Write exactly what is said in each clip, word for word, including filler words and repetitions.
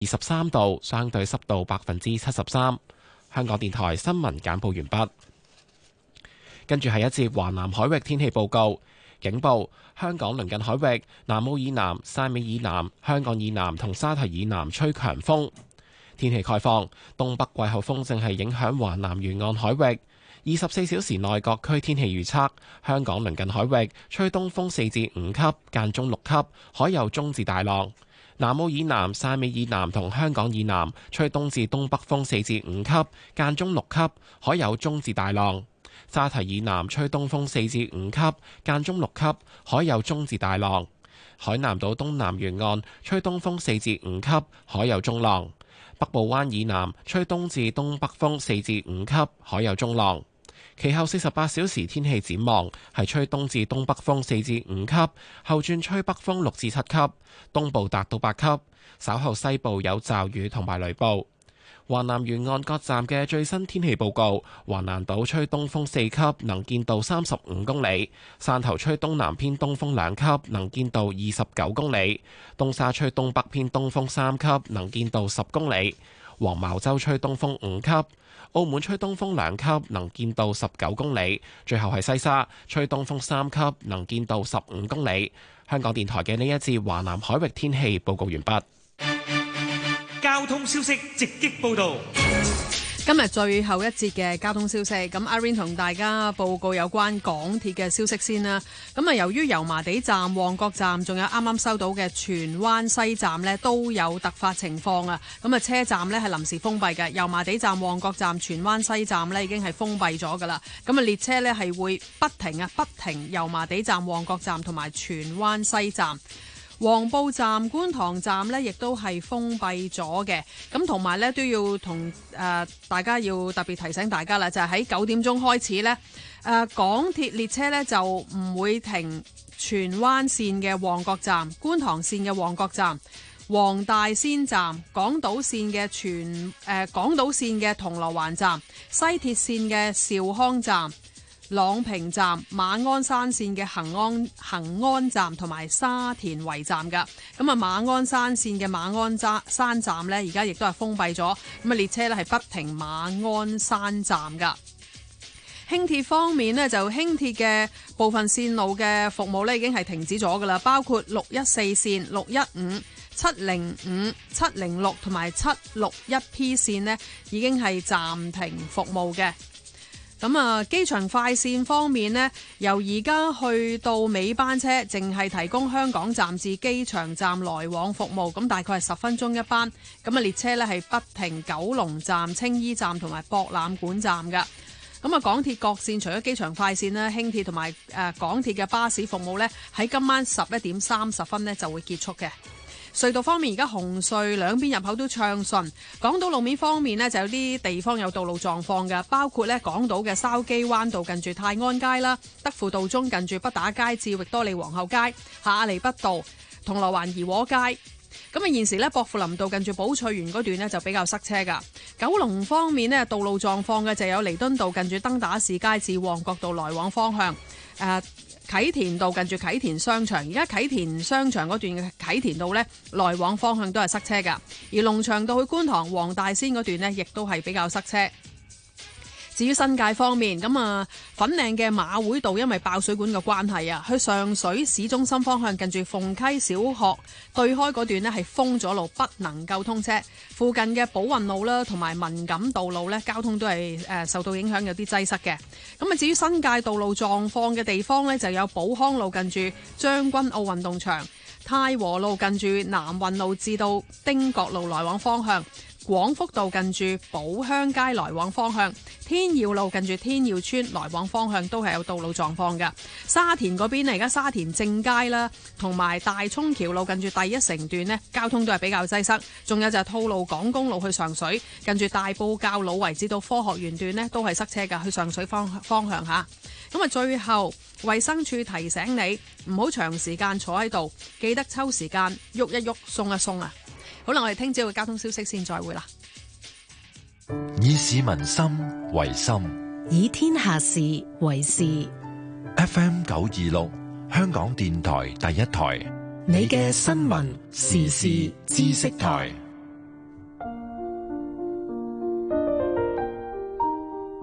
二十三度，相對濕度百分之七十三。香港電台新聞簡報完畢。跟住係一節華南海域天氣報告。警報：香港鄰近海域、南澳以南、汕尾以南、香港以南同沙提以南吹強風。天氣概況：東北季候風正係影響華南沿岸海域。二十四小時內各區天氣預測：香港鄰近海域吹東風四至五級，間中六級，海有中至大浪。南澳以南、汕尾以南同香港以南吹東至東北風四至五級，間中六級，海有中至大浪。沙提以南吹東風四至五級，間中六級，海有中至大浪。海南島東南沿岸吹東風四至五級，海有中浪。北部灣以南吹東至東北風四至五級，海有中浪。其後四十八小時天氣展望係吹東至東北風四至五級，後轉吹北風六至七級，東部達到八級。稍後西部有驟雨同埋雷暴。華南沿岸各站嘅最新天氣報告：華南島吹東風四級，能見度三十五公里；汕頭吹東南偏東風兩級，能見度二十九公里；東沙吹東北偏東風三級，能見度十公里；黃茅洲吹東風五級；澳門吹東風兩級，能見度十九公里；最後係西沙吹東風三級，能見度十五公里。香港電台嘅呢一節華南海域天氣報告完畢。 交通消息直擊報道。 今日最後一節嘅交通消息，咁阿 Rain 同大家報告有關港鐵嘅消息先啦。咁啊，由於油麻地站、旺角站，仲有啱啱收到嘅荃灣西站呢，都有突發情況啊。咁啊，車站呢係臨時封閉嘅，油麻地站、旺角站、荃灣西站呢已經係封閉咗噶啦。咁啊，列車呢係會不停啊，不停油麻地站、旺角站同埋荃灣西站。黃埔站、觀塘站呢亦都係封閉咗嘅。咁同埋呢，都要同誒、呃、大家要特別提醒大家啦，就係喺九點鐘開始呢，誒、呃、港鐵列車呢就唔會停荃灣線嘅旺角站、觀塘線嘅旺角站、黃大仙站、港島線嘅荃誒港島線嘅銅鑼灣站、西鐵線嘅兆康站、朗屏站、馬鞍山線嘅恒安恒安站同埋沙田圍站噶。咁啊，馬鞍山線嘅馬鞍山站呢，而家亦都係封閉咗。咁啊，列車呢係不停馬鞍山站噶。輕鐵方面呢，就輕鐵嘅部分線路嘅服務呢已經係停止咗噶啦，包括六一四線、六一五、七零五、七零六同埋七六一 P 線呢已經係暫停服務嘅。咁啊，機場快線方面呢，由而家去到尾班車，淨係提供香港站至機場站來往服務，咁大概係十分鐘一班。咁啊，列車呢係不停九龍站、青衣站同埋博覽館站噶。咁啊，港鐵各線除咗機場快線呢，輕鐵同埋誒港鐵嘅巴士服務呢，喺今晚十一點三十分呢就會結束嘅。隧道方面，而家紅隧兩邊入口都暢順。港島路面方面呢，就有啲地方有道路狀況嘅，包括呢港島嘅筲箕灣道近住泰安街啦，德輔道中近住畢打街至域多利皇后街、下亞厘畢道、銅鑼灣怡和街。咁啊，現時呢，薄扶林道近住寶翠園嗰段呢，就比較塞車噶。九龍方面呢，道路狀況嘅就有彌敦道近住登打士街至旺角道來往方向，誒、呃。啟田道近住啟田商場，而家啟田商場嗰段嘅啟田道呢，來往方向都係塞車噶。而龍翔道去觀塘黃大仙嗰段呢，亦都係比較塞車。至於新界方面，咁啊粉嶺嘅馬會道因為爆水管嘅關係啊，去上水市中心方向近住鳳溪小學對開嗰段呢係封咗路，不能夠通車。附近嘅寶運路啦同埋文錦道路呢，交通都係誒、呃、受到影響，有啲擠塞嘅。咁啊，至於新界道路狀況嘅地方呢，就有寶康路近住將軍澳運動場、太和路近住南運路至到汀角路來往方向。廣福道近住寶鄉街來往方向，天耀路近住天耀村來往方向都係有道路狀況㗎。沙田嗰邊呢，而家沙田正街啦，同埋大涌橋路近住第一城段呢，交通都係比較擠塞。仲有就係吐露港公路去上水，近住大埔滘老圍至到科學園段呢，都係塞車㗎，去上水方方向吓。咁啊，最後衛生署提醒你唔好長時間坐喺度，記得抽時間喐一喐，鬆一鬆啊！好啦，我哋聽朝嘅交通消息先再會啦。 以市民心為心， 以天下事為事。 F M 九二六，香港電台第一台， 你嘅新聞時事知識台。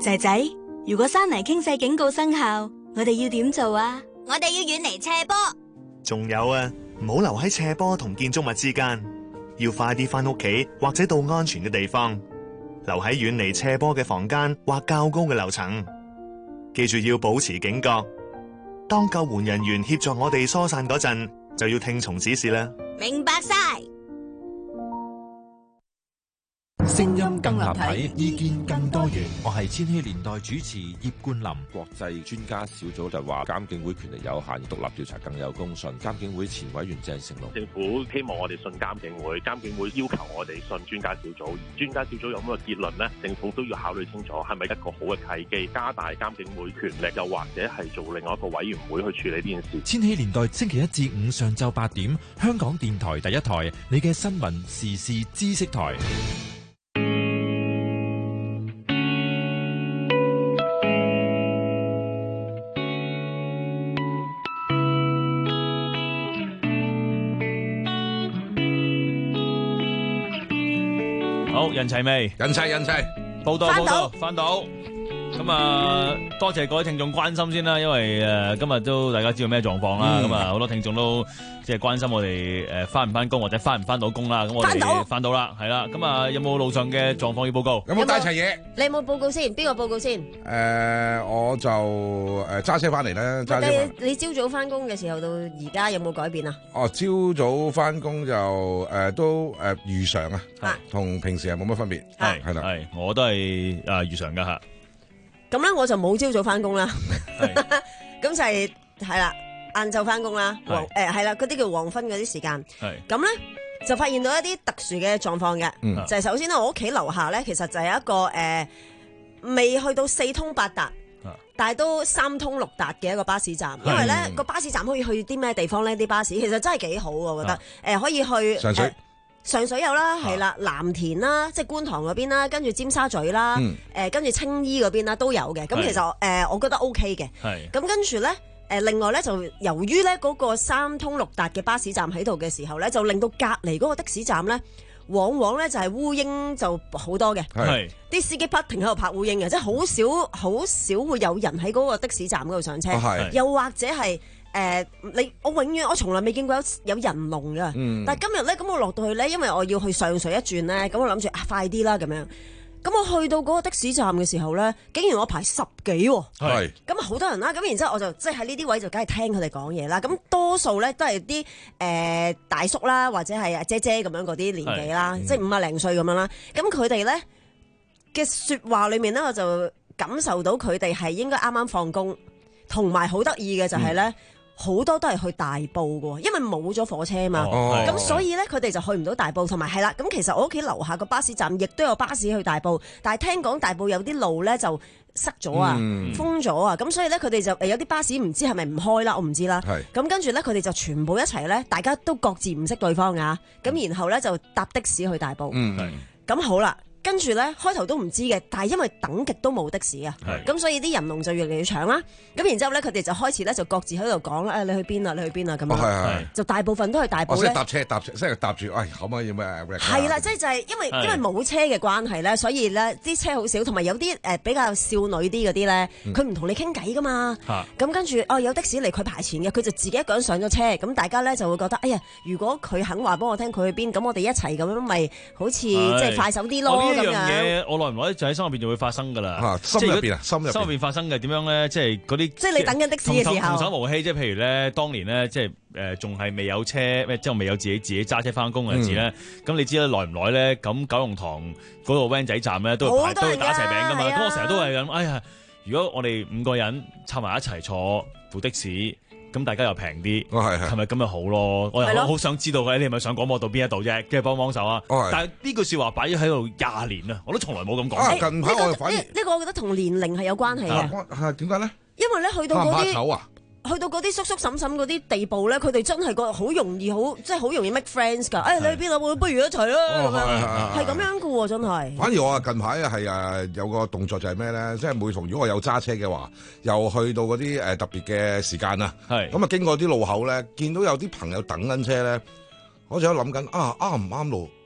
仔仔，如果山泥傾瀉警告生效，我哋要點做啊？ 我哋要遠離斜坡。 仲有啊，唔好留喺斜坡同建築物之間，要快啲返屋企或者到安全嘅地方，留喺遠離斜坡嘅房間或較高嘅樓層。記住要保持警覺，當救援人員協助我哋疏散嗰陣，就要聽從指示啦。 明白晒。 聲音更立體，意見更多元。 我係千禧年代主持葉冠霖。 國際專家小組就話監警會權力有限，獨立調查更有公信。監警會前委員鄭成龍， 政府希望我哋信監警會，監警會要求我哋信專家小組。專家小組有乜嘅結論呢？政府都要考慮清楚，係咪一個好嘅契機，加大監警會權力，又或者係做另外一個委員會去處理呢件事。 千禧年代星期一至五上晝八點，香港電台第一台，你嘅新聞時事知識台。 好，人齊未？ 人齊人齊， 報道報道，翻到。咁啊，多謝各位聽眾關心先啦，因為誒今日都大家知道咩狀況啦，咁啊好多聽眾都即係關心我哋誒翻唔翻工或者翻唔翻到工啦，咁我哋翻到啦，係啦，咁啊有冇路上嘅狀況要報告？ 有冇帶齊嘢？ 你有冇報告先？邊個報告先？ 誒，我就誒揸車翻嚟啦，揸車。 你你朝早翻工嘅時候到而家有冇改變啊？ 哦，朝早翻工就誒都誒如常啊，同平時係冇乜分別， 係係啦，係我都係誒如常噶吓。 咁咧我就冇朝早翻工啦，咁就係係啦，晏晝翻工啦，黃誒係啦，嗰啲叫黃昏嗰啲時間。咁咧就發現到一啲特殊嘅狀況嘅，嗯、就係首先咧，我屋企樓下咧其實就係一個誒、呃、未去到四通八達，啊、但係都三通六達嘅一個巴士站。因為咧、嗯、個巴士站可以去啲咩地方咧？啲巴士其實真係幾好，我覺得誒、啊呃、可以去上水。呃上水有啦，係啦，藍田啦，即係觀塘嗰邊啦，跟住尖沙咀啦，誒、嗯，跟住青衣嗰邊啦都有嘅。咁其實誒、呃，我覺得 O K 嘅。係。咁跟住咧，誒，另外咧就由於咧嗰個三通六達嘅巴士站喺度嘅時候咧，就令到隔離嗰個的士站咧，往往咧就係烏蠅就好多嘅。係。啲司機不停喺度拍烏蠅嘅，即係好少好少會有人喺嗰個的士站嗰度上車。係。又或者係。誒、呃，你我永遠我從來未見過有有人龍噶，嗯、但係今日咧，咁我落到去咧，因為我要去上水一轉咧，咁我諗住啊快啲啦咁樣，咁我去到嗰個的士站嘅時候咧，竟然我排十幾喎，係，咁啊好多人啦，咁然之後我就即係喺呢啲位就梗係聽佢哋講嘢啦，咁多數咧都係啲誒大叔啦，或者係阿姐姐咁樣嗰啲年紀啦，嗯、即係五啊零歲咁樣啦，咁佢哋咧嘅說話裏面咧，我就感受到佢哋係應該啱啱放工，同埋好得意嘅就係咧。嗯好多都係去大埔嘅，因為冇咗火車嘛，咁、哦、所以咧佢哋就去唔到大埔，同埋係啦。咁其實我屋企樓下個巴士站亦都有巴士去大埔，但係聽講大埔有啲路咧就塞咗啊，嗯、封咗啊，咁所以咧佢哋就誒有啲巴士唔知係咪唔開啦，我唔知啦。咁跟住咧佢哋就全部一齊咧，大家都各自唔識對方啊，咁然後咧就搭的士去大埔。咁、嗯、好啦。跟住咧，開頭都唔知嘅，但係因為等極都冇的士啊，咁所以啲人龍就越嚟越長啦。咁然之後咧，佢哋就開始咧就各自喺度講啦，誒你去邊啊？你去邊啊？咁樣，哦、就大部分都係大埔咧。 我即係搭車搭車，即係搭住，誒可唔可以咩？ 係啦，即係就係因為因為冇車嘅關係咧，所以咧啲車好少，同埋有啲誒比較少女啲嗰啲咧，佢唔同你傾偈噶嘛。咁、嗯、跟住哦有的士嚟佢排前嘅，佢就自己一個人上咗車，咁大家咧就會覺得，哎呀，如果佢肯話幫我聽佢去邊，咁我哋一齊咁樣咪好似即係快手啲咯咁樣。 我耐唔耐就喺心入邊就會發生噶啦， 啊，心入邊啊，心入邊發生嘅點樣咧？即係嗰啲， 即係你等緊的士嘅時候， 童叟無欺。即係譬如咧，當年咧，即係誒，仲、呃、係未有車，咩即係未有自己自己揸車翻工嘅日子咧。咁、嗯、你知啦，耐唔耐咧？咁九龍塘嗰個 van 仔站咧，都會排都會打蛇餅噶嘛。咁、啊、我成日都係咁，哎呀，如果我哋五個人湊埋一齊坐部的士。咁大家又平啲，係咪咁咪好咯？我又好想知道嘅，你係咪上廣播道邊一度啫？跟住幫幫手啊！但係呢句説話擺咗喺度廿年啦，我都從來冇咁講。 啊，近排我反而呢呢個我覺得同年齡係有關係嘅。 係點解咧？ 因為咧去到嗰啲。 啊去到嗰啲叔叔嬸嬸嗰啲地步咧，佢哋真係個好容易，好即係好容易 make friends 㗎。哎，你去邊啊？不如一齊啦，係咁樣㗎喎，真係。 反而我啊近排係誒有個動作就係咩咧？即係每逢如果我有揸車嘅話，又去到嗰啲誒特別嘅時間啊，咁啊經過啲路口咧，見到有啲朋友等緊車咧，我就喺度諗緊啊啱唔啱路？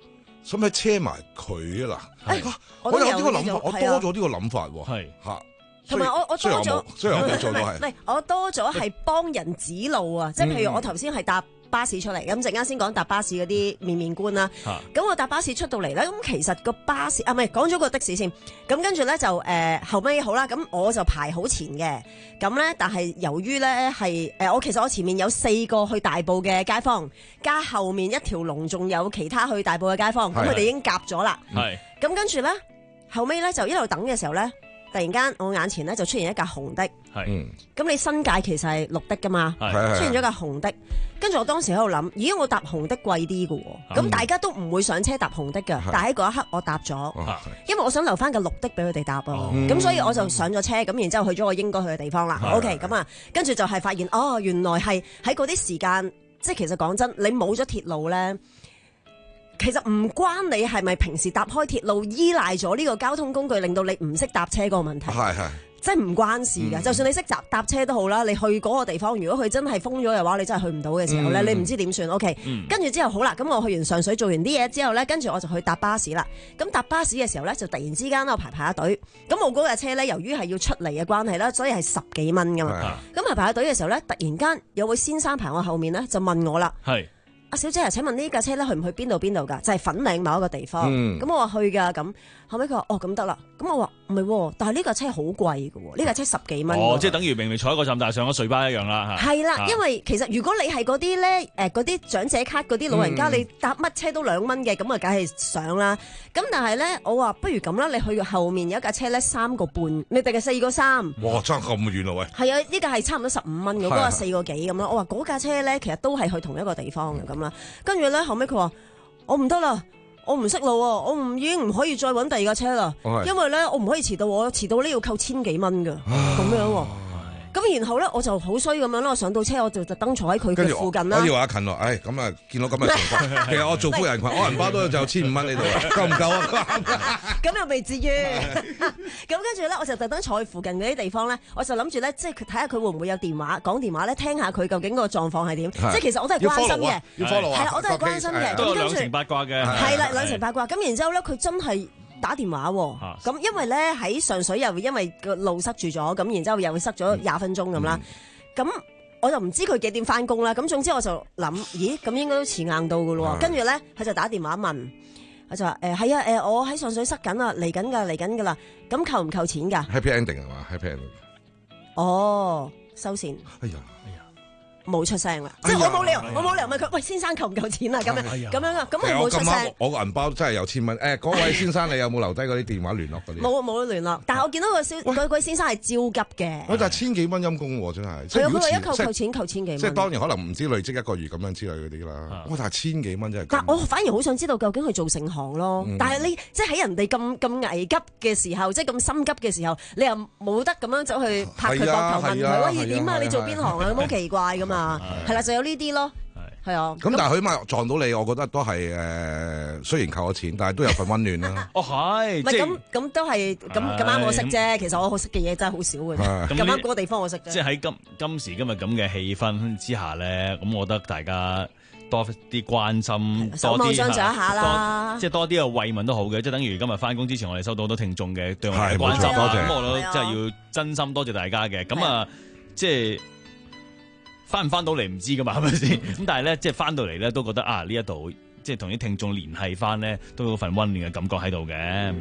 使唔使車埋佢啊嗱？ 我我有呢個諗法，我係啊多咗呢個諗法喎。 係嚇。 同埋我我多咗， 雖然我冇做到係， 唔係我多咗係幫人指路啊！即係譬如我頭先係搭巴士出嚟，咁陣間先講搭巴士嗰啲面面觀啦。咁我搭巴士出到嚟咧，咁其實個巴士啊，唔係講咗個的士先。咁跟住咧就誒後尾好啦，咁我就排好前嘅。咁咧，但係由於咧係誒我其實我前面有四個去大埔嘅街坊，加後面一條龍仲有其他去大埔嘅街坊，咁佢哋已經夾咗啦。 係。 咁跟住咧，後尾咧就一路等嘅時候咧。突然間，我眼前咧就出現一架紅的。 係。 咁你新界其實係綠的噶嘛？ 係。 出現咗架紅的，跟住我當時喺度諗，咦，我搭紅的貴啲嘅喎。咁大家都唔會上車搭紅的㗎。但係喺嗰一刻我搭咗，因為我想留翻個綠的俾佢哋搭啊。咁所以我就上咗車，咁然之後去咗我應該去嘅地方啦。OK，咁啊，跟住就係發現，哦，原來係喺嗰啲時間，即係其實講真，你冇咗鐵路咧。其實唔關你係咪平時搭開鐵路依賴咗呢個交通工具，令到你唔識搭車嗰個問題， 係係， 真係唔關事㗎。 嗯、 就算你識搭搭車都好啦，你去嗰個地方，如果佢真係封咗嘅話，你真係去唔到嘅時候咧，嗯、你唔知點算。OK，跟住、嗯、之後好啦，咁我去完上水做完啲嘢之後咧，跟住我就去搭巴士啦。咁搭巴士嘅時候咧，就突然之間我排排下隊。咁我嗰架車咧，由於係要出嚟嘅關係啦，所以係十幾蚊㗎嘛。咁排排下隊嘅時候咧，突然間有位先生排我後面咧，就問我啦。係。阿小姐啊，請問呢架車咧去唔去邊度邊度㗎？就係、是、粉嶺某一個地方。咁、嗯、我話去㗎，咁後尾佢話哦咁得啦。咁我話唔係，但係呢架車好貴㗎喎，呢架車十幾蚊。哦， 即係等於明明坐一個站，但係上咗隧巴一樣啦。 係啦，因為其實如果你係嗰啲咧誒嗰啲長者卡嗰啲老人家，嗯、你搭乜車都兩蚊嘅，咁啊梗係上啦。咁但係咧，我話不如咁啦，你去後面有一架車咧三個半，你定係四個三。 哇，爭咁遠咯喂！ 係啊，呢架係差唔多十五蚊嘅，嗰個四個幾咁啦。我話嗰架車咧，其實都係去同一個地方嘅咁啦。跟住咧，後尾佢話我唔得啦，我唔識路，我唔已經唔可以再搵第二架車啦，因為咧我唔可以遲到，我遲到呢要扣千幾蚊噶，咁樣。咁然後咧，我就好衰咁樣啦。我上到車，我就特登坐喺佢嘅附近啦。 我以為阿近咯，唉，咁啊，見到咁嘅情況，其實我做富人群，我銀包都就千五蚊呢度，夠唔夠啊？ 咁又未至於。咁跟住咧，我就特登坐喺附近嗰啲地方咧，我就諗住咧，即係睇下佢會唔會有電話講電話咧，聽下佢究竟個狀況係點。即係其實我都係關心嘅， 要 follow 啊， 係啦，我都係關心嘅。 都有兩成八卦嘅。 係啦，兩成八卦。咁然之後咧，佢真係打電話喎，咁因為咧喺上水又因為個路塞住咗，咁然之後又會塞咗廿分鐘咁啦，咁、嗯、我就唔知佢幾點翻工啦，咁總之我就諗，咦，咁應該都遲硬到噶咯，跟住咧佢就打電話問，我就話誒係啊，誒、呃、我喺上水塞緊啊，嚟緊噶嚟緊噶啦，咁扣唔扣錢噶 ？Happy ending 係嘛 ？Happy ending。 哦，收線。哎呀。冇出聲啦，即係我冇理由，我冇理由問佢，喂，先生夠唔夠錢啊？咁樣咁樣啊，咁係冇出聲。 我個銀包真係有千蚊。誒，嗰位先生，你有冇留低嗰啲電話聯絡嗰啲？ 冇冇聯絡，但係我見到個消嗰位先生係焦急嘅。 我就係千幾蚊陰公喎，真係。 係啊，佢話一扣扣錢扣千幾蚊。 即係當然可能唔知累積一個月咁樣之類嗰啲啦。哇！但係千幾蚊真係。 但我反而好想知道究竟佢做成行咯。但係你即係喺人哋咁咁危急嘅時候，即係咁心急嘅時候，你又冇得咁樣走去拍佢膊頭問佢，喂，點啊？你做邊行啊？咁好奇怪噶嘛？係啦。有呢啲咯，係啊。 咁但係佢起碼撞到你，我覺得都係誒，雖然扣咗錢，但係都有份溫暖啦。 哦，係。 唔係咁咁都係咁咁啱我識啫。其實我識嘅嘢真係好少嘅。咁啱嗰個地方我識啫。 即係喺今今時今日咁嘅氣氛之下咧，咁我覺得大家多啲關心，多啲相助一下啦。 即係多啲嘅慰問都好嘅，即係等於今日翻工之前，我哋收到好多聽眾嘅對我哋嘅關心。 多謝。 咁我覺得真係要真心多謝大家嘅。咁啊，即係。翻唔翻到嚟唔知噶嘛，係咪先？咁但係咧，即係翻到嚟咧，都覺得啊，呢一度即係同啲聽眾聯繫翻咧，都有份溫暖嘅感覺喺度嘅。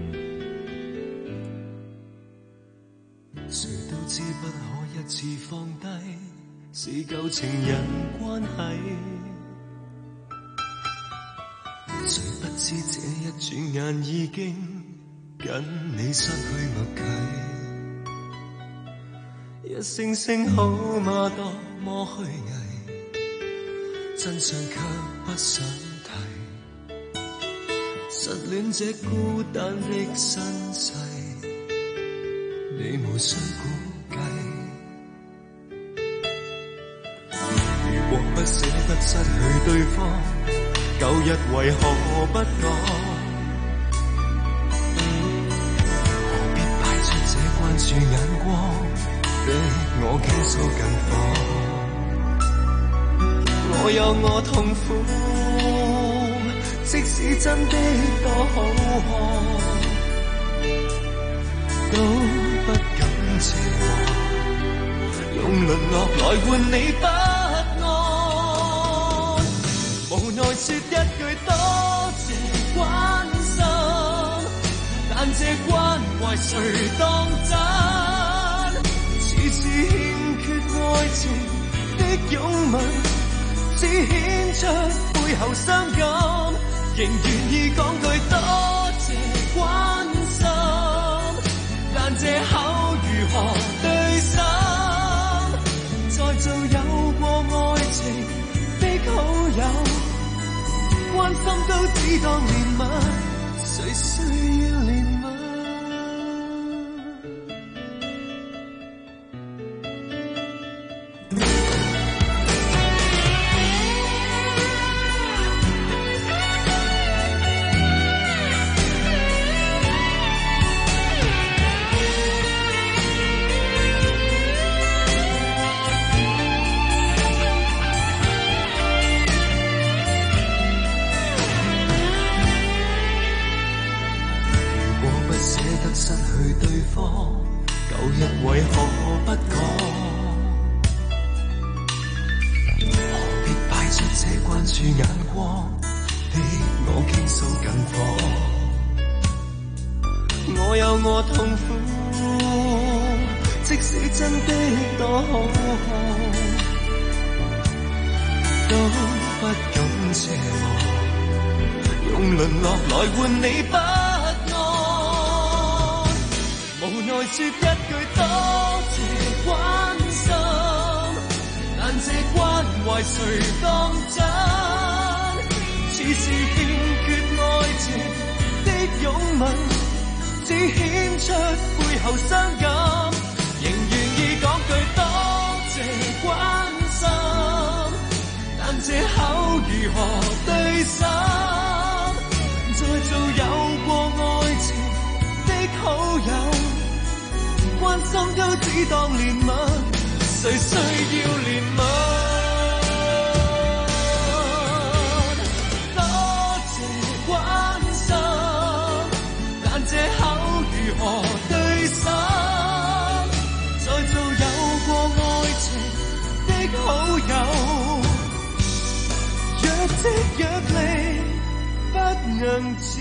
誰都知不可一次放低，是舊情人關係。誰不知這一轉眼已經跟你失去默契。一聲聲好嗎多麼虛偽，真相卻不想提。失戀這孤單的身世，你無需估計。如果不捨得失去對方，舊日為何不講？何必擺出這關注眼光？逼我傾訴近況，我有我痛苦， 即使真的多好看，都不敢奢望，用淪落來換你不安。無奈說一句多謝關心，但這關懷誰當真？次次欠缺愛情的擁吻，只顯出背後傷感，仍願意講句多謝關心，但這口如何對心？再做有過愛情的好友，關心都只當憐憫，誰需要憐憫？為何不講？何必擺出這關注眼光的我傾訴近況？我有我痛苦，即使真的多好看，都不敢奢望，用淪落來換你不安。無奈說一句多謝關心，但這關懷誰當真？似是欠缺愛情的擁吻，只顯出背後傷感，仍願意講句多謝關心，但這口如何對心？再做有過愛情的好友，關心都只當憐憫，誰需要憐憫？多謝關心，但這口如何對心？再做有過愛情的好友，若即若離，不能自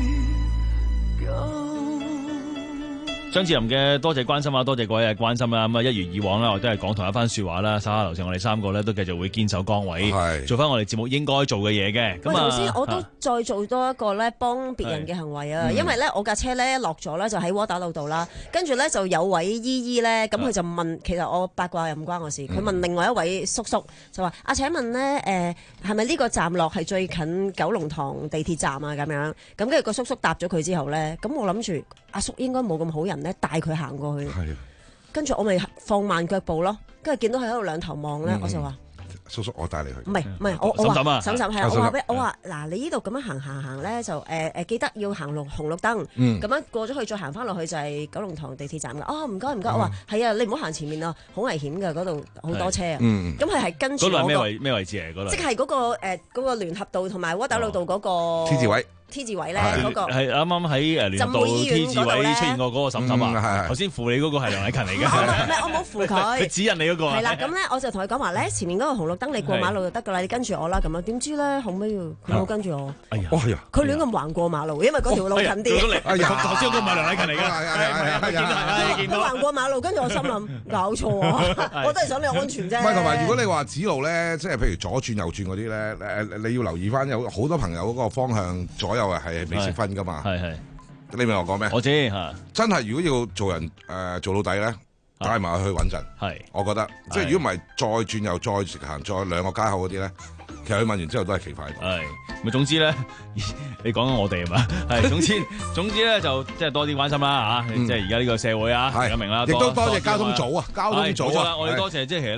救。 張智霖嘅多謝關心啊，多謝各位嘅關心啦。咁啊，一如以往啦，我都係講同一番説話啦。稍下樓上，我哋三個咧都繼續會堅守崗位，做翻我哋節目應該做嘅嘢嘅。咁啊， 頭先我都再做多一個咧幫別人嘅行為啊，因為咧我架車咧落咗咧就喺窩打老道啦，跟住咧就有位姨姨咧，咁佢就問，其實我八卦又唔關我事，佢問另外一位叔叔就話：啊，請問咧誒係咪呢個站落係最近九龍塘地鐵站啊？咁樣咁跟住個叔叔答咗佢之後咧，咁我諗住阿叔應該冇咁好人咧，帶佢行過去。跟住我咪放慢腳步咯，跟住見到佢喺度兩頭望咧，我就話： 叔叔，我帶你去。 唔係唔係，我我話嬸嬸係，我話俾我話嗱，你呢度咁樣行行行咧，就誒誒記得要行綠紅綠燈，咁樣過咗去再行翻落去就係九龍塘地鐵站㗎。哦，唔該唔該，我話係啊，你唔好行前面啊，好危險㗎，嗰度好多車啊。咁佢係跟住我個。嗰度係咩位咩位置嚟？嗰度。即係嗰個誒嗰個聯合道同埋窩打老道嗰個 T 字位。 T 字位咧嗰個係啱啱喺誒聯合道 T 字位出現過嗰個嬸嬸啊，頭先扶你嗰個係梁禮勤嚟嘅。 唔係，我冇扶佢。 佢指引你嗰個。 係啦，咁咧我就同佢講話咧，前面嗰個紅綠燈你過馬路就得㗎啦，你跟住我啦咁樣。點知咧後尾佢冇跟住我。哎呀！佢亂咁橫過馬路，因為嗰條路近啲。 哎呀！頭先嗰個唔係梁禮勤嚟㗎。係係係係。 佢橫過馬路，跟住我心諗搞錯啊！我都係想你安全啫。 唔係，同埋如果你話指路咧，即係譬如左轉右轉嗰啲咧，誒你要留意翻，有好多朋友嗰個方向左右係未識分噶嘛，係係，你明我講咩？ 我知嚇， 真係如果要做人誒、呃、做到底咧，帶埋去穩陣，係，我覺得，即係如果唔係再轉又再直行，再兩個街口嗰啲咧，其實佢問完之後都係奇怪。 係，咪總之咧，你講緊我哋係嘛？係，總之總之咧就即係多啲關心啦嚇，即係而家呢個社會啊，大家明啦。 亦都多謝交通組啊，交通組啊， 我哋多謝即係其實咧。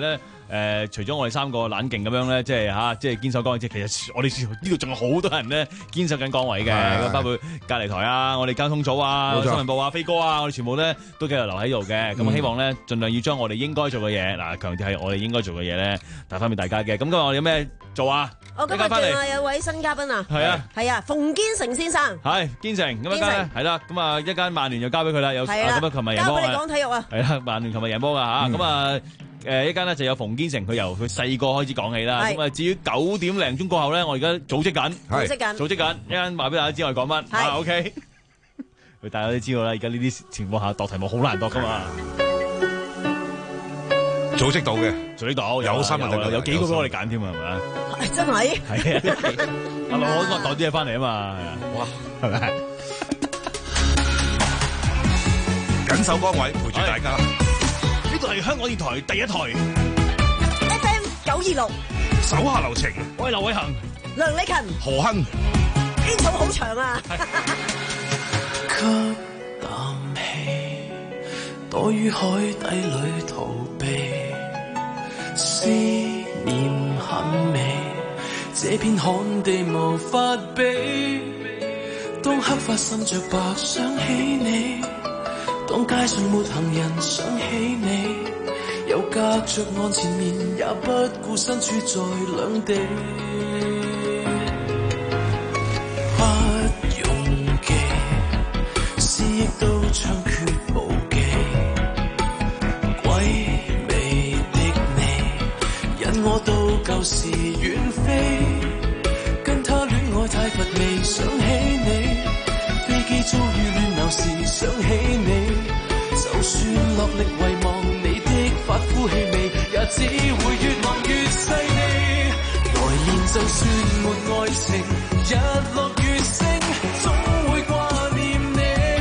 誒，除咗我哋三個冷勁咁樣咧，即係嚇，即係堅守崗位，即係其實我哋呢度仲有好多人咧堅守緊崗位嘅，包括隔離台啊、我哋交通組啊、新聞部啊、飛哥啊，我哋全部咧都繼續留喺度嘅。咁希望咧，盡量要將我哋應該做嘅嘢，嗱，強調係我哋應該做嘅嘢咧，帶翻俾大家嘅。咁今日我哋有咩做啊？ 我今日仲啊有位新嘉賓啊， 係啊， 係啊，馮堅成先生， 係堅成咁一間係啦，咁啊一間曼聯就交俾佢啦，有咁啊，琴日贏波啊， 交俾你講體育啊， 係啦，曼聯琴日贏波噶嚇，咁啊誒一間咧就有馮堅成，佢由佢細個開始講起啦，咁啊至於九點零鐘過後咧，我而家組織緊， 組織緊， 組織緊，一陣話俾大家知我哋講乜，啊 OK， 大家都知道啦，而家呢啲情況下度題目好難度噶嘛。 組織到嘅， 組織到有心有有幾個俾我哋揀添啊，係咪啊？ 真係係啊！我攞攞啲嘢翻嚟啊嘛， 哇， 係咪？ 緊守崗位，陪住大家。 呢度係香港電台第一台 F M 九二六， 手下留情。 我係劉偉恒、 梁禮勤、 何亨。 呢草好長啊！ 吸啖氣，躲於海底裏逃避，思念很美，這片旱地無法比。當黑髮滲着白想起你，當街上沒行人想起你，又隔着岸前面也不顧身處在兩地。不用記，思憶都猖獗無忌，鬼魅的你引我到舊時遠飛，跟他戀愛太乏味，想起你，飛機遭遇亂流時想起你，就算落力遺忘你的髮膚氣味，也只會越望越細膩。來年就算沒愛情，日落月升，總會掛念你。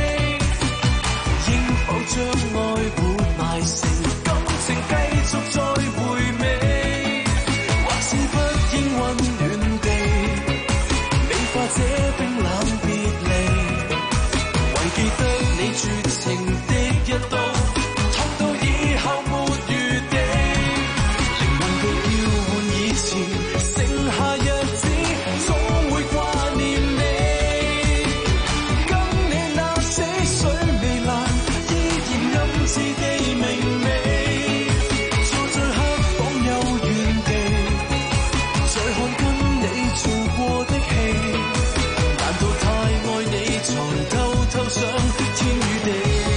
應否將愛活埋成感情，繼續再回味，或是不應溫暖地美化這冰冷別離，唯記得你絕情的一刀，痛到以後沒餘地，靈魂被調換以前，剩下日子總會掛念你。跟你那死水未爛，依然暗自地明媚，坐在黑房有原地，再看跟你做過的戲，難道太愛你才偷偷想天與地，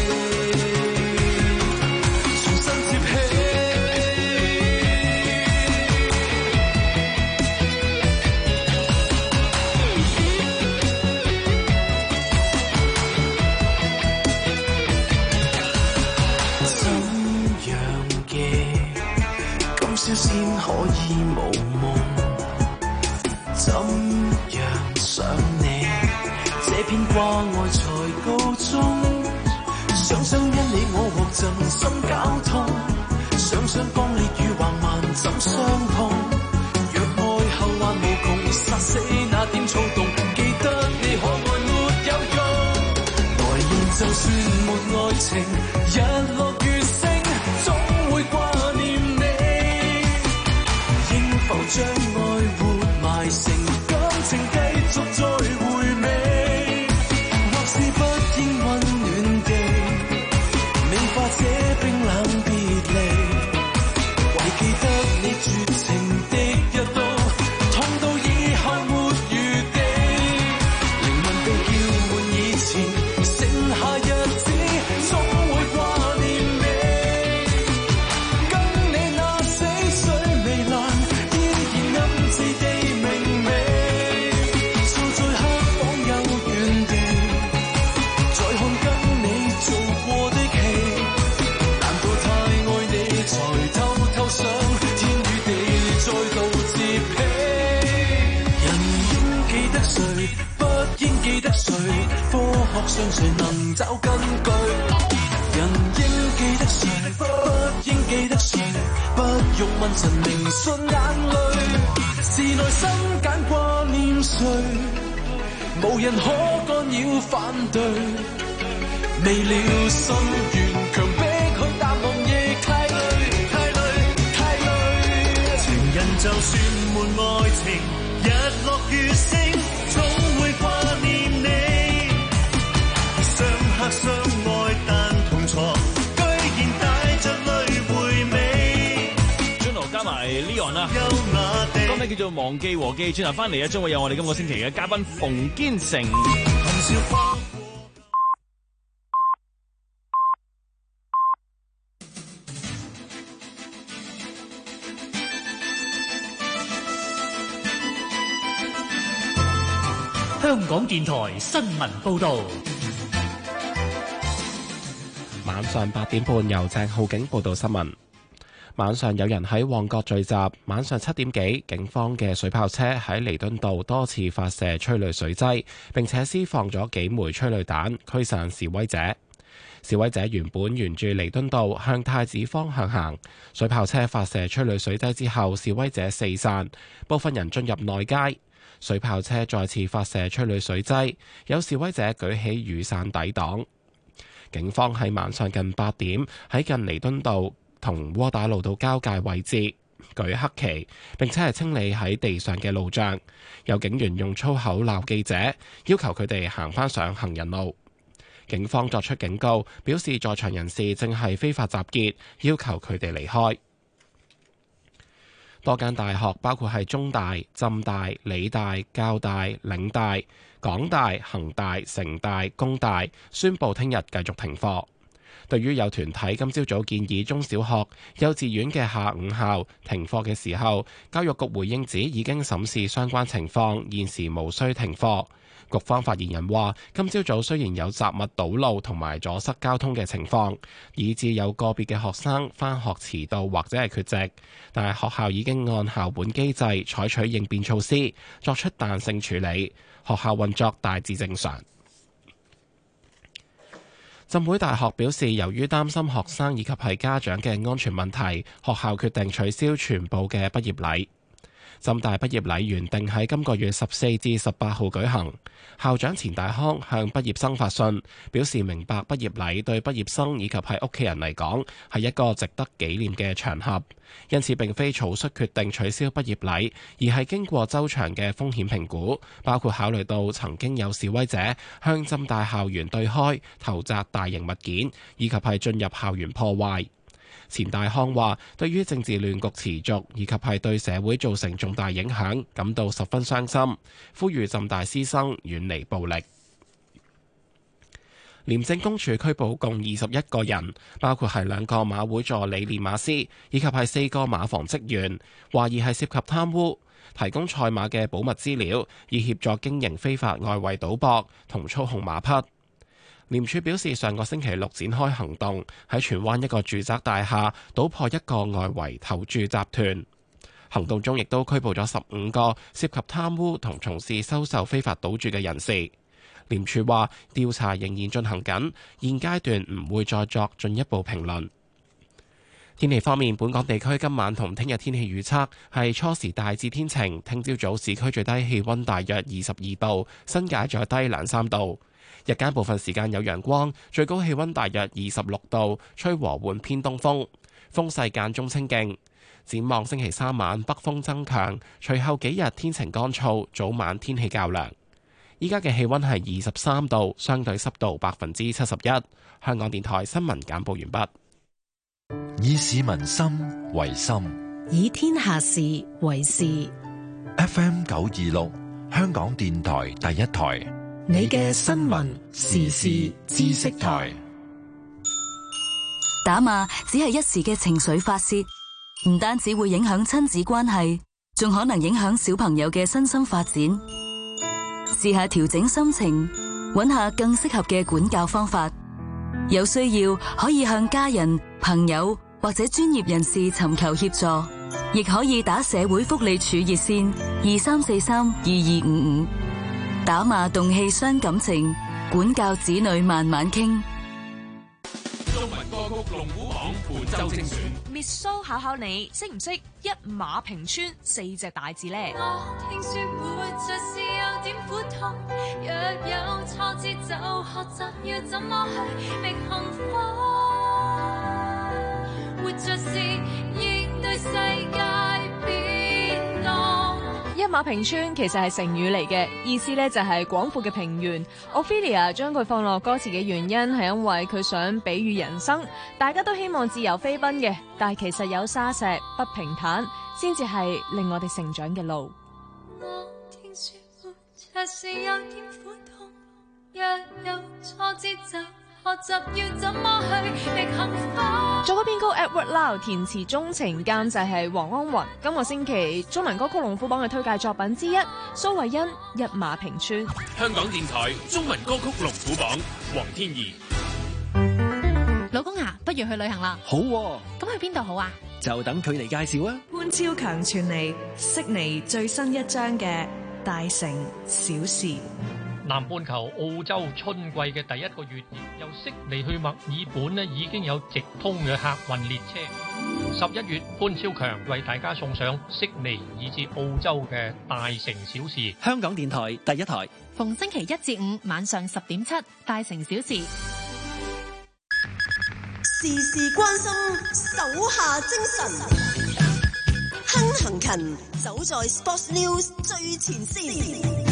重新接起。怎樣記，今宵先可以無夢？怎樣想你，這篇掛愛才告終？想想因你我獲贈心絞痛，想想剛烈與橫蠻怎相碰？若愛後患無窮，殺死那點躁動，記得你可愛沒有用。來年就算沒愛情，日落月升，總會掛念你。應否將愛活埋成感情，繼續再回味，或是不應溫暖地美化這冰冷別離，唯記得你絕情的一刀，痛到以後沒餘地，靈魂被叫喚以前，剩下日子總會掛念你。跟你那死水未爛，依然暗自地明媚，坐在黑房有原地，再看跟你做過的戲，難道太愛你才偷偷想天與地再度接起？人應記得誰，不應記得誰，科學上誰能找根據？人應記得誰，不應記得誰，不用問陳明信眼淚，是內心揀掛念誰，無人可干擾反對，未了心願強迫去答案亦太累太累太累。 就算沒愛情，日落月升，總會掛念你。相克相愛但同床，居然帶着淚回味。 Juno 加埋 Leon 啦，歌名叫做《忘記和記》。轉頭翻嚟啊，將會有我哋今個星期嘅嘉賓馮堅成。 香港電台新聞報導。 晚上八點半，由鄭浩景報道新聞。晚上有人喺旺角聚集，晚上七點幾，警方嘅水炮車喺彌敦道多次發射催淚水劑，並且施放咗幾枚催淚彈，驅散示威者。示威者原本沿住彌敦道向太子方向行，水炮車發射催淚水劑之後，示威者四散，部分人進入內街。水炮車再次發射催淚水劑，有示威者舉起雨傘抵擋。警方喺晚上近八點喺近彌敦道同窩打老道交界位置舉黑旗，並且係清理喺地上嘅路障。有警員用粗口鬧記者，要求佢哋行返上行人路。警方作出警告，表示在場人士正係非法集結，要求佢哋離開。多間大學，包括係中大、浸大、理大、教大、嶺大、港大、恒大、城大、工大，宣布聽日繼續停課。對於有團體今朝早建議中小學、幼稚園嘅下午校停課嘅時候，教育局回應指已經審視相關情況，現時無需停課。局方發言人話：今朝早雖然有雜物堵路同埋阻塞交通嘅情況，以致有個別嘅學生返學遲到或者係缺席，但係學校已經按校本機制採取應變措施，作出彈性處理，學校運作大致正常。浸會大學表示，由於擔心學生以及係家長嘅安全問題，學校決定取消全部嘅畢業禮。浸大畢業禮原定喺今個月十四至十八號舉行，校長錢大康向畢業生發信，表示明白畢業禮對畢業生以及係屋企人嚟講係一個值得紀念嘅場合，因此並非草率決定取消畢業禮，而係經過周詳嘅風險評估，包括考慮到曾經有示威者向浸大校園對開投擲大型物件，以及係進入校園破壞。錢大康話：對於政治亂局持續以及係對社會造成重大影響，感到十分傷心，呼籲浸大師生遠離暴力。廉政公署拘捕共二十一個人，包括係兩個馬會助理練馬師以及係四個馬房職員，懷疑係涉及貪污，提供賽馬嘅保密資料，以協助經營非法外圍賭博同操控馬匹。廉署表示，上個星期六展開行動，喺荃灣一個住宅大廈搗破一個外圍投注集團。行動中亦都拘捕咗十五個涉及貪污同從事收受非法賭注嘅人士。廉署話調查仍然進行緊，現階段唔會再作進一步評論。天氣方面，本港地區今晚同聽日天氣預測係初時大致天晴，聽朝早市區最低氣溫大約二十二度，新界再低兩三度。日間部分時間有陽光，最高氣溫大約二十六度，吹和緩偏東風，風勢間中清勁。展望星期三晚北風增強，隨後幾日天晴乾燥，早晚天氣較涼。依家嘅氣溫係二十三度，相對濕度百分之七十一。香港電台新聞簡報完畢。 以市民心為心， 以天下事為事。 F M 九二六，香港電台第一台。 你嘅新聞時事知識台。 打罵只係一時嘅情緒發洩，唔單止會影響親子關係，仲可能影響小朋友嘅身心發展。試下調整心情，揾下更適合嘅管教方法。有需要可以向家人、朋友或者專業人士尋求協助，亦可以打社會福利署熱線二三四三二二五五。打罵動氣傷感情，管教子女慢慢傾。 中文歌曲龍虎榜本周精選 Miss So 考考你，識唔識一馬平川四隻大字呢？ 我聽說活着是有點苦痛，若有挫折就學習要怎麼去覓幸福。活着是應對世界變馬平川其實係成語嚟嘅，意思咧就係廣闊嘅平原。Ophelia 將佢放落歌詞嘅原因係因為佢想比喻人生，大家都希望自由飛奔嘅，但係其實有沙石不平坦，先至係令我哋成長嘅路。 我聽說活着是有點苦痛，若有挫折就學習要怎麼去覓幸福。 作曲編曲 Edward Lau， 填詞鍾情，監製係黃安雲。今個星期中文歌曲龍虎榜嘅推介作品之一，蘇慧欣《一馬平川》。 香港電台中文歌曲龍虎榜，黃天怡。 老公啊，不如去旅行啦。 好喎， 咁去邊度好啊？ 就等佢嚟介紹啊。 潘超強傳嚟悉尼最新一章嘅大城小事。 南半球澳洲春季嘅第一個月，由悉尼去墨爾本呢已經有直通嘅客運列車。十一月，潘超強為大家送上悉尼以至澳洲嘅大城小事。 香港電台第一台， 逢星期一至五晚上十點七，大城小事。 事事關心，手下精神，亨行勤，走在 Sports News 最前線。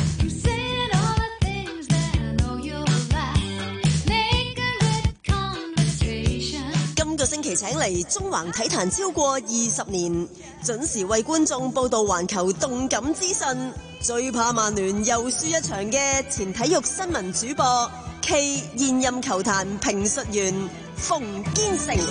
今個星期請嚟中環體壇超過二十年，準時為觀眾報道環球動感資訊，最怕曼聯又輸一場嘅前體育新聞主播，K 現任球壇評述員馮堅成。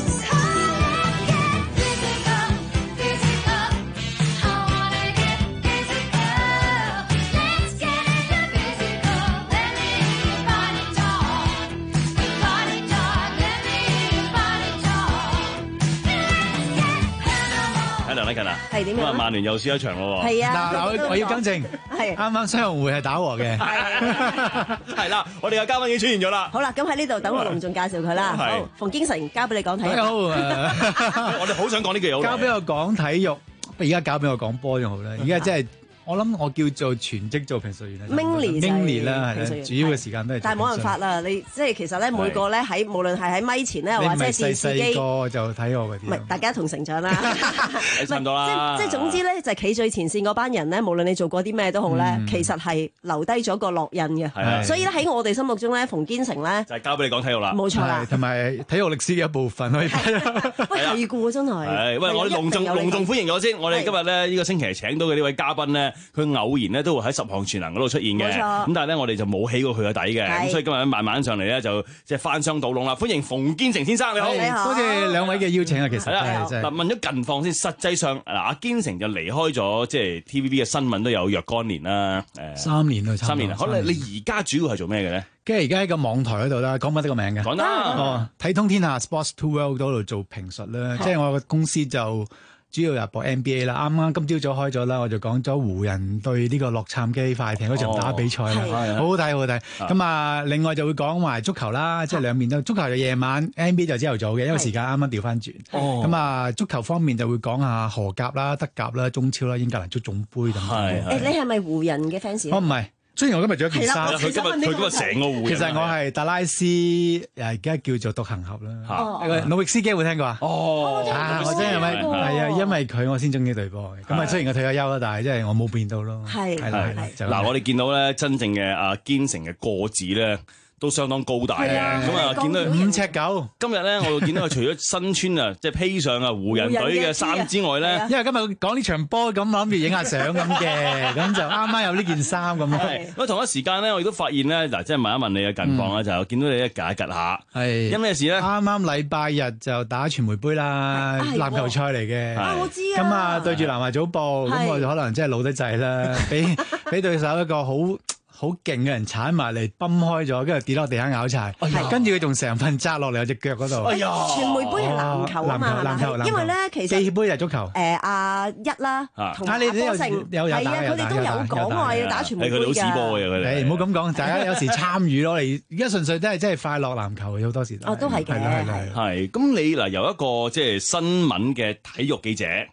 係點樣？咁啊，曼聯又輸一場咯喎。 係啊， 嗱，我我要更正， 係啱啱雙紅會係打和嘅。 係啦，我哋嘅嘉賓已經出現咗啦。 好啦，咁喺呢度等我隆重介紹佢啦。好，馮堅成交俾你講體育。 大家好， 我哋好想講呢句嘢。 交俾我講體育，不如而家交俾我講波就好啦。而家真係。我諗我叫做全職做評述員啦 ，Mingly 啦，係啦，主要嘅時間都係。 但係冇辦法啦，你即係其實咧每個咧喺無論係喺咪前咧，或者係電視機， 細個就睇我嗰啲。 唔係，大家同成長啦， 差唔多啦。 即係總之咧，就係企最前線嗰班人咧，無論你做過啲咩都好咧，其實係留低咗個烙印嘅。所以咧喺我哋心目中咧，馮堅成咧就係交俾你講體育啦。 冇錯啦， 同埋體育歷史嘅一部分可以。 喂，係㗎真係。 係，喂，我哋隆重隆重歡迎咗先。我哋今日咧呢個星期請到嘅呢位嘉賓咧，佢偶然咧都會喺十項全能嗰度出現嘅，咁但係咧我哋就冇起過佢個底嘅，咁所以今日慢慢上嚟咧就即係翻箱倒籠啦。歡迎馮堅成先生，你好， 你好， 多謝兩位嘅邀請啊，其實係嗱問咗近況先，實際上嗱阿堅成就離開咗即係 T V B 嘅新聞都有若干年啦，誒三年啦， 三年啦，好啦，你而家主要係做咩嘅咧？ 跟住而家喺個網台嗰度啦，講唔得個名嘅， 講得哦，睇通天下 Sports Two World 嗰度做評述啦，即係我個公司就。主要又播 N B A 啦，啱啱今朝早開咗啦，我就講咗湖人對呢個洛杉磯快艇嗰場打比賽啦，哦、好好睇，好好睇。咁啊，另外就會講埋足球啦，即係兩面都，足球就夜晚 ，N B A 就朝頭早嘅，因為時間啱啱調翻轉。咁啊，足球方面就會講下荷甲啦、德甲啦、中超啦、英格蘭足總杯等等。 誒，你係咪湖人嘅 fans？ 我唔係。雖然我今日着咗件衫， 佢今日佢今日成個湖人。 其實我係達拉斯，誒而家叫做獨行俠啦。努域斯基有冇聽過啊？ 哦， 啊，我真係咪係啊？因為佢我先中意隊波嘅。咁啊，雖然我退咗休啦，但係即係我冇變到咯。 係係係。 嗱，我哋見到咧真正嘅阿堅成嘅個子咧。都相當高大嘅，咁啊見到五尺九。 今日咧，我見到佢除咗身穿啊，即係披上啊湖人隊嘅衫之外咧， 因為今日講呢場波咁，諗住影下相咁嘅，咁就啱啱有呢件衫咁。 咁同一時間咧，我亦都發現咧，嗱，即係問一問你嘅近況啦，就見到你一夾一夾下， 係因咩事咧？ 啱啱禮拜日就打傳媒杯啦，籃球賽嚟嘅。 啊，我知啊。 咁啊，對住南華早報，咁我就可能真係老得滯啦，俾俾對手一個好。好勁嘅人鏟埋嚟，崩開咗，跟住跌落地下咬柴，跟住佢仲成份扎落嚟我隻腳嗰度。 哎呀！傳媒杯係籃球啊嘛， 籃球， 因為咧其實記協杯就足球。 誒阿一啦，同阿波成，係啊，佢哋都有講話要打傳媒杯㗎。 佢哋好屎波嘅佢哋。 唔好咁講，大家有時參與咯。你而家純粹都係真係快樂籃球，好多時都。 哦，都係嘅。 係咁你嗱由一個即係新聞嘅體育記者， 嗯，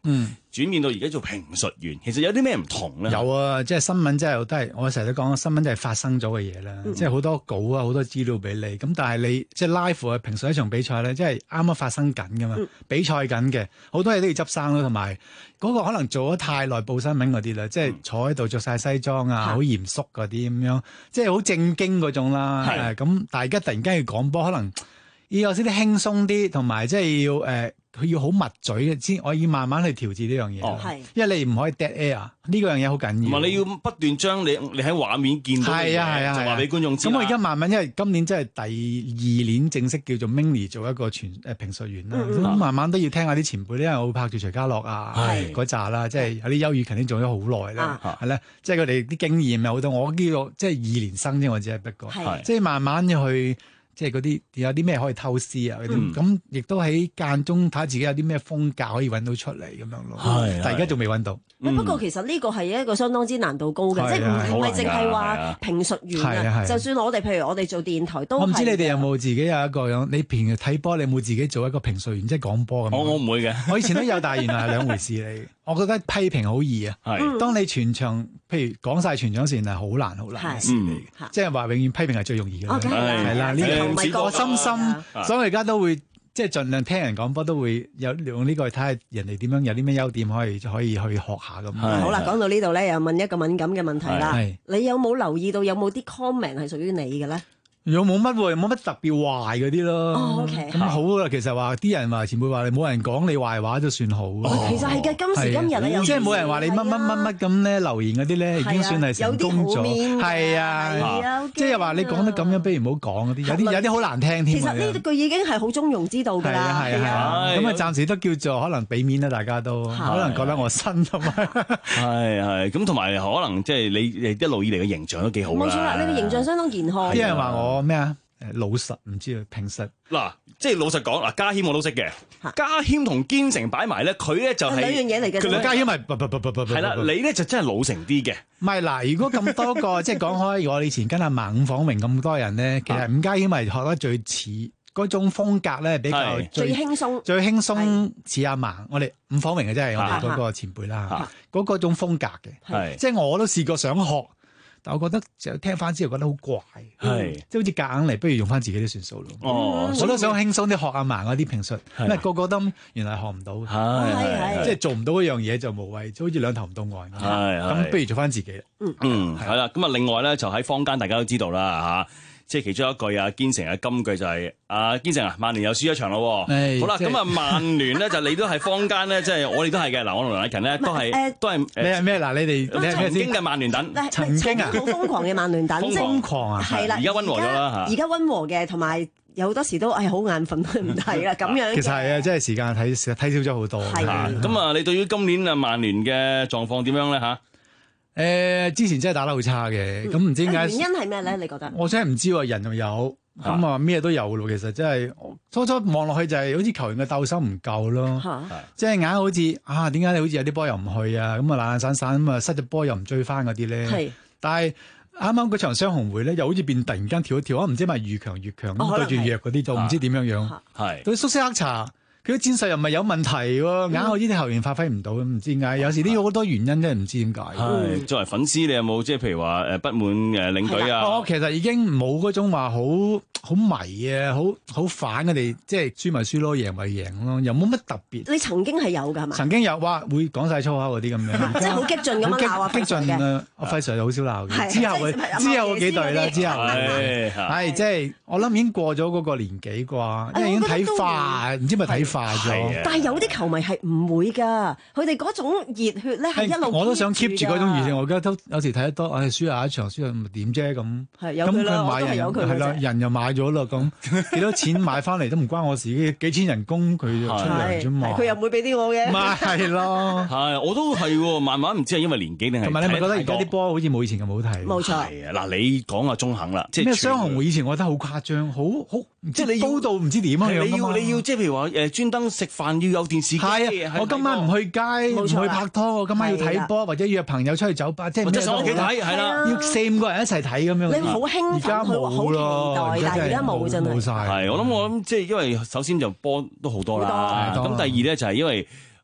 轉變到而家做評述員，其實有啲咩唔同咧？ 有啊，即係新聞真係都係我成日都講，新聞真係發生咗嘅嘢啦。 嗯、 即係好多稿啊，好多資料俾你。咁但係你即係 live 嘅評述一場比賽咧，即係啱啱發生緊噶嘛，嗯、比賽緊嘅，好多嘢都要執生咯，同埋嗰個可能做咗太耐報新聞嗰啲啦，即係坐喺度着晒西裝啊，好、嗯、嚴肅嗰啲咁樣，即係好正經嗰種啦。係咁，但係而家突然間要講波，可能要有少啲輕鬆啲，同埋即係要誒。呃佢要好密嘴嘅先，我要慢慢去調節呢樣嘢。哦，因為你唔可以 dead air，呢個樣嘢好緊要。 唔係你要不斷將你你喺畫面見到嘅嘢，就話俾觀眾知。 咁我而家慢慢，因為今年真係第二年正式叫做 mini 做一個全誒評述員啦。咁、嗯、慢慢都要聽下啲前輩，因為我會拍住徐家樂啊嗰扎啦，即係有啲邱雨勤已經做咗好耐啦，係咧，即係佢哋啲經驗有好多。我叫做即係二年生啫，我只係不過，即係慢慢要去。即係嗰啲有啲咩可以偷師啊嗰啲，咁亦都喺間中睇下自己有啲咩風格可以揾到出嚟咁樣咯。係，但係而家仲未揾到。 不過其實呢個係一個相當之難度高嘅，即係唔唔係淨係話評述員啊。就算我哋譬如我哋做電台都，我唔知你哋有冇自己有一個樣，你平時睇波，你有冇自己做一個評述員，即係講波咁？ 我我唔會嘅， 我以前都有，但係原來係兩回事嚟。我覺得批評好易啊，係當你全場譬如講晒全場時係好難好難嘅事嚟嘅，即係話永遠批評係最容易嘅，係啦，呢個我深深，所以我而家都會即係盡量聽人講波，都會有用呢個去睇下人哋點樣有啲咩優點可以可以去學下咁。 好啦，講到呢度咧，又問一個敏感嘅問題啦，你有冇留意到有冇啲 comment 係屬於你嘅咧？ 又冇乜喎，冇乜特別壞嗰啲咯。 哦，OK， 咁好啦。其實話啲人話前輩話你冇人講你壞話都算好。 其實係嘅，今時今日咧， 即係冇人話你乜乜乜乜咁咧，留言嗰啲咧已經算係成功咗。係啊，即係話你講得咁樣，不如唔好講嗰啲。有啲有啲好難聽添。 其實呢句已經係好中庸之道㗎啦。係啊， 咁啊暫時都叫做可能俾面啦，大家都可能覺得我新同埋。 係係咁，同埋可能即係你一路以嚟嘅形象都幾好啦。 冇錯啦，你嘅形象相當健康。 啲人話我咩啊？誒老實唔知啊，平實嗱，即係老實講嗱，家謙我都識嘅，家謙同堅成擺埋咧，佢咧就係兩樣嘢嚟嘅。 佢家謙係係啦，你咧就真係老成啲嘅。 唔係嗱，如果咁多個即係講開，我以前跟阿孟伍晃榮咁多人咧，其實伍家謙係學得最似嗰種風格咧，比較最輕鬆， 最輕鬆似阿孟。我哋伍晃榮嘅真係我哋嗰個前輩啦，嗰嗰種風格嘅，即係我都試過想學。但我覺得就聽翻之後覺得好怪，係即係好似夾硬嚟，不如用翻自己啲算數咯。哦，我都想輕鬆啲學阿嫲嗰啲評述，因為個個都原來學唔到，係即係做唔到嗰樣嘢就無謂，就好似兩頭唔到岸。係咁，不如做翻自己。 嗯嗯，係啦。咁啊，另外咧就喺坊間大家都知道啦嚇。即係其中一句啊，堅成嘅金句就係、是、啊，堅成啊，曼聯又輸一場咯。好啦，咁啊，曼聯咧就你都係坊間咧，即係我哋都係嘅。嗱，我同梁禮勤咧都係都係。 你係咩？嗱，你哋你係曾經嘅曼聯躉， 曾經啊， 好瘋狂嘅曼聯躉， 瘋狂啊， 係啦， 而家溫和咗啦嚇。 而家溫和嘅，同埋有好多時都係好眼瞓都唔睇啦，咁樣。 其實係啊，即係時間睇睇少咗好多。 係咁啊，你對於今年啊曼聯嘅狀況點樣咧嚇？ 誒、呃，之前真係打得好差嘅，咁唔、嗯、知點解？ 原因係咩咧？你覺得？ 我真係唔知喎，人又有，咁啊咩都有咯。其實真係初初望落去就係好似球員嘅鬥心唔夠咯，即係硬好似啊，點解你好似有啲波又唔去啊？咁啊懶懶散散咁啊，失咗波又唔追翻嗰啲咧。係，但係啱啱嗰場雙紅會咧，又好似變突然間跳一跳，我唔知係咪越強越強咁對住弱嗰啲就唔知點樣樣。係對蘇斯克查。佢啲戰術又唔係有問題喎，硬係呢啲球員發揮唔到，唔知點解。有時啲好多原因真係唔知點解。 係作為粉絲，你有冇即係譬如話誒不滿誒領隊啊？ 我其實已經冇嗰種話好好迷啊，好好反佢哋，即係輸咪輸咯，贏咪贏咯，又冇乜特別。 你曾經係有㗎係嘛？ 曾經有話會講晒粗口嗰啲咁樣， 即係好激進咁樣鬧啊！ 激進啊！阿費 Sir 就好少鬧嘅。之後佢之後嗰幾隊啦，之後係係即係我諗已經過咗嗰個年紀啩，因為已經睇化，唔知咪睇化咗。 但係有啲球迷係唔會㗎，佢哋嗰種熱血咧係一路。 我都想 keep 住嗰種熱血，我覺得都有時睇得多，唉，輸下一場，輸下咪點啫咁。係有佢啦，我都係有佢嘅啫。係啦，人又買咗啦，咁幾多錢買翻嚟都唔關我事，幾千人工佢就出糧啫嘛。 佢又唔會俾啲我嘅。 咪係咯， 係我都係喎，慢慢唔知係因為年紀定係。 同埋你咪覺得而家啲波好似冇以前咁好睇？ 冇錯。 係啊，嗱，你講下中肯啦，即係咩雙紅會以前我覺得好誇張，好好即係你高到唔知點樣樣。 你要你要即係譬如話誒專登食飯要有電視機。 係啊，我今晚唔去街，唔去拍拖，我今晚要睇波，或者約朋友出去酒吧，即係或者上屋企睇，係啦， 要四五個人一齊睇咁樣。 你好興奮， 而家冇咯， 但係而家冇真係。 冇晒。 係我諗我諗，即係因為首先就波都好多啦，咁第二咧就係因為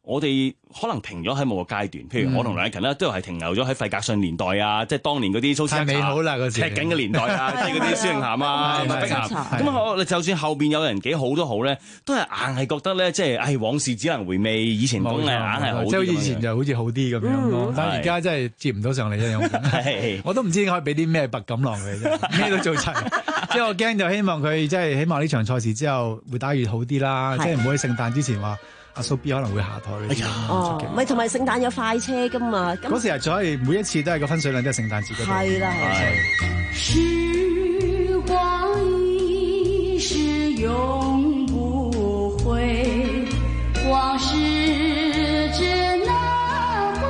我哋可能停咗喺某個階段，譬如我同梁禮勤咧都係停留咗喺費格遜年代啊，即係當年嗰啲蘇斯克查美好啦嗰時踢緊嘅年代啊，即係嗰啲蕭永涵啊、麥碧咸。咁我就算後邊有人幾好都好咧，都係硬係覺得咧，即係唉往事只能回味，以前講嘅硬係好啲。 即係以前就好似好啲咁樣咯，但係而家真係接唔到上嚟啫。我都唔知可以俾啲咩白錦囊佢啫，咩都做齊。即係我驚就希望佢即係希望呢場賽事之後會打越好啲啦，即係唔好喺聖誕之前話。阿蘇 B 可能會下台嘅， 哦，唔係同埋聖誕有快車噶嘛， 嗰時係所以每一次都係個分水嶺都係聖誕節嗰度。 係啦，係。 時光一逝永不回，往事只能回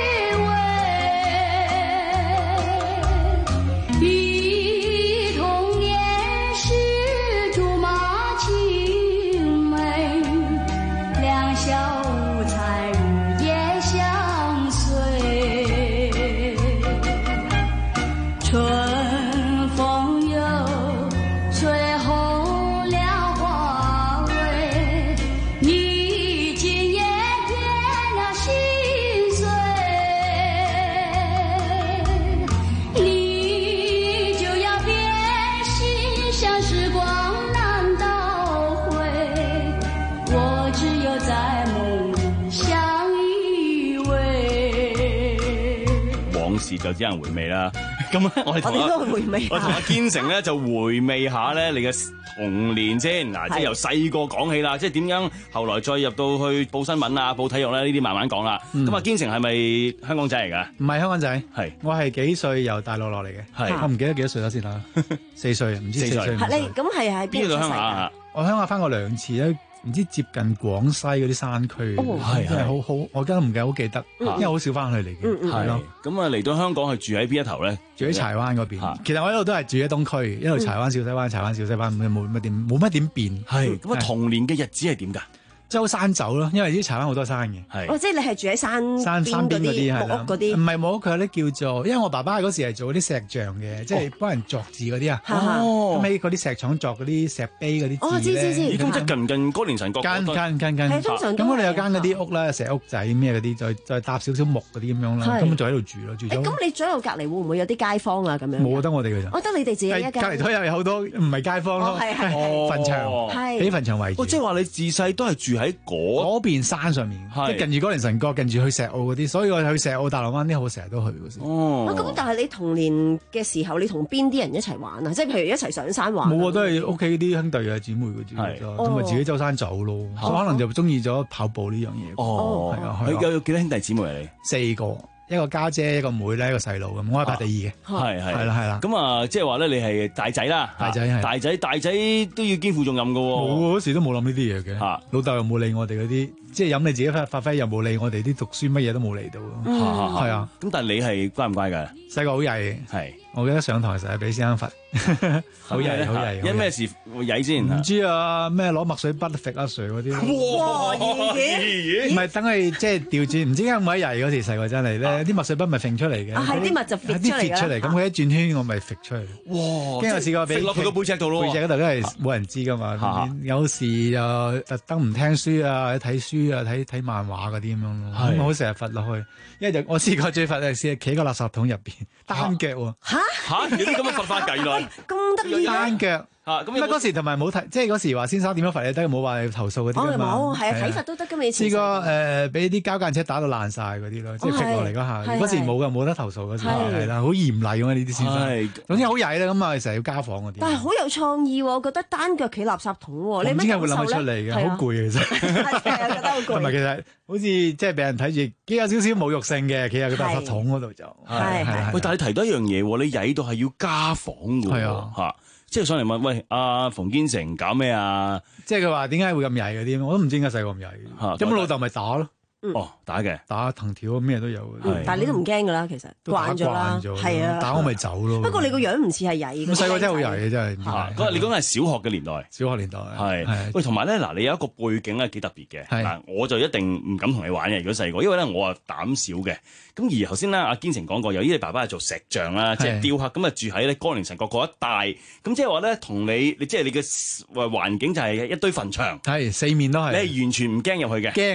味。忆童年時竹馬青梅。兩小無猜，午夜相隨。春風又吹紅了花蕊，你今夜添了心碎，你就要變心，像時光難倒回，我只有在夢裏相依偎。 往事就只能回味啦。咁咧，我哋我哋都回味下。 我同阿堅成咧就回味下咧你嘅童年先嗱，即係由細個講起啦，即係點樣後來再入到去報新聞啊、報體育咧，呢啲慢慢講啦。咁啊，堅成係咪香港仔嚟㗎？ 唔係香港仔， 係我係幾歲由大陸落嚟嘅。 係我唔記得幾多歲啦先啦，四歲唔知四歲。 係你咁係喺邊度出世㗎？ 我鄉下翻過兩次咧。唔知接近廣西嗰啲山區，係係好好，我而家唔記得好記得，因為好少翻去嚟嘅，係咯。 咁啊嚟到香港係住喺邊一頭咧？ 住喺柴灣嗰邊。其實我一路都係住喺東區，一路柴灣、小西灣、柴灣、小西灣，冇冇乜點冇乜點變。 係咁啊！童年嘅日子係點㗎？ 周山走咯，因為啲柴灣好多山嘅。 係哦，即係你係住喺山山山邊嗰啲係啦， 嗰啲唔係冇屋，佢有啲叫做，因為我爸爸嗰時係做嗰啲石像嘅，即係幫人作字嗰啲啊。哦，咁喺嗰啲石廠作嗰啲石碑嗰啲字咧。 哦，知知知。 咦，咁即係近近歌連臣角間間間間。 係通常咁我哋有間嗰啲屋啦，石屋仔咩嗰啲，再再搭少少木嗰啲咁樣啦，咁就喺度住咯，住咗。 咁你左右隔離會唔會有啲街坊啊？咁樣冇得我哋嘅咋。 我覺得你哋自己一間。 隔離都有好多唔係街坊咯， 係係墳場，係俾墳場圍住。 即係話你自細都係住喺嗰邊山上面，即係近住歌連臣角，近住去石澳嗰啲，所以我去石澳、大浪灣啲我成日都去嘅先。 哦， 咁但係你童年嘅時候，你同邊啲人一齊玩啊？即係譬如一齊上山玩。 冇啊，都係屋企啲兄弟啊、姊妹嗰啲，咁咪自己周山走咯。可能就中意咗跑步呢樣嘢。 哦， 係啊， 有有幾多兄弟姊妹啊？你四個。一個家姐，一個妹咧，一個細佬咁，我係排第二嘅。 係係係啦係啦。 咁啊，即係話咧，你係大仔啦， 大仔係大仔大仔都要肩負重任㗎喎。 冇嗰時都冇諗呢啲嘢嘅。老豆又冇理我哋嗰啲，即係飲你自己發發揮，又冇理我哋啲讀書乜嘢都冇嚟到。係啊。咁但係你係乖唔乖㗎？ 細個好曳。係。我記得上堂成日俾先生罰。好曳好曳。 因咩事會曳先？ 唔知啊，咩攞墨水筆揈阿 Sir 嗰啲。 哇！ 唔係等佢即係調轉，唔知點解咁鬼曳嗰時細個真係咧，啲墨水筆咪揈出嚟嘅。 係啲墨就揈出嚟㗎。出嚟，咁佢一轉圈，我咪揈出嚟。哇！跟住我試過俾揈落佢個背脊度咯。 背脊嗰度都係冇人知㗎嘛。有時又特登唔聽書啊，睇書啊，睇睇漫畫嗰啲咁樣咯。咁我好成日罰落去，因為就我試過最罰係試企喺個垃圾桶入邊單腳喎。 嚇嚇！有啲咁嘅罰法計來。 咁得意單腳。 嚇咁嗰時同埋冇睇，即係嗰時話先生點樣罰你得，冇話你投訴嗰啲㗎嘛。 冇係啊，體罰都得㗎嘛。 試過誒俾啲交間車打到爛晒嗰啲咯，即係揈落嚟嗰下。嗰時冇㗎，冇得投訴嗰時係啦，好嚴厲㗎嘛呢啲先生。總之好曳啦，咁啊成日要家訪嗰啲。 但係好有創意喎，我覺得單腳企垃圾桶喎，你點解會諗得出嚟嘅？好攰嘅其實。 係覺得好攰。 同埋其實好似即係俾人睇住，幾有少少侮辱性嘅，企喺個垃圾桶嗰度就。 係係。 喂，但係你提到一樣嘢喎，你曳到係要家訪㗎喎嚇。即係上嚟問，喂，阿馮堅成搞咩啊？ 即係佢話點解會咁曳嗰啲，我都唔知點解細個咁曳。咁我老豆咪打咯。 哦，打嘅， 打藤條咩都有。 但係你都唔驚㗎啦，其實慣咗啦，係啊。 打我咪走咯。 不過你個樣唔似係曳。 咁細個真係好曳嘅，真係。 嗰日你講緊係小學嘅年代， 小學年代係。喂，同埋咧嗱，你有一個背景咧幾特別嘅。嗱，我就一定唔敢同你玩嘅。如果細個，因為咧我啊膽小嘅。咁而頭先咧，阿堅成講過，由於你爸爸係做石像啦，即係雕刻，咁啊住喺咧歌連臣角嗰一帶，咁即係話咧，同你，你即係你嘅環境就係一堆墳場， 係四面都係， 你係完全唔驚入去嘅。 驚，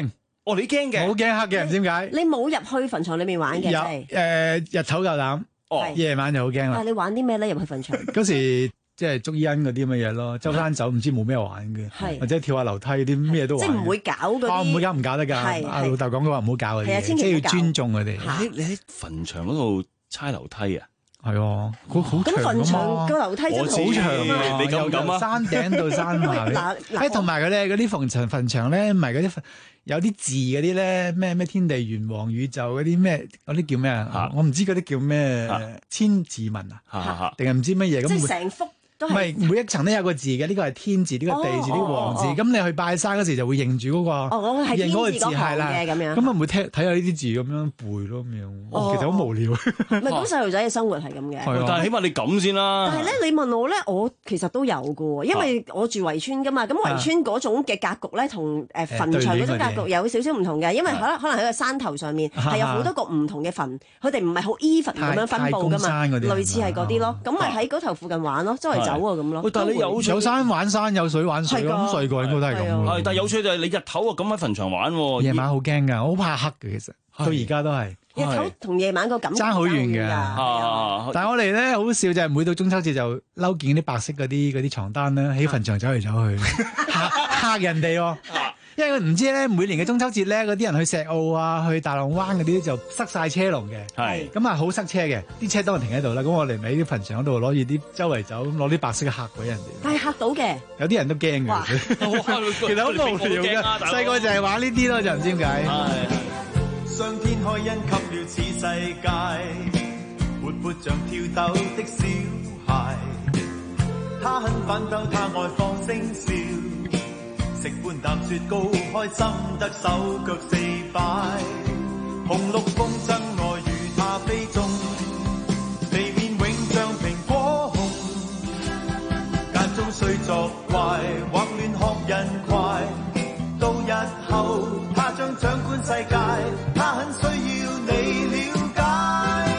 哦，你驚嘅？ 好驚黑嘅，唔知點解。 你冇入去墳場裏面玩嘅， 有係誒日頭夠膽， 哦夜晚就好驚啦但係。你玩啲咩咧？入去墳場嗰時即係捉煙嗰啲咁嘅嘢咯，周山走唔知冇咩玩嘅， 係或者跳下樓梯啲咩都玩嘅。 即係唔會搞嗰啲啊唔會搞唔搞得㗎。 係阿老豆講嘅話唔好搞嗰啲嘢， 係啊千祈即係要唔好搞尊重佢哋。 你你喺墳場嗰度猜樓梯啊？ 係啊，佢好長咁墳場㗎嘛個樓梯真係好長啊！ 你敢唔敢啊由山頂到山下喂嗱嗱誒，同埋佢咧嗰啲墳場墳場咧，唔係嗰啲有啲字嗰啲咧，咩咩天地元皇宇宙嗰啲咩嗰啲叫咩啊？我唔知嗰啲叫咩千字文啊，定係唔知乜嘢咁。 即係成幅都唔係每一層都有個字嘅，呢個係天字，呢個地字，呢個皇字。咁你去拜山嗰時就會認住嗰個， 哦係認嗰個天字嗰行係啦嘅咁樣咁啊，唔會聽睇下呢啲字咁樣背咯咁樣。 哦其實好無聊。 唔係咁細路仔嘅生活係咁嘅。 係啊但係起碼你咁先啦。 但係咧，你問我咧，我其實都有嘅喎，因為我住圍村噶嘛，咁圍村嗰種嘅格局咧，同誒墳場嗰種格局有少少唔同嘅，因為可能可能喺個山頭上面係有好多個唔同嘅墳，佢哋唔係好 even 咁樣分佈噶嘛，類似係嗰啲咯，咁咪喺嗰頭附近玩咯，周圍走啊咁咯。 但係你有有山玩山，有水玩水咯，咁細個應該都係咁咯。 係，但係有趣就係你日頭啊咁喺墳場玩喎， 夜晚好驚㗎，我好怕黑嘅，其實到而家都係。 日頭同夜晚個感覺爭好遠嘅， 啊但係我哋咧好笑就係每到中秋節就嬲見啲白色嗰啲嗰啲床單咧喺墳場走嚟走去嚇嚇人哋喎。因為唔知咧，每年嘅中秋節咧，嗰啲人去石澳啊、去大浪灣嗰啲就塞晒車龍嘅， 係咁啊好塞車嘅，啲車當然停喺度啦。咁我哋咪喺啲墳場嗰度攞住啲周圍走，攞啲白色嘅嚇鬼人哋。 但係嚇到嘅， 有啲人都驚嘅，其實好無聊㗎。細個就係玩呢啲咯，就唔知點解。 上天開恩給了此世界，活潑像跳竇的小孩，他很反斗，他愛放聲笑。食半啖雪糕，開心得手腳四擺。紅綠風箏愛與他飛縱，地面永像蘋果紅。間中雖作怪，或亂學人快。到日後，他將掌管世界，他很需要你了解。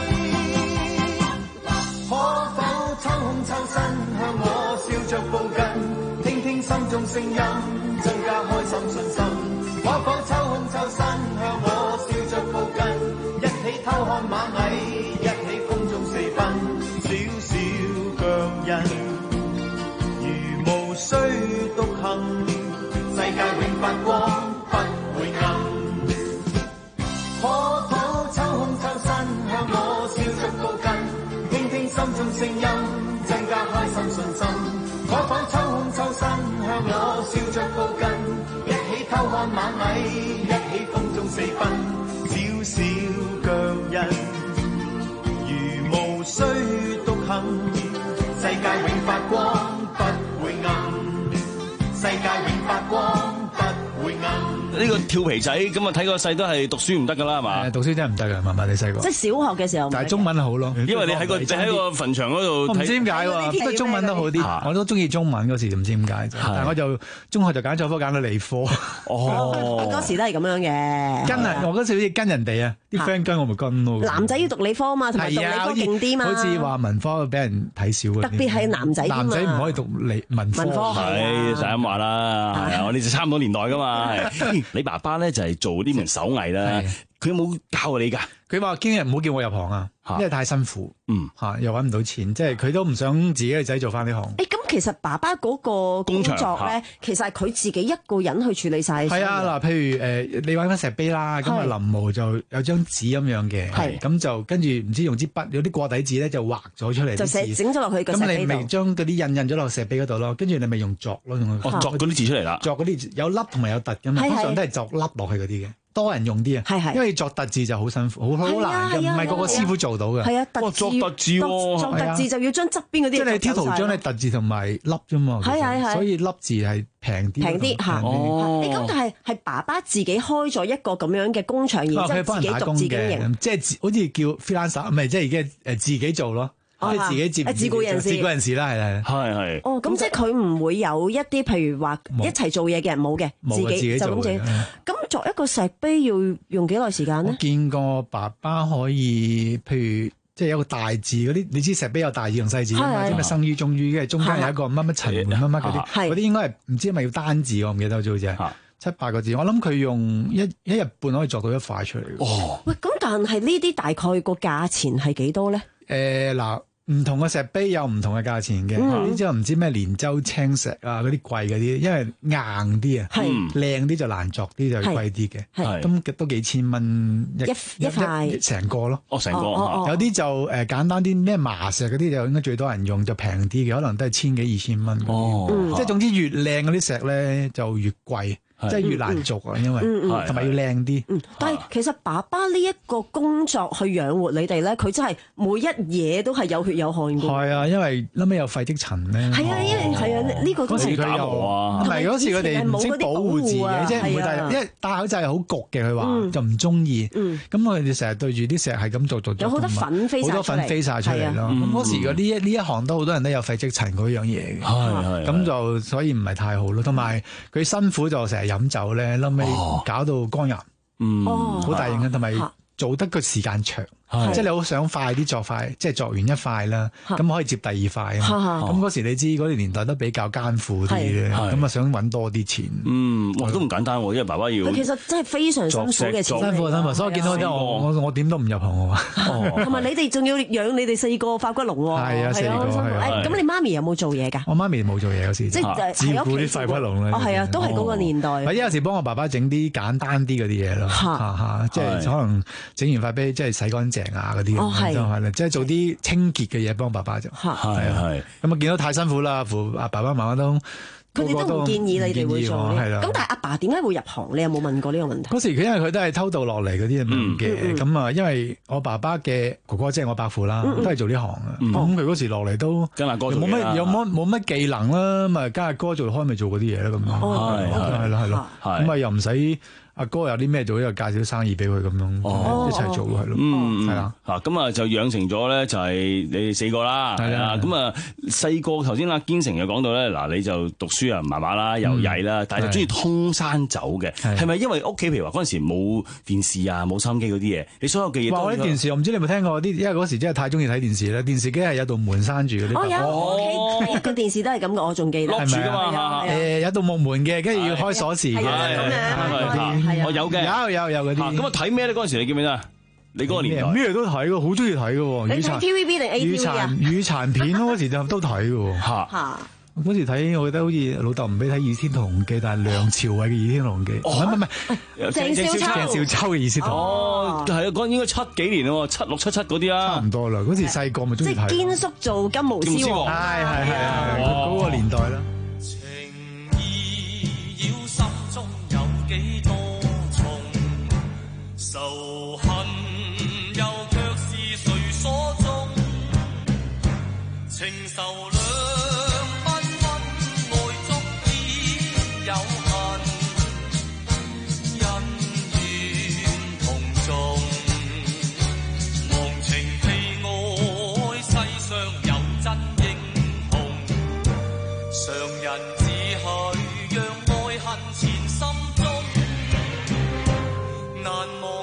可否抽空抽身向我笑着步近，聽聽心中聲音，增加開心信心。可否抽空抽身向我笑着步近，一起偷看螞蟻，一起風中四分。小小腳印如無需獨行，世界永發光不會暗。可否抽空抽身向我笑着步近，聽聽心中聲音，增加開心信心。可否抽空抽身向我笑着步近，一起偷看螞蟻，一起風中四分。小小腳印如無需獨行，世界永發光不會暗，世界永發光不會暗。 呢個調皮仔咁啊，睇個勢都係讀書唔得噶啦，係嘛？ 誒讀書真係唔得㗎，麻麻你細個。 即係小學嘅時候， 但係中文好咯， 因為你喺個你喺個墳場嗰度， 我唔知點解喎，不過中文都好啲，我都中意中文嗰時，唔知點解。但係我就中學就揀咗科，揀到理科。 哦，嗰時都係咁樣嘅。 跟啊，我嗰時好似跟人哋啊，啲 friend 跟我咪跟咯。 男仔要讀理科啊嘛，同埋讀理科勁啲嘛。 好似話文科俾人睇少嘅。 特別係男仔， 男仔唔可以讀理文科。 係就咁話啦，係啊，我哋就差唔多年代噶嘛。你爸爸咧就係做呢門手藝啦，佢有冇教你㗎？ 佢話經人唔好叫我入行啊，因為太辛苦，嗯嚇又揾唔到錢，即係佢都唔想自己嘅仔做翻呢行。 誒咁其實爸爸嗰個工作咧，其實係佢自己一個人去處理晒。 係啊嗱，譬如誒你揾翻石碑啦，咁啊臨摹就有張紙咁樣嘅，咁就跟住唔知用支筆有啲過底紙咧就畫咗出嚟， 就寫整咗落去個石碑度。 咁你咪將嗰啲印印咗落石碑嗰度咯，跟住你咪用鑿咯，用作嗰啲字出嚟啦， 鑿嗰啲有凹同埋有凸㗎嘛，通常都係鑿凹落去嗰啲嘅。多人用啲啊，因為作凸字就好辛苦，好好難嘅，唔係個個師傅做到嘅。 係啊，凸字作凸字喎， 作凸字就要將側邊嗰啲。 即係你挑圖章咧，凸字同埋凹啫嘛。 係係係。 所以凹字係平啲。平啲嚇。哦。你咁但係係爸爸自己開咗一個咁樣嘅工場，然之後自己獨自經營， 即係好似叫 freelancer，唔係即係而家誒自己做咯。即係自己接自雇人士， 自雇人士啦，係係係係。 哦，咁即係佢唔會有一啲譬如話一齊做嘢嘅人冇嘅，自己就咁自己。咁作一個石碑要用幾耐時間咧？ 我見過爸爸可以，譬如即係有個大字嗰啲，你知石碑有大字同細字啊嘛，啲咩生於終於，跟住中間有一個乜乜陳門乜乜嗰啲，嗰啲應該係唔知係咪要單字，我唔記得咗好似係。 七八個字，我諗佢用一一日半可以作到一塊出嚟。 哦， 喂，咁但係呢啲大概個價錢係幾多咧？ 誒嗱、唔同嘅石碑有唔同嘅價錢嘅，呢之後唔知咩連州青石啊嗰啲貴嗰啲，因為硬啲啊，靚啲就難作啲就貴啲嘅，咁都幾千蚊一一塊成個咯。 哦，成個， 有啲就誒簡單啲，咩麻石嗰啲就應該最多人用，就平啲嘅，可能都係千幾二千蚊。哦，即係總之越靚嗰啲石咧就越貴。即係越難做啊，因為同埋要靚啲。 但係其實爸爸呢一個工作去養活你哋咧，佢真係每一嘢都係有血有汗嘅。 係啊，因為後尾有肺積塵咧。 係啊，因為係啊，呢個嗰時佢又唔係嗰時佢哋唔識保護自己，即係唔會戴，因為戴口罩係好焗嘅，佢話就唔中意。咁我哋成日對住啲石係咁做做做， 有好多粉飛晒出嚟， 好多粉飛晒出嚟咯。咁嗰時嗰呢一呢一行都好多人都有肺積塵嗰樣嘢嘅。 係係。 咁就所以唔係太好咯。同埋佢辛苦就成日飲酒咧，後尾搞到肝癌， 嗯， 好大影響，同埋做得個時間長，即係你好想快啲作塊，即係作完一塊啦，咁可以接第二塊啊。咁嗰時你知嗰年年代都比較艱苦啲嘅，咁啊想揾多啲錢。 嗯，哇，都唔簡單喎，因為爸爸要其實真係非常辛苦嘅， 辛苦辛苦，所以我見到啲我我我點都唔入行喎。 同埋你哋仲要養你哋四個化骨龍喎。 係啊，四個係。 咁你媽咪有冇做嘢㗎？ 我媽咪冇做嘢嗰時， 即係照顧啲化骨龍咧。 哦，係啊，都係嗰個年代。 或者有時幫我爸爸整啲簡單啲嗰啲嘢咯，嚇嚇，即係可能整完塊碑即係洗乾淨啊嗰啲咁，就係啦，即係做啲清潔嘅嘢幫爸爸就係係。咁啊見到太辛苦啦，父阿爸爸媽媽都佢哋都唔建議你哋會做。 係啦。 咁但係阿爸點解會入行？你有冇問過呢個問題？ 嗰時佢因為佢都係偷渡落嚟嗰啲咁樣嘅，咁啊因為我爸爸嘅哥哥即係我伯父啦，都係做呢行啊。咁佢嗰時落嚟都跟阿哥做冇乜有冇冇乜技能啦，咪跟阿哥做開咪做嗰啲嘢啦咁樣。係係啦係咯，咁啊又唔使。阿哥有啲咩做，又介紹生意俾佢咁樣，一齊做係咯，係啦。 嚇咁啊就養成咗咧，就係你哋四個啦，係啊。咁啊細個頭先阿堅成又講到咧，嗱你就讀書啊麻麻啦，又曳啦，但係就中意通山走嘅，係咪因為屋企譬如話嗰陣時冇電視啊、冇收音機嗰啲嘢，你所有嘅嘢都？ 哇！啲電視我唔知你有冇聽過啲，因為嗰時真係太中意睇電視啦。電視機係有道門閂住嗰啲。 哦有，我屋企個電視都係咁嘅，我仲記得。 落住㗎嘛？誒有道木門嘅，跟住要開鎖匙嘅。 我有嘅， 有有有嗰啲。 咁啊睇咩咧？嗰陣時你記唔記得？你嗰個年代咩都睇嘅，好中意睇嘅。 你睇 T V B 定 A P V 啊？ 雨殘片嗰時就都睇嘅。嚇嚇！嗰時睇，我記得好似老豆唔俾睇《倚天屠龍記》，但係梁朝偉嘅《倚天屠龍記》。唔係唔係， 鄭少秋鄭少秋嘅意思。 哦，係啊，嗰應該七幾年喎，七六七七嗰啲啊。 差唔多啦，嗰時細個咪中意睇。 即係堅叔做金毛獅王。 係係係，嗰個年代啦。 仇恨又卻是誰所種？情仇兩分分，愛中必有恨，恩怨同重。忘情被愛，世上有真英雄。常人只許讓愛恨纏心中，難忘。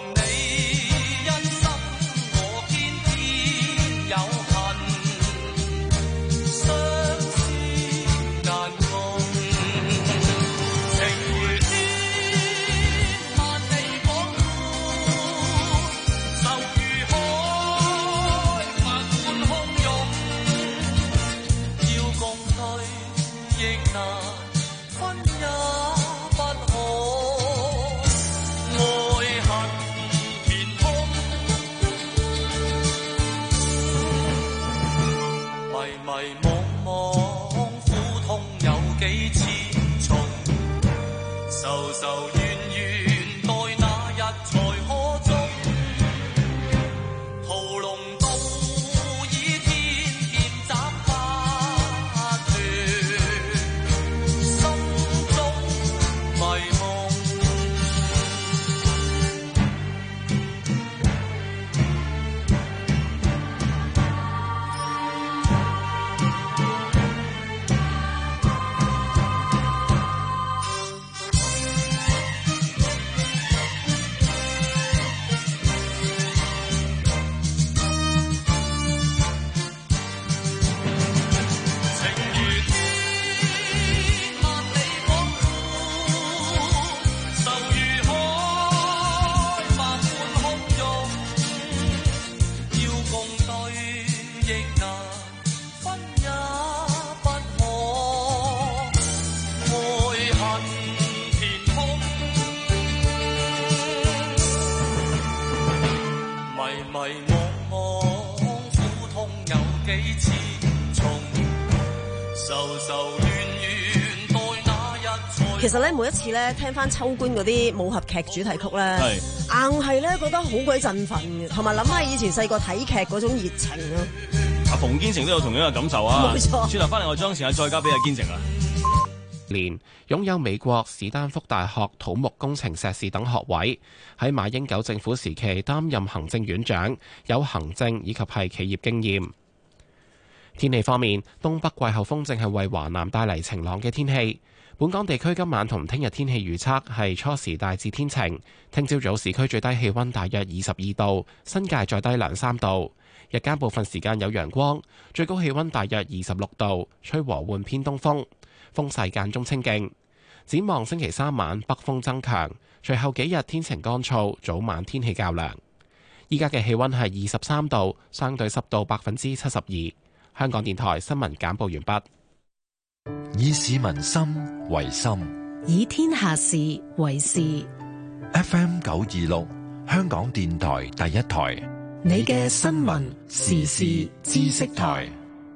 其實咧每一次咧聽翻秋官嗰啲武俠劇主題曲咧，硬係咧覺得好鬼振奮嘅，同埋諗下以前細個睇劇嗰種熱情啊！ 阿馮堅成都有同樣嘅感受啊！ 冇錯。 轉頭翻嚟我將時間再交俾阿堅成啦。 年擁有美國史丹福大學土木工程碩士等學位，喺馬英九政府時期擔任行政院長，有行政以及係企業經驗。天氣方面，東北季候風正係為華南帶嚟晴朗嘅天氣。本港地區今晚同聽日天氣預測係初時大致天晴，聽朝早市區最低氣溫大約二十二度，新界再低兩三度。日間部分時間有陽光，最高氣溫大約二十六度，吹和緩偏東風。風勢間中清勁，展望星期三晚北風增強，隨後幾日天晴乾燥，早晚天氣較涼。依家嘅氣溫係二十三度，相對濕度百分之七十二。香港電台新聞簡報完畢。 以市民心為心， 以天下事為事。 F M 九二六，香港電台第一台， 你嘅新聞時事知識台。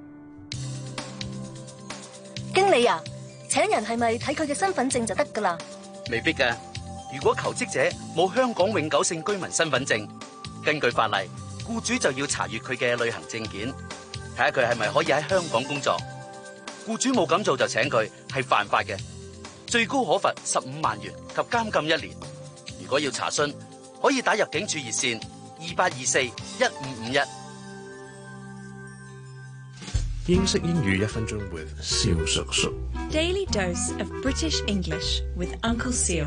經理啊，請人係咪睇佢嘅身份證就得㗎啦？ 未必㗎。如果求職者冇香港永久性居民身份證，根據法例，僱主就要查閱佢嘅旅行證件，睇下佢係咪可以喺香港工作。僱主冇咁做就請佢，係犯法嘅，最高可罰十五萬元及監禁一年。如果要查詢，可以打入境處熱線二八二四一五五一。 英式英語一分鐘 with 蕭叔叔。 Daily dose of British English with Uncle Seal。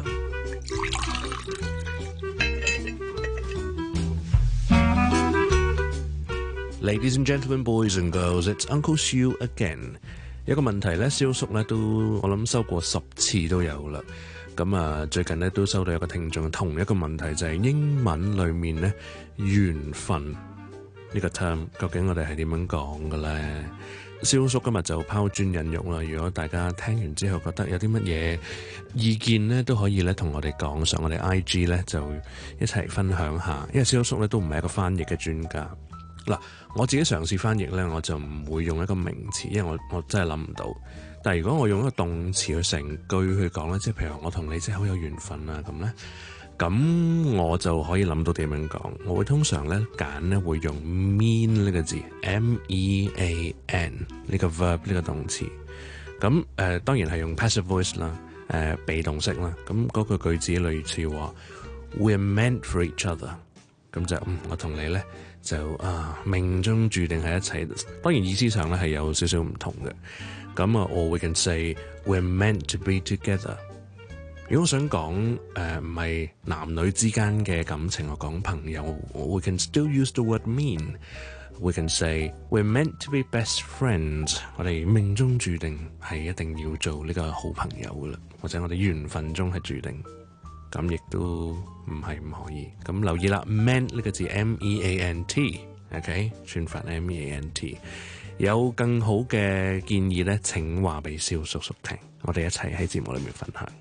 Ladies and gentlemen, boys and girls, it's Uncle Seal again。 有個問題咧，蕭叔咧都我諗收過十次都有啦。咁啊，最近咧都收到一個聽眾同一個問題，就係英文裏面咧緣分呢個 term 究竟我哋係點樣講嘅咧？蕭叔今日就拋磚引玉啦。如果大家聽完之後覺得有啲乜嘢意見咧，都可以咧同我哋講，上我哋 I G 咧就一齊分享下。因為蕭叔咧都唔係一個翻譯嘅專家。嗱，我自己嘗試翻譯咧，我就唔會用一個名詞，因為我我真係諗唔到。但係如果我用一個動詞去成句去講咧，即係譬如我同你真係好有緣分啊咁咧。咁我就可以諗到點樣講，我會通常咧揀咧會用 mean 呢個字 M E A N 呢個 verb 呢個動詞。咁誒、呃、當然係用 passive voice 啦，誒、呃、被動式啦。咁嗰個句子類似話 We're meant for each other。咁就嗯我同你咧就啊命中注定喺一齊。當然意思上咧係有少少唔同嘅。咁啊 or we can say We're meant to be together。如果我想講誒唔係男女之間嘅感情，我講朋友 ，we can still use the word mean。We can say we're meant to be best friends。我哋命中注定係一定要做呢個好朋友噶啦，或者我哋緣分中係注定。咁亦都唔係唔可以。咁留意啦 ，meant 呢個字 M E A N T，OK， 串法 M E A N T。有更好嘅建議咧，請話俾蕭叔叔聽，我哋一齊喺節目裏面分享。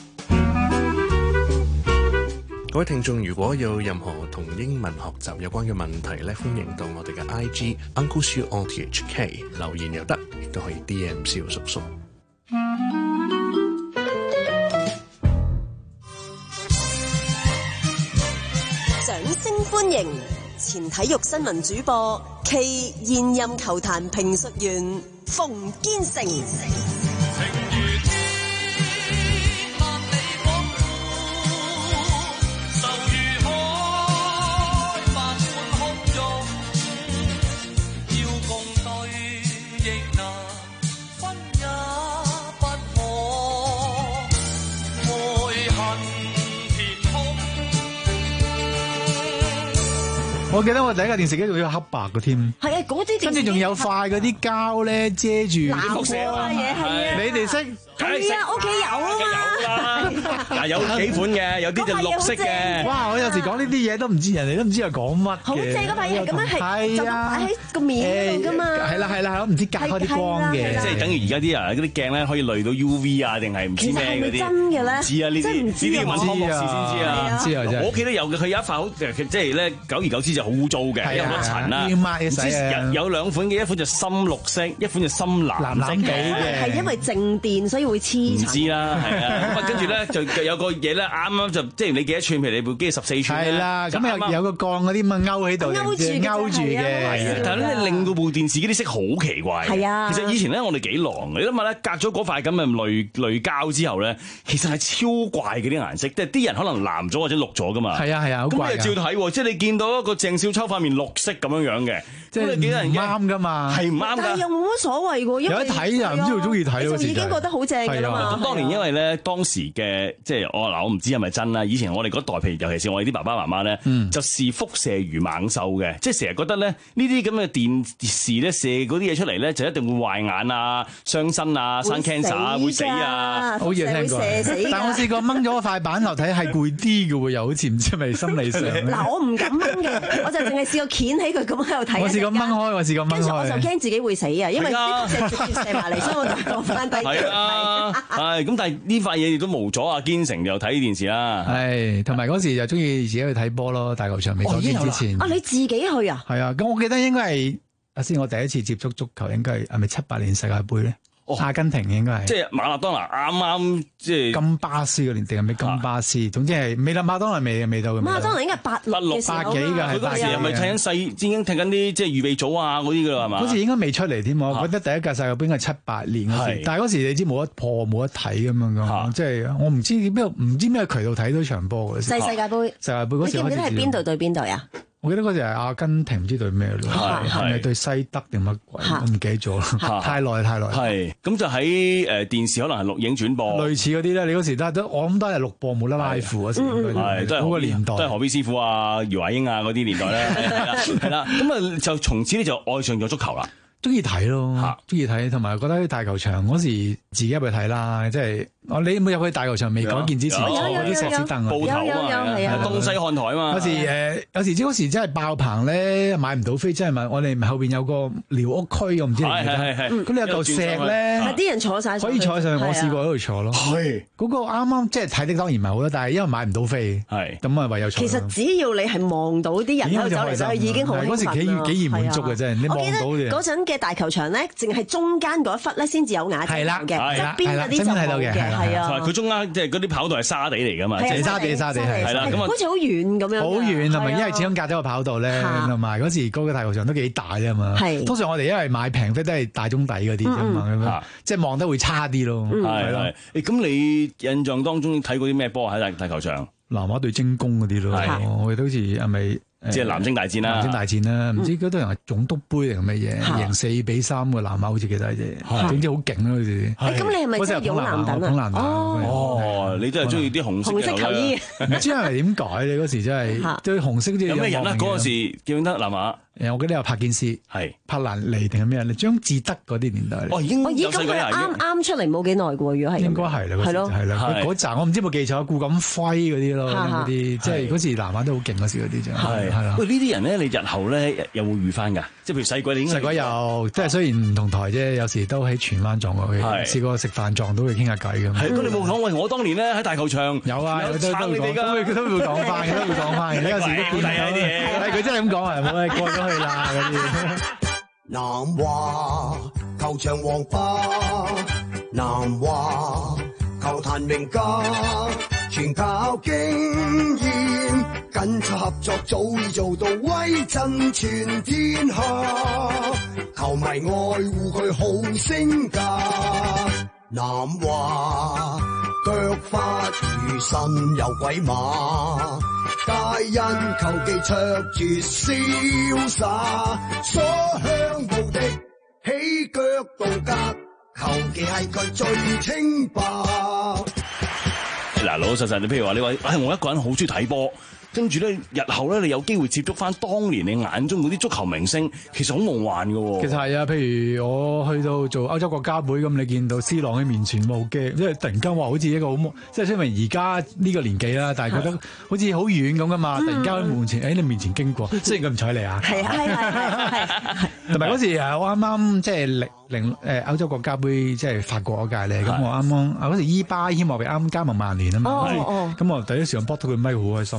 各位聽眾，如果有任何同英文學習有關嘅問題咧，歡迎到我哋嘅 I G Uncle Siu O T H K 留言又得，亦都可以 D M 蕭叔叔。 掌聲歡迎前體育新聞主播暨現任球壇評述員馮堅成。 我記得我第一個電視機仲要黑白嘅添， 係啊，嗰啲跟住仲有塊嗰啲膠咧遮住藍色啊嘢係啊， 你哋識？ 係啊，屋企有啊嘛。 嗱，有幾款嘅，有啲就綠色嘅。 哇！我有時講呢啲嘢都唔知，人哋都唔知係講乜嘅。 好正嗰塊嘢咁樣係就擺喺個面度㗎嘛。 係啦係啦，我唔知隔開啲光嘅。 即係等於而家啲人嗰啲鏡咧可以濾到 U V 啊，定係唔知咩嗰啲？ 其實係咪真嘅咧？ 知啊，呢啲呢啲要問科博士先知啊。 知啊真係。 我屋企都有嘅，佢有一塊好即係咧，久而久之就好污糟嘅，有好多塵啦。 要抹嘅洗啊。 有兩款嘅，一款就深綠色，一款就深藍藍藍地嘅。 係因為靜電所以會會黐唔知啦，係啊。咁啊，跟住咧就有個嘢咧，啱啱就即係你幾多寸？譬如你部機十四寸係啦，咁有有個鋼嗰啲咁嘅勾喺度， 勾住勾住嘅。 但係咧令到部電視機啲色好奇怪。 係啊， 其實以前咧我哋幾狼，你諗下咧，隔咗嗰塊咁嘅濾濾膠之後咧，其實係超怪嘅啲顏色，即係啲人可能藍咗或者綠咗噶嘛。 係啊係啊，好怪㗎。 咁你照睇，即係你見到一個鄭少秋塊面綠色咁樣樣嘅， 即係幾多人啱㗎嘛？ 係唔啱㗎。 但係又冇乜所謂喎，因為有得睇啊，唔知佢中意睇咯。 就已經覺得好正㗎啦嘛。 咁當年因為咧當時嘅即係我嗱，我唔知係咪真啦。以前我哋嗰代，譬如尤其是我哋啲爸爸媽媽咧，就視輻射如猛獸嘅，即係成日覺得咧呢啲咁嘅電視咧射嗰啲嘢出嚟咧，就一定會壞眼啊、傷身啊、生 cancer 啊、會死啊。 好嘢聽過，但我試過掹咗塊板頭睇係攰啲嘅喎，又好似唔知係咪心理上。 嗱，我唔敢掹嘅，我就淨係試過掀起佢咁喺度睇。 我試過掹開，我試過掹開。 跟住我就驚自己會死啊，因為啲輻射直接射埋嚟，所以我就放翻低。 係啊，係咁，但係呢塊嘢亦都無阻阿堅成又睇電視啦。 係，同埋嗰時就中意自己去睇波咯，大球場未改建之前。 啊，你自己去啊？ 係啊，咁我記得應該係阿先，我第一次接觸足球應該係係咪七八年世界盃咧？阿根廷應該係， 即係馬勒當拿啱啱即係金巴斯嗰年定係咪金巴斯？總之係未啦，馬當拿未未到嘅。 馬當拿應該係八六嘅時候啦。 八幾㗎， 佢嗰時係咪睇緊細已經睇緊啲即係預備組啊嗰啲㗎啦係嘛？ 嗰時應該未出嚟添，我覺得第一屆世界盃應該係七八年嗰時，但係嗰時你知冇得破冇得睇咁樣㗎，即係我唔知邊唔知咩渠道睇到場波嘅。 細世界盃， 世界盃嗰時， 你記唔記得係邊隊對邊隊啊？ 我記得嗰時係阿根廷唔知對咩咯，係咪對西德定乜鬼？我唔記得咗啦，太耐太耐。 係咁就喺誒電視可能係錄影轉播， 類似嗰啲咧。你嗰時都都我諗都係錄播冇得拉褲嗰時， 係都係嗰個年代， 都係何必師傅啊、姚華英啊嗰啲年代咧，係啦係啦。咁啊就從此咧就愛上咗足球啦。 中意睇咯，中意睇，同埋覺得啲大球場嗰時自己入去睇啦，即係我你有冇入去大球場未改建之前坐嗰啲石屎凳啊？ 鋪頭啊，東西看台啊嘛。 有時誒，有時即嗰時真係爆棚咧，買唔到飛，真係問我哋後邊有個寮屋區，我唔知你記唔記得？咁你有嚿石咧， 係啲人坐晒， 可以坐上去。我試過喺度坐咯。 係嗰個啱啱即係睇的當然唔係好啦，但係因為買唔到飛，係咁啊唯有坐。 其實只要你係望到啲人喺度走嚟走去，已經好興奮啦。 嗰時幾幾易滿足嘅真係，你望到嘅。 嗰陣嘅大球場咧，淨係中間嗰一忽咧先至有瓦遮嘅，側邊嗰啲就冇嘅，係啊。 佢中間即係嗰啲跑道係沙地嚟㗎嘛， 係沙地沙地係。 係啦，咁啊， 好似好遠咁樣。 好遠同埋因為始終隔咗個跑道咧，同埋嗰時嗰個大球場都幾大啊嘛。通常我哋因為買平飛都係大中底嗰啲啫嘛，咁樣即係望得會差啲咯。 係係。誒咁你印象當中睇過啲咩波喺大大球場？ 南華對精工嗰啲咯，我記得好似係咪？ 即係南征大戰啦， 南征大戰啦，唔知嗰隊人係總督杯定係乜嘢，贏四比三個南華好似記得啫，總之好勁咯好似。 咁你係咪真係勇南等啊？ 哦，你真係中意啲紅色紅色球衣， 唔知係咪點解你嗰時真係對紅色啲有咩人啊？嗰陣時記唔記得南華？ 誒，我記得有柏健斯，係柏蘭尼定係咩啊？張志德嗰啲年代。 哦，已經有世界啱啱出嚟冇幾耐嘅喎，如果係應該係啦，係咯，係啦，嗰陣我唔知有冇記錯，顧錦輝嗰啲咯，嗰啲即係嗰時南華都好勁嗰時嗰啲啫。係係啦。喂， 呢啲人咧，你日後咧有冇遇翻㗎？即係譬如細個你細個有，即係雖然唔同台啫，有時都喺荃灣撞過佢，試過食飯撞到佢傾下偈咁。 係，咁你冇講喂，我當年咧喺大球場有啊，都都會講，都會都會講翻，都會講翻。你有時都估睇有啲嘢，係佢真係咁講啊，冇係過咗去啦嗰啲。 南華球場黃花，南華球壇名家，全靠經驗，緊湊合作早已做到威震全天下。球迷愛護佢好聲價，南華腳法如神有鬼馬。皆因球技卓絕瀟灑，所向無敵，起腳度格，球技係佢最清白。 嗱，老老實實，你譬如話你話，唉，我一個人好中意睇波。跟住咧，日後咧，你有機會接觸翻當年你眼中嗰啲足球明星，其實好夢幻㗎喎。 其實係啊，譬如我去到做歐洲國家杯咁，你見到 C 朗喺面前，冇驚，因為突然間話好似一個好，即係雖然而家呢個年紀啦，但係覺得好似好遠咁噶嘛。突然間喺門前，喺你面前經過，雖然佢唔睬你啊。係啊係係係。同埋嗰時啊，我啱啱即係零零誒歐洲國家杯，即係法國嗰屆咧。咁我啱啱啊嗰時伊巴謙莫比啱加盟曼聯啊嘛。咁我第一時間搏到佢咪好開心嗰啲。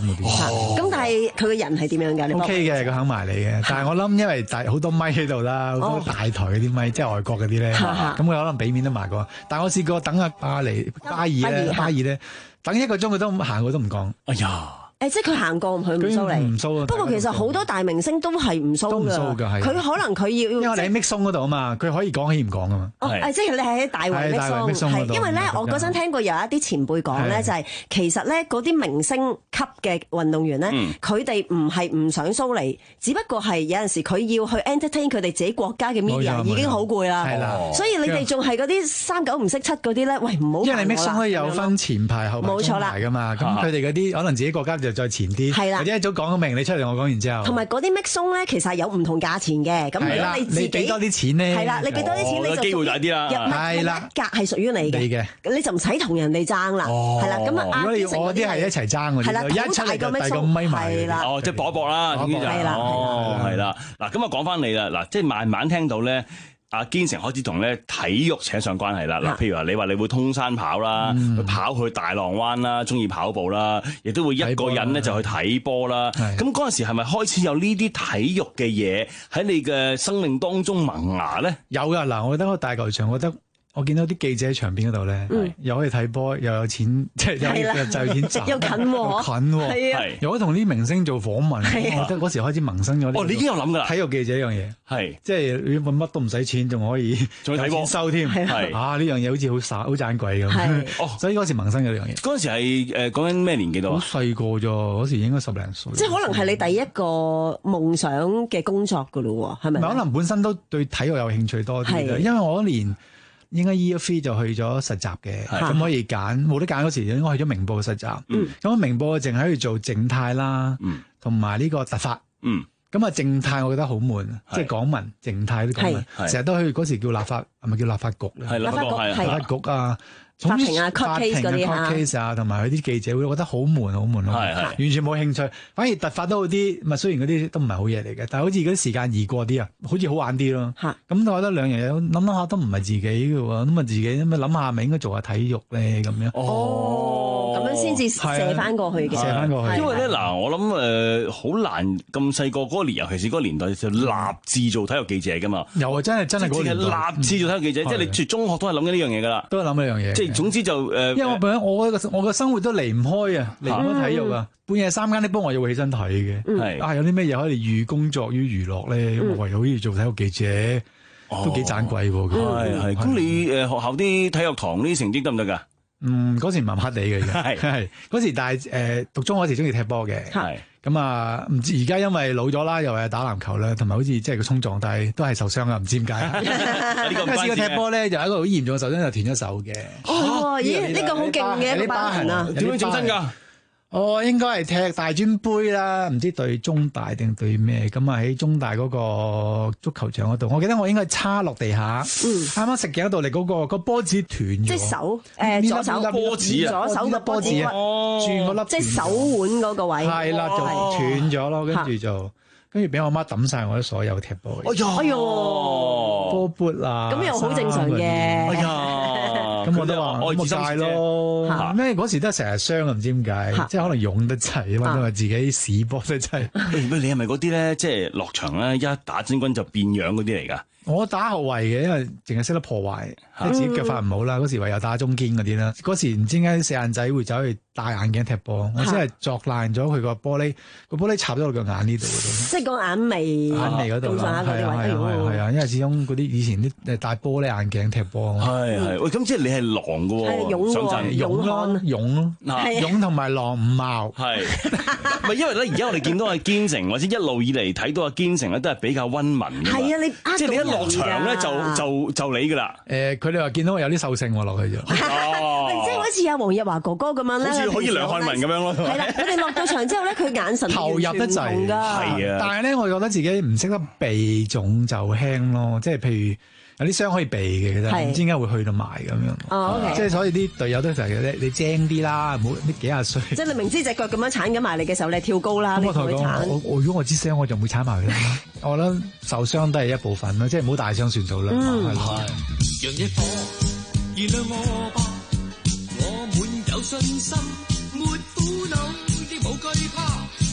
咁但係佢個人係點樣㗎？你 O K 嘅，佢肯埋你嘅。但係我諗，因為大好多咪喺度啦，好多大台嗰啲咪，即係外國嗰啲咧，咁佢可能俾面都埋過。但係我試過等阿巴黎巴爾咧，巴爾咧等一個鐘佢都行過都唔講。哎呀！ 誒，即係佢行過佢唔騷你， 唔騷啊！ 不過其實好多大明星都係唔騷㗎，佢可能佢要， 因為你喺 mix 嗰度啊嘛，佢可以講起唔講啊嘛。 哦，誒，即係你係喺大圍 mix 係因為咧，我嗰陣聽過有一啲前輩講咧，就係其實咧嗰啲明星級嘅運動員咧，佢哋唔係唔想騷你，只不過係有陣時佢要去 entertain 佢哋自己國家嘅 media 已經好攰啦，所以你哋仲係嗰啲三九唔識七嗰啲咧，喂唔好。 因為你 mix 咧有分前排後排中排㗎嘛，咁佢哋嗰啲可能自己國家就再前啲，或者一早講咗明，你出嚟我講完之後。 同埋嗰啲 mix song 咧，其實有唔同價錢嘅，咁如果你自己俾多啲錢咧， 係啦，你俾多啲錢你就機會大啲啦， 係啦，格係屬於你嘅，你就唔使同人哋爭啦，係啦，咁啊， 如果你我啲係一齊爭嘅， 係啦， 一出嚟就大個咪埋， 係啦， 哦，即係搏一搏啦，總之就係啦， 哦，係啦，嗱，咁啊講翻你啦，嗱，即係慢慢聽到咧。阿堅成開始同咧體育扯上關係啦，嗱，譬如話你話你會通山跑啦，嗯、跑去大浪灣啦，中意跑步啦，亦都會一個人咧就去睇波啦。咁嗰陣時係咪開始有呢啲體育嘅嘢喺你嘅生命當中萌芽咧？ 有噶，嗱，我覺得個大球場，我覺得。我見到啲記者喺場邊嗰度咧，又可以睇波，又有錢，即係有就有錢賺， 又近喎， 近喎，又可以同啲明星做訪問。我覺得嗰時開始萌生咗。 哦，你已經有諗㗎啦， 體育記者呢樣嘢係，即係揾乜都唔使錢，仲可以仲有錢收添。係啊，呢樣嘢好似好耍好盞鬼咁。哦，所以嗰時萌生咗呢樣嘢。 嗰陣時係誒講緊咩年紀度啊？ 好細個咋，嗰時應該十零歲。 即係可能係你第一個夢想嘅工作㗎咯喎，係咪？ 可能本身都對體育有興趣多啲嘅，因為我嗰年。應該 year three 就去咗實習嘅，咁可以揀，冇得揀嗰時應該去咗明報實習。咁明報淨喺度做靜態啦，同埋呢個突發。咁啊靜態我覺得好悶，即係港聞靜態都講嘅，成日都去嗰時叫立法，係咪叫立法局咧？ 係立法局， 立法局啊。 法庭啊 ，court case 嗰啲嚇，同埋佢啲記者會，我覺得好悶，好悶咯，完全冇興趣。反而突發都好啲，咪雖然嗰啲都唔係好嘢嚟嘅，但係好似嗰啲時間易過啲啊，好似好玩啲咯。咁我覺得兩樣嘢諗諗下都唔係自己嘅喎，咁啊自己咁啊諗下咪應該做下體育咧咁樣。 哦，咁樣先至射翻過去嘅， 射翻過去。 因為咧嗱，我諗誒好難咁細個嗰個年，尤其是嗰個年代就立志做體育記者㗎嘛。 有啊，真係真係嗰年代立志做體育記者，即係你住中學都係諗緊呢樣嘢㗎啦， 都係諗呢樣嘢。 即係總之就誒。 因為我本我個我個生活都離唔開啊，離唔開體育啊。半夜三更啲波我要起身睇嘅，係啊，有啲咩嘢可以寓工作於娛樂咧？咁我唯有好似做體育記者，都幾盞鬼喎。 係係。咁你誒學校啲體育堂呢啲成績得唔得㗎？ 嗯，嗰時麻麻地嘅，係係嗰時，但係誒讀中嗰時中意踢波嘅，係咁啊，唔知而家因為老咗啦，又係打籃球啦，同埋好似即係個衝撞，但係都係受傷啊，唔知點解。因為試過踢波咧，就一個好嚴重嘅受傷，就斷咗手嘅。 哦，咦？呢個好勁嘅一個疤痕啊！ 點樣整身㗎？ 哦，應該係踢大專杯啦，唔知對中大定對咩咁啊？喺中大嗰個足球場嗰度，我記得我應該係叉落地下，啱啱食頸度嚟嗰個個波子斷咗， 即係手誒左手波子啊， 左手嘅波子啊，轉嗰粒即係手腕嗰個位， 係啦，就斷咗咯，跟住就跟住俾我媽抌晒我啲所有踢波。 哎呀， 哎呀， 波缽啊， 咁又好正常嘅。 哎呀。咁我都話愛自戒咯，咩嗰時都成日傷啊，唔知點解，即係可能勇得滯，或者話自己屎波得滯。 喂，你係咪嗰啲咧？即係落場咧，一打真軍就變樣嗰啲嚟㗎？ 我打後衞嘅，因為淨係識得破壞，即係自己腳法唔好啦。嗰時唯有打中堅嗰啲啦。嗰時唔知點解四眼仔會走去戴眼鏡踢波，我真係鑿爛咗佢個玻璃，個玻璃插咗落個眼呢度嗰度。 即係個眼眉， 眼眉嗰度啦，係啊係啊係啊，因為始終嗰啲以前啲誒戴玻璃眼鏡踢波。 係係，喂，咁即係你係狼㗎喎， 勇喎，勇咯，勇咯，勇同埋狼唔貌。 係，唔係因為咧，而家我哋見到阿堅成，或者一路以嚟睇到阿堅成咧，都係比較溫文嘅。 係啊，你即係你一落場咧，就就就你㗎啦。 誒，佢哋話見到我有啲獸性喎落去咗。 哦， 即係好似阿黃日華哥哥咁樣咧， 好似可以梁漢文咁樣咯。 係啦，佢哋落到場之後咧，佢眼神投入得滯， 係啊。但係咧，我覺得自己唔識得避重就輕咯，即係譬如。有啲傷可以避嘅，其實唔知點解會去到埋咁樣。 哦，即係所以啲隊友都成日你精啲啦，唔好啲幾廿歲。 即係你明知隻腳咁樣鏟緊埋你嘅時候，你跳高啦，你唔會鏟。 我我如果我知聲，我就唔會鏟埋佢啦。我覺得受傷都係一部分啦，即係唔好大傷算數啦。 嗯， 讓一顆燃亮我吧，我滿有信心，沒苦惱亦無懼怕。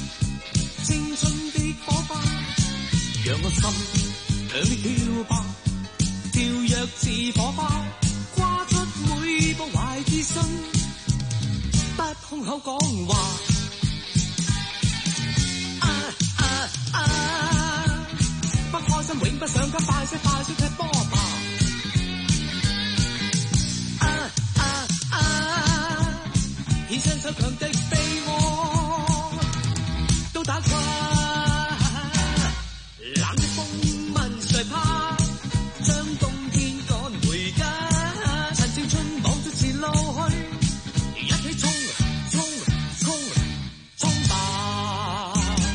心兩漂白，跳躍似火花，跨出每步懷自信，不空口講話。啊啊啊！不開心永不上進，快些快些踢波吧。啊啊啊！以雙手強敵被我都打垮。冷的風問誰怕？將冬天趕回家。趁青春望着前路去，一起衝衝衝衝吧！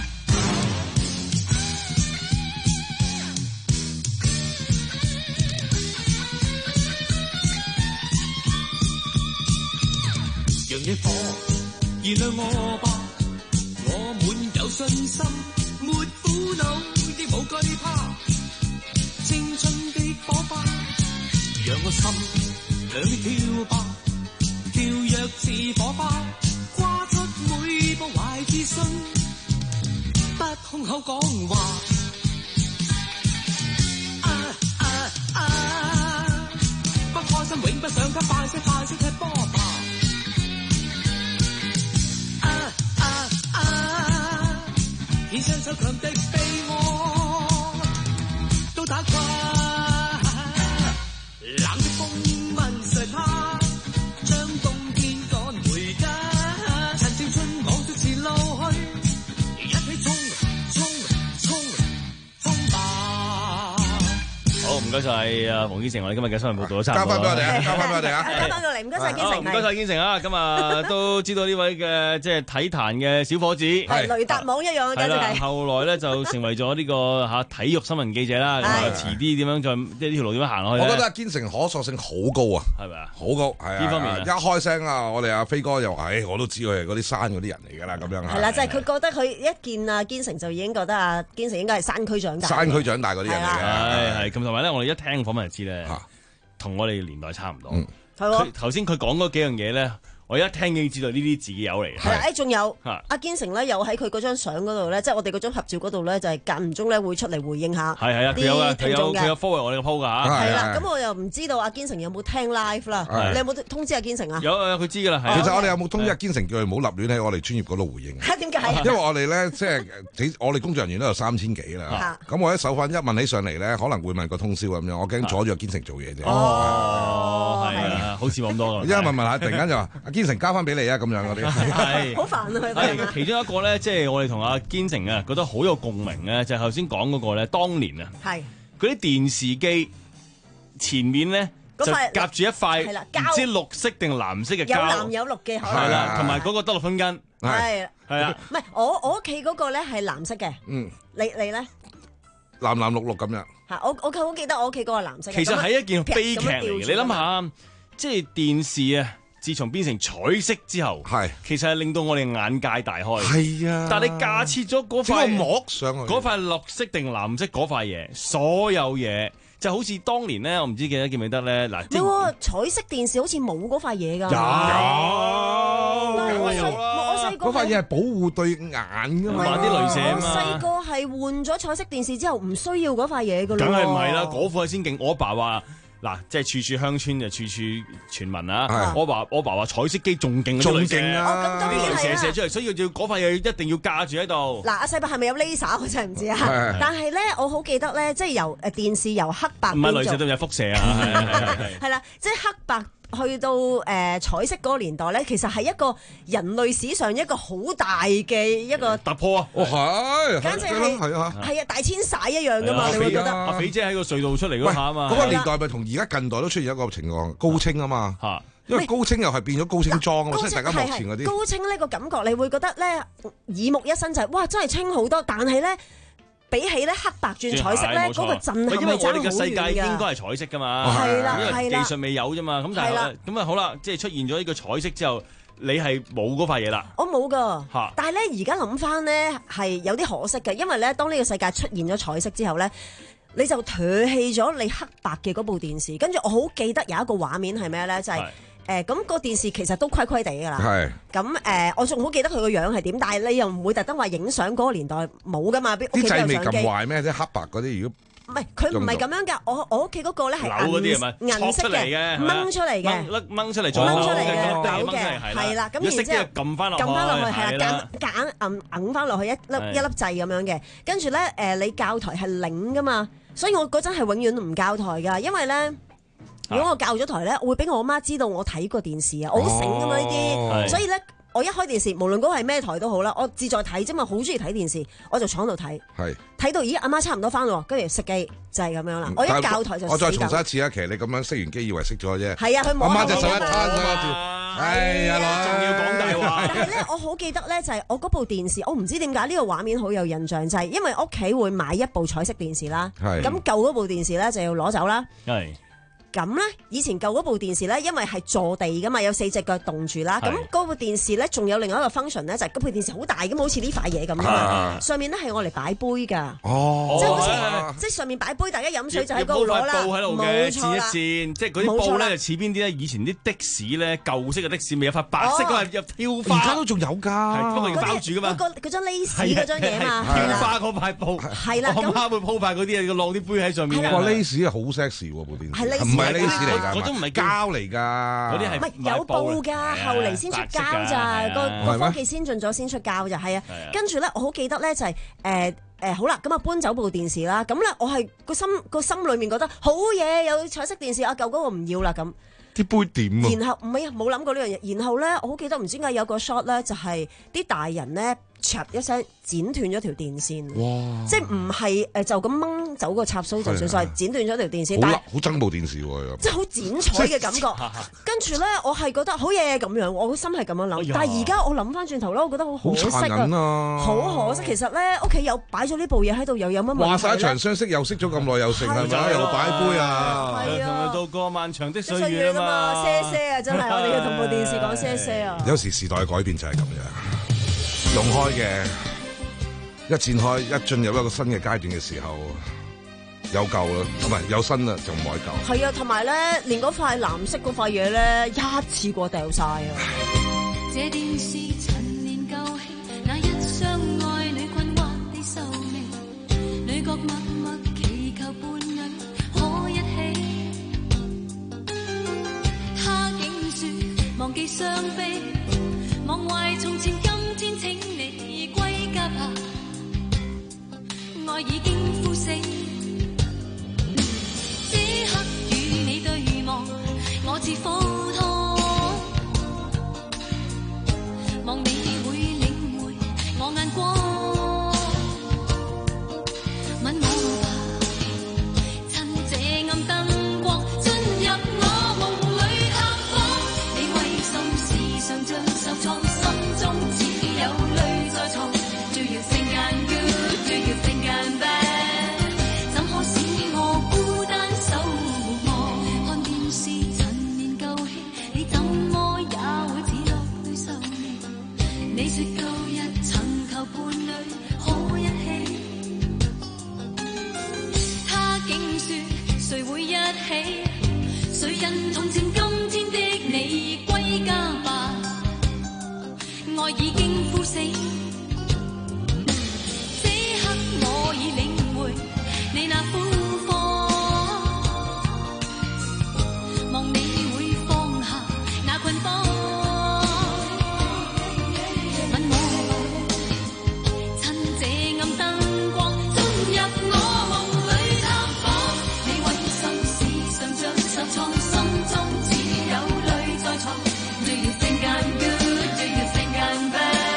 讓野火燃亮我吧，我滿有信心，沒苦惱亦無懼怕，青春的火花，讓我心兩漂白，跳躍似火花，跨出每步懷自信，不空口講話。啊啊啊！不開心永不上進，快些快些踢波吧。以雙手強敵被我都打垮，冷的風問誰怕？將冬天趕回家，趁青春望着前路去，一起衝衝衝衝吧！ 好，唔該晒啊，黃堅成，我哋今日嘅新聞報道都差唔多。 交翻俾我哋啊！交翻俾我哋啊！ 交翻過嚟，唔該晒堅成， 唔該晒堅成啊！今日都知道呢位嘅即係體壇嘅小伙子， 係雷達網一樣嘅簡直係。 後來咧就成為咗呢個嚇體育新聞記者啦。咁啊，遲啲點樣再即係呢條路點樣行落去？ 我覺得阿堅成可塑性好高啊， 係咪啊？ 好高係啊！ 呢方面一開聲啊，我哋阿飛哥又話：，誒，我都知佢係嗰啲山嗰啲人嚟㗎啦，咁樣啊。 係啦，就係佢覺得佢一見阿堅成就已經覺得阿堅成應該係山區長大。 山區長大嗰啲人嚟嘅。 係係咁，同埋咧，我哋一聽訪問就知咧，同我哋年代差唔多。 係頭先佢講嗰幾樣嘢咧。我一聽已經知道呢啲自己友嚟嘅。 係啦，誒仲有阿堅成咧，又喺佢嗰張相嗰度咧，即係我哋嗰張合照嗰度咧，就係間唔中咧會出嚟回應下。 係係啊，佢有嘅，佢有佢有 follow 我哋個 po 㗎嚇。 係啦，咁我又唔知道阿堅成有冇聽 live 啦？你有冇通知阿堅成啊？ 有啊，佢知㗎啦。 其實我哋有冇通知阿堅成叫佢唔好立亂喺我哋專業嗰度回應？ 點解？ 因為我哋咧即係我哋工作人員都有三千幾啦。咁我一手份一問起上嚟咧，可能會問個通宵咁樣，我驚阻住阿堅成做嘢啫。 哦，係啊，好似冇咁多㗎。 一問問下，突然間就話阿堅成交翻俾你啊！咁樣嗰啲係好煩啊！ 係其中一個咧，即係我哋同阿堅成啊，覺得好有共鳴咧，就係頭先講嗰個咧，當年啊， 係嗰啲電視機前面咧就夾住一塊唔知綠色定藍色嘅膠， 有藍有綠嘅， 係啦，同埋嗰個得六分斤， 係係啊， 唔係我我屋企嗰個咧係藍色嘅， 嗯， 你你咧藍藍綠綠咁樣， 嚇我我好記得我屋企嗰個藍色。 其實係一件悲劇嚟嘅，你諗下，即係電視啊！自從變成彩色之後，係其實係令到我哋眼界大開。 係啊， 但係你架設咗嗰塊膜上去， 嗰塊綠色定藍色嗰塊嘢，所有嘢就好似當年咧，我唔知記得記唔記得咧？嗱， 冇彩色電視好似冇嗰塊嘢㗎。 有， 我細我細個嗰塊嘢係保護對眼㗎嘛， 啲鐳射啊嘛。 我細個係換咗彩色電視之後，唔需要嗰塊嘢㗎咯。 梗係唔係啦，嗰塊先勁。我爸話。嗱，即係處處鄉村就處處傳聞啊！我爸我爸話彩色機仲勁， 仲勁啊！ 啲鐳射射出嚟，所以要嗰塊嘢一定要架住喺度。 嗱，阿細伯係咪有 laser？我真係唔知啊！但係咧，我好記得咧，即係由誒電視由黑白唔係鐳射都有輻射啊！ 係啦，即係黑白。去到誒、呃、彩色嗰個年代咧，其實係一個人類史上一個好大嘅一個突破啊！ 哦係， 簡直係係啊，係啊，大遷徙一樣噶嘛，你會覺得阿肥姐喺個隧道出嚟嗰下啊嘛， 嗰個年代咪同而家近代都出現一個情況，高清啊嘛嚇，因為高清又係變咗高清裝啊嘛，即係大家目前嗰啲高清呢個感覺，你會覺得咧耳目一新就係、是、哇，真係清好多，但係咧。比起咧黑白轉彩色咧，嗰個震撼係爭好遠㗎。因為我哋嘅世界應該係彩色㗎嘛， 係啦， 係啦， 技術未有啫嘛。咁但係咁啊好啦，即係出現咗呢個彩色之後，你係冇嗰塊嘢啦。 我冇㗎， 嚇。 但係咧而家諗翻咧係有啲可惜嘅，因為咧當呢個世界出現咗彩色之後咧，你就唾棄咗你黑白嘅嗰部電視。跟住我好記得有一個畫面係咩咧，就係、是。 誒咁個電視其實都虧虧地㗎啦。 係。 咁誒，我仲好記得佢個樣係點，但係你又唔會特登話影相嗰個年代冇㗎嘛，屋企啲掣未都有相機。 咁壞咩？即係黑白嗰啲，如果唔係佢唔係咁樣㗎，我我屋企嗰個咧係扭嗰啲係咪銀銀色戳出嚟嘅， 嘅掹出嚟嘅， 掹掹出嚟再掹出嚟嘅扭扭嘅，係啦。咁然之後撳翻落去， 撳翻落去係啦， 啦夾夾硬揞揞翻落去一粒係一粒掣咁樣嘅。跟住咧誒，你教台係擰㗎嘛，所以我嗰陣係永遠都唔教台㗎，因為咧。如果我教咗台咧，我會俾我媽知道我睇過電視啊，我好醒㗎嘛呢啲，所以咧我一開電視，無論嗰個係咩台都好啦，我志在睇啫嘛，好中意睇電視，我就坐喺度睇， 係睇到咦阿媽差唔多翻咯，跟住熄機就係咁樣啦。我一教台就我再死梗重申一次啊，其實你咁樣熄完機以為熄咗啫。 係啊，佢摸阿媽隻手一我㗎嘛攤上一條，哎呀， 仲要講大話。 但係咧，我好記得咧，就係我嗰部電視，我唔知點解呢個畫面好有印象，就係因為屋企會買一部彩色電視啦， 係咁舊嗰部電視咧就要攞走啦。 係。 咁咧，以前舊嗰部電視咧，因為係坐地噶嘛，有四隻腳棟住啦。咁嗰部電視咧，仲有另外一個 function 咧，就係嗰部電視好大咁，好似呢塊嘢咁啊。上面咧係我嚟擺杯㗎。 哦， 即係好似即係上面擺杯，大家飲水就喺嗰度攞啦。 布喺度嘅， 冇錯啦。 黐一線，即係嗰啲布咧就似邊啲咧？以前啲的士咧，舊式嘅的士咪有塊白色嗰個有飄花， 而家都仲有㗎， 係不過要包住㗎嘛。 嗰個嗰張 lace 嗰張嘢嘛， 飄花嗰塊布係啦。 我媽會鋪塊嗰啲啊，要晾啲杯喺上面㗎。 哇，lace 係好 sexy 喎部電視， 係 lace 唔係 lace 嚟㗎。 嗰種唔係膠嚟㗎， 嗰啲係唔係有布㗎，後嚟先出膠咋，個個科技先進咗先出膠咋，係啊。跟住咧，我好記得咧就係誒誒好啦，咁啊搬走部電視啦，咁咧我係個心個心裏面覺得好嘢，有彩色電視啊，舊嗰個唔要啦咁。 啲杯點啊？ 然後唔係啊，冇諗過呢樣嘢。然後咧，我好記得唔知點解有個 shot 咧，就係啲大人咧，插一聲剪斷咗條電線。哇！即係唔係誒就咁掹走個插蘇就算，所以剪斷咗條電線。但係好憎部電視喎， 即係好剪彩嘅感覺。跟住咧，我係覺得好嘢咁樣，我個心係咁樣諗。但係而家我諗翻轉頭咧，我覺得好可惜啊！好可惜，其實咧屋企有擺咗呢部嘢喺度，又有乜問題咧？ 話晒一場相識，又識咗咁耐，又成係咪？又擺杯啊！ 同佢度過漫長的歲月啊嘛， 些些啊，真係我哋要同部電視講些些啊！ 有時時代改變就係咁樣，用開嘅一展開，一進入一個新嘅階段嘅時候，有舊啦，唔係有新啦，就唔愛舊。 係啊，同埋咧，連嗰塊藍色嗰塊嘢咧，一次過掉晒啊！ 這電視陳年舊戲，那一相愛侶困惑地受命，女角默默祈求伴侶可一起。他竟說忘記傷悲，忘懷從前，今天請你歸家吧，愛已經枯死。此刻與你對望，我似火燙，望你會領會我眼光，吻我吧，趁這暗燈光進入我夢裏探訪。你為心事常像受創，心中只有淚在藏。Do you think I'm good? Do you think I'm bad? 怎可使我孤單守望？看電視陳年舊戲，你怎麼也會只落淚受命？你說舊日曾求伴侶可一起，他竟說誰會一起？誰人同情今天的你歸家吧？愛已經枯死。此刻我已領會你那苦況，望你會放下那捆綁。吻我吧，趁這暗燈光進入我夢裏探訪。你為心事常像受創，心中只有淚在藏。Do you think I'm good? Do you think I'm bad?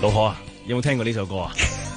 老何啊，有冇聽過呢首歌啊？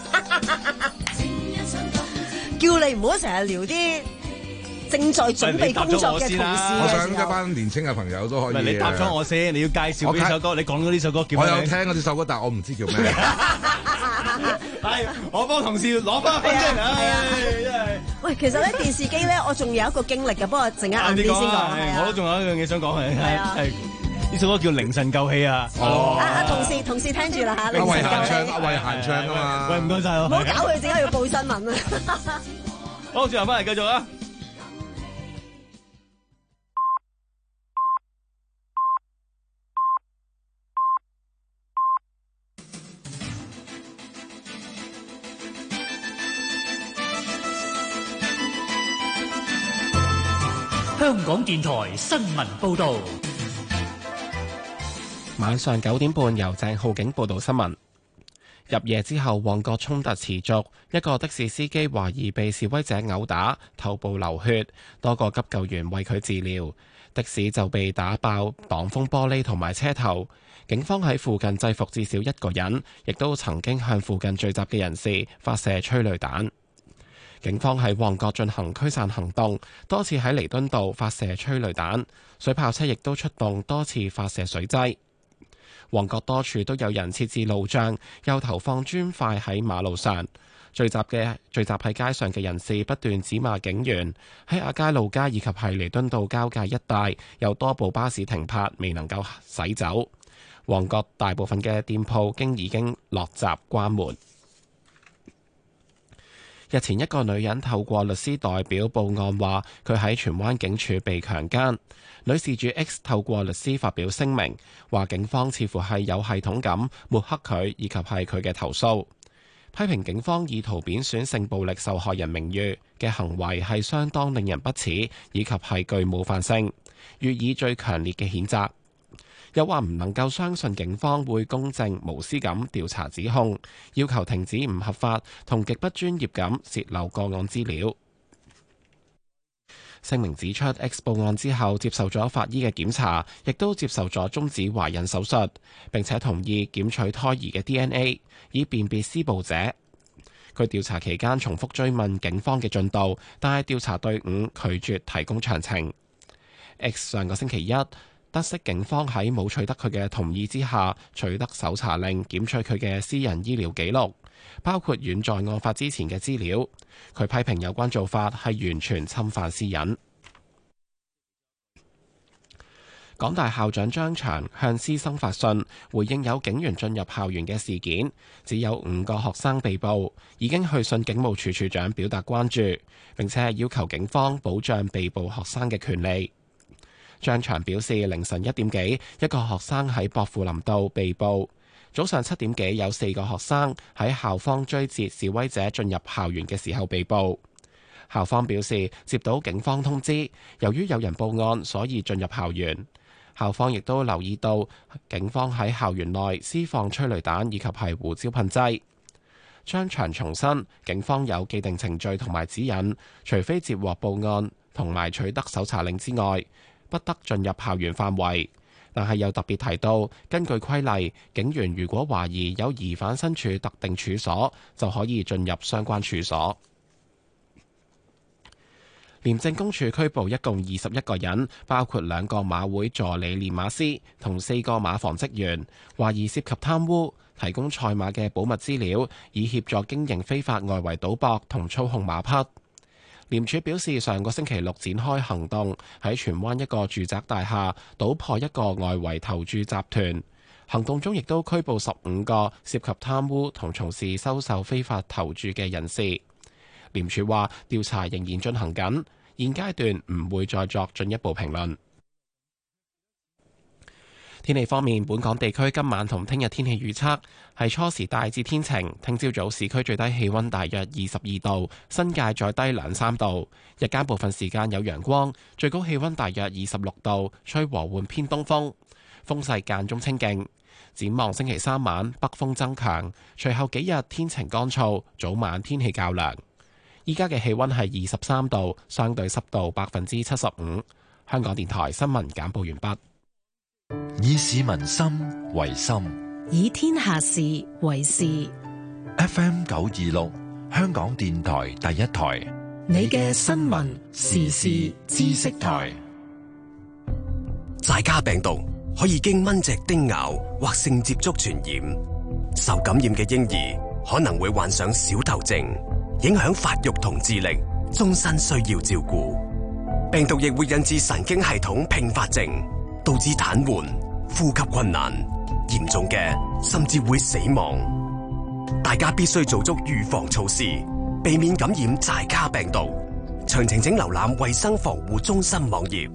叫你唔好成日聊啲正在準備工作嘅同事嘅我想一班年青嘅朋友都可以。 你答咗我先，你要介紹呢首歌。你講咗呢首歌叫咩？ 我有聽過呢首歌，但係我唔知叫咩。 係，我幫同事攞翻分先。係啊，真係。 喂，其實咧電視機咧，我仲有一個經歷嘅，不過陣間晏啲先講。 我都仲有一樣嘢想講係。 係啊。 係呢首歌叫《凌晨救氣》啊。 哦。 啊啊，同事同事聽住啦嚇。 阿慧嫻唱，阿慧嫻唱啊嘛。 喂，唔該晒。 唔好搞佢，陣間要報新聞啊。 好，轉頭翻嚟繼續啊！ 香港電台新聞報導， 晚上九點半由鄭浩景報道新聞。入夜之後，旺角衝突持續，一個的士司機懷疑被示威者毆打，頭部流血，多個急救員為佢治療，的士就被打爆擋風玻璃同埋車頭。警方喺附近制服至少一個人，亦都曾經向附近聚集嘅人士發射催淚彈。警方喺旺角進行驅散行動，多次喺彌敦道發射催淚彈，水炮車亦都出動多次發射水劑。旺角多處都有人設置路障，又投放磚塊喺馬路上。聚集嘅聚集喺街上嘅人士不斷指罵警員。喺亞皆老街以及係彌敦道交界一帶，有多部巴士停泊，未能夠駛走。旺角大部分嘅店鋪經已經落閘關門。日前一個女人透過律師代表報案，話佢喺荃灣警署被強姦。女事主 X 透過律師發表聲明，話警方似乎係有系統咁抹黑佢以及係佢嘅投訴，批評警方意圖貶損性暴力受害人名譽嘅行為係相當令人不齒，以及係具冒犯性，予以最強烈嘅譴責。又話唔能夠相信警方會公正無私咁調查指控，要求停止唔合法同極不專業咁洩漏個案資料。聲明指出 ，X 報案之後接受咗法醫嘅檢查，亦都接受咗終止懷孕手術，並且同意檢取胎兒嘅 D N A， 以辨別施暴者。佢調查期間重複追問警方嘅進度，但係調查隊伍拒絕提供詳情。X 上個星期一得悉警方喺冇取得佢嘅同意之下，取得搜查令檢取佢嘅私人醫療記錄，包括遠在案發之前嘅資料。佢批評有關做法係完全侵犯私隱。港大校長張翔向師生發信，回應有警員進入校園嘅事件，只有五個學生被捕，已經去信警務處處長表達關注，並且係要求警方保障被捕學生嘅權利。張翔表示，凌晨一點幾，一個學生喺薄扶林道被捕；早上七點幾，有四個學生喺校方追截示威者進入校園嘅時候被捕。校方表示，接到警方通知，由於有人報案，所以進入校園。校方亦都留意到警方喺校園內施放催淚彈以及係胡椒噴劑。張翔重申，警方有既定程序同埋指引，除非接獲報案同埋取得搜查令之外，不得進入校園範圍。但係又特別提到，根據規例，警員如果懷疑有疑犯身處特定處所，就可以進入相關處所。廉政公署拘捕一共二十一個人，包括兩個馬會助理練馬師同四個馬房職員，懷疑涉及貪污，提供賽馬嘅保密資料，以協助經營非法外圍賭博同操控馬匹。廉署表示，上個星期六展開行動，喺荃灣一個住宅大廈搗破一個外圍投注集團。行動中亦都拘捕十五個涉及貪污同從事收受非法投注嘅人士。廉署話調查仍然進行緊，現階段唔會再作進一步評論。天氣方面，本港地區今晚同聽日天氣預測係初時大致天晴，聽朝早市區最低氣溫大約二十二度，新界再低兩三度。日間部分時間有陽光，最高氣溫大約二十六度，吹和緩偏東風，風勢間中清勁。展望星期三晚北風增強，隨後幾日天晴乾燥，早晚天氣較涼。依家嘅氣溫係二十三度，相對濕度百分之七十五。香港電台新聞簡報完畢。 以市民心為心， 以天下事為事。 F M 九二六，香港電台第一台， 你嘅新聞時事知識台。 寨卡病毒可以經蚊隻叮咬或性接觸傳染，受感染嘅嬰兒可能會患上小頭症，影響發育同智力，終身需要照顧。病毒亦會引致神經系統併發症，導致癱瘓、呼吸困難，嚴重嘅甚至會死亡。大家必須做足預防措施，避免感染寨卡病毒。詳情請瀏覽衛生防護中心網頁。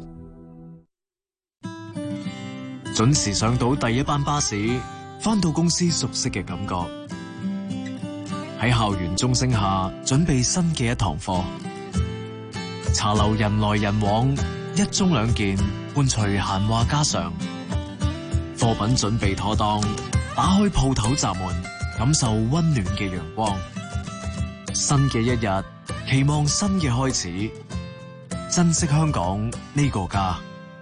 準時上到第一班巴士，返到公司熟悉嘅感覺。喺校園鐘聲下，準備新嘅一堂課。茶樓人來人往，一盅兩件，伴隨閒話家常。貨品準備妥當，打開鋪頭閘門，感受溫暖嘅陽光。新嘅一日，期望新嘅開始，珍惜香港呢個家。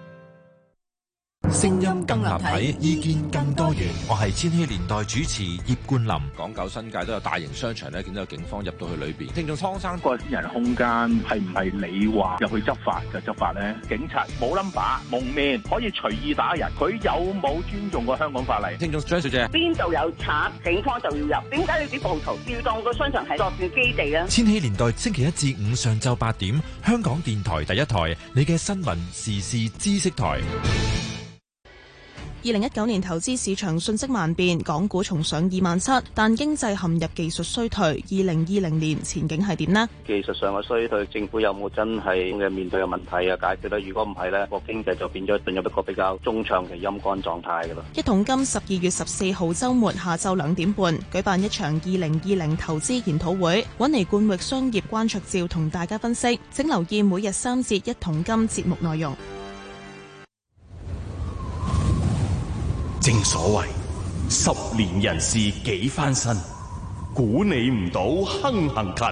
聲音更立體，意見更多元。我係千禧年代主持葉冠霖。 港九新界都有大型商場咧，見到有警方入到去裏邊。聽眾湯生個私人空間係唔係你話入去執法就執法咧？警察冇 number 蒙面可以隨意打人，佢有冇尊重過香港法例？ 聽眾張小姐， 邊度有賊，警方就要入。點解你啲暴徒要當個商場係作戰基地咧？ 千禧年代星期一至五上晝八點，香港電台第一台，你嘅新聞時事知識台。 二零一九年投資市場瞬息萬變，港股重上二萬七，但經濟陷入技術衰退。二零二零年前景係點呢？ 技術上嘅衰退，政府有冇真係嘅面對嘅問題啊解決咧？如果唔係呢，個經濟就變咗進入一個比較中長期陰乾狀態㗎啦。 一桶金十二月十四號週末下晝兩點半舉辦一場二零二零投資研討會，揾嚟冠域商業關焯照同大家分析。請留意每日三節一桶金節目內容。 正所謂十年人事幾翻身，估你唔到亨行勤。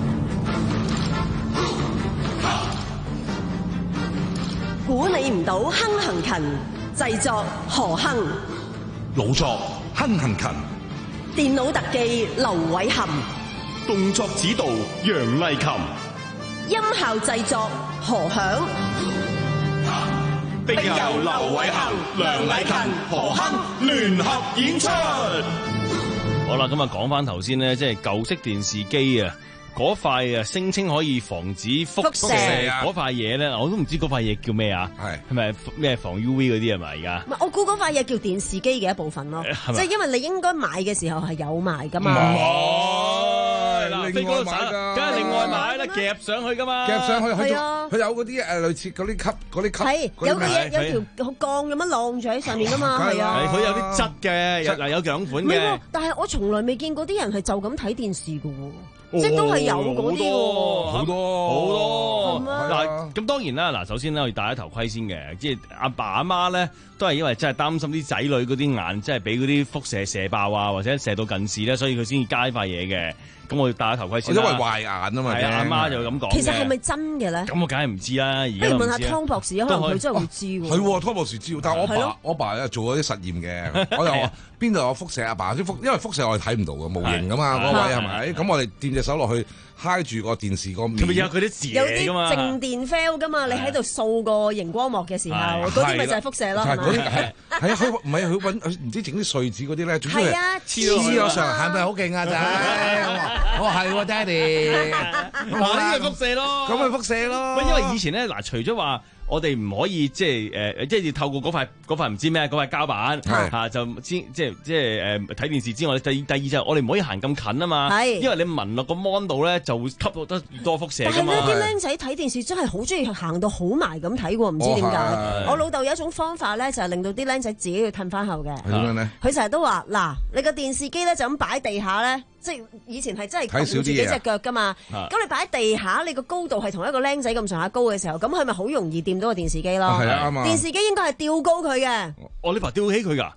估你唔到亨行勤，製作何亨， 老作亨行勤， 電腦特技劉偉含， 動作指導楊麗琴， 音效製作何響。 並由劉偉恒、梁禮勤、何亨聯合演出。 好啦，咁啊講翻頭先呢，即係舊式電視機啊，嗰塊啊聲稱可以防止輻射嗰塊嘢咧，我都唔知嗰塊嘢叫咩啊？係係咪咩防 U V 嗰啲係咪而家？ 唔係，我估嗰塊嘢叫電視機嘅一部分咯，即係因為你應該買嘅時候係有賣噶嘛。 另外買㗎，梗係另外買啦，夾上去噶嘛， 夾上去，佢啊， 佢有嗰啲誒類似嗰啲級嗰啲級， 係有個嘢有條鋼咁樣晾住喺上面噶嘛，係啊， 佢有啲質嘅，嗱有兩款嘅。 但係我從來未見過啲人係就咁睇電視㗎喎。即係都係有嗰啲喎， 好多好多嗱， 咁、啊、當然啦，嗱，首先咧我要戴咗頭盔先嘅，即係阿爸阿媽咧都係因為真係擔心啲仔女嗰啲眼，即係俾嗰啲輻射射爆啊，或者射到近視咧，所以佢先至加呢塊嘢嘅。咁我要戴咗頭盔先啦。 因為壞眼啊嘛， 係阿媽就咁講。 其實係咪真嘅咧？ 咁我梗係唔知啦，而家不如問下湯博士，可能佢真係會知喎。 係湯博士知，但係我爸我爸咧做咗啲實驗嘅，我就話邊度有輻射？阿爸啲輻，因為輻射我哋睇唔到嘅，無形噶嘛，嗰位係咪？咁我哋掂隻手落去。揩住個電視個面， 有佢啲字有啲靜電 fail 噶嘛？你喺度掃個熒光幕嘅時候，嗰啲咪就係輻射咯，係咪？ 係啊，佢唔係佢揾唔知整啲碎紙嗰啲咧，總之係黐咗上，係咪好勁啊？仔，我話係喎，爹哋， 我呢個輻射咯， 咁咪輻射咯。 因為以前咧嗱，除咗話。我哋唔可以即係誒、呃，即係要透過嗰塊嗰塊唔知咩嗰塊膠板嚇、啊，就先即係即係誒睇電視之外，第第二就係我哋唔可以行咁近啊嘛，因為你聞落個 mon 度咧就會吸到得多輻射㗎嘛。 但係咧，啲僆仔睇電視真係好中意行到好埋咁睇喎，唔知點解。哦、我老豆有一種方法咧，就係、是、令到啲僆仔自己要褪翻後嘅。係點樣咧？佢成日都話：嗱，你個電視機咧就咁擺喺地下咧。即係以前係真係撳住幾隻腳㗎嘛，咁你擺喺地下，你個高度係同一個僆仔咁上下高嘅時候，咁佢咪好容易掂到個電視機咯。係啊，啱啊。電視機應該係吊高佢嘅。 哦，你爸吊起佢㗎？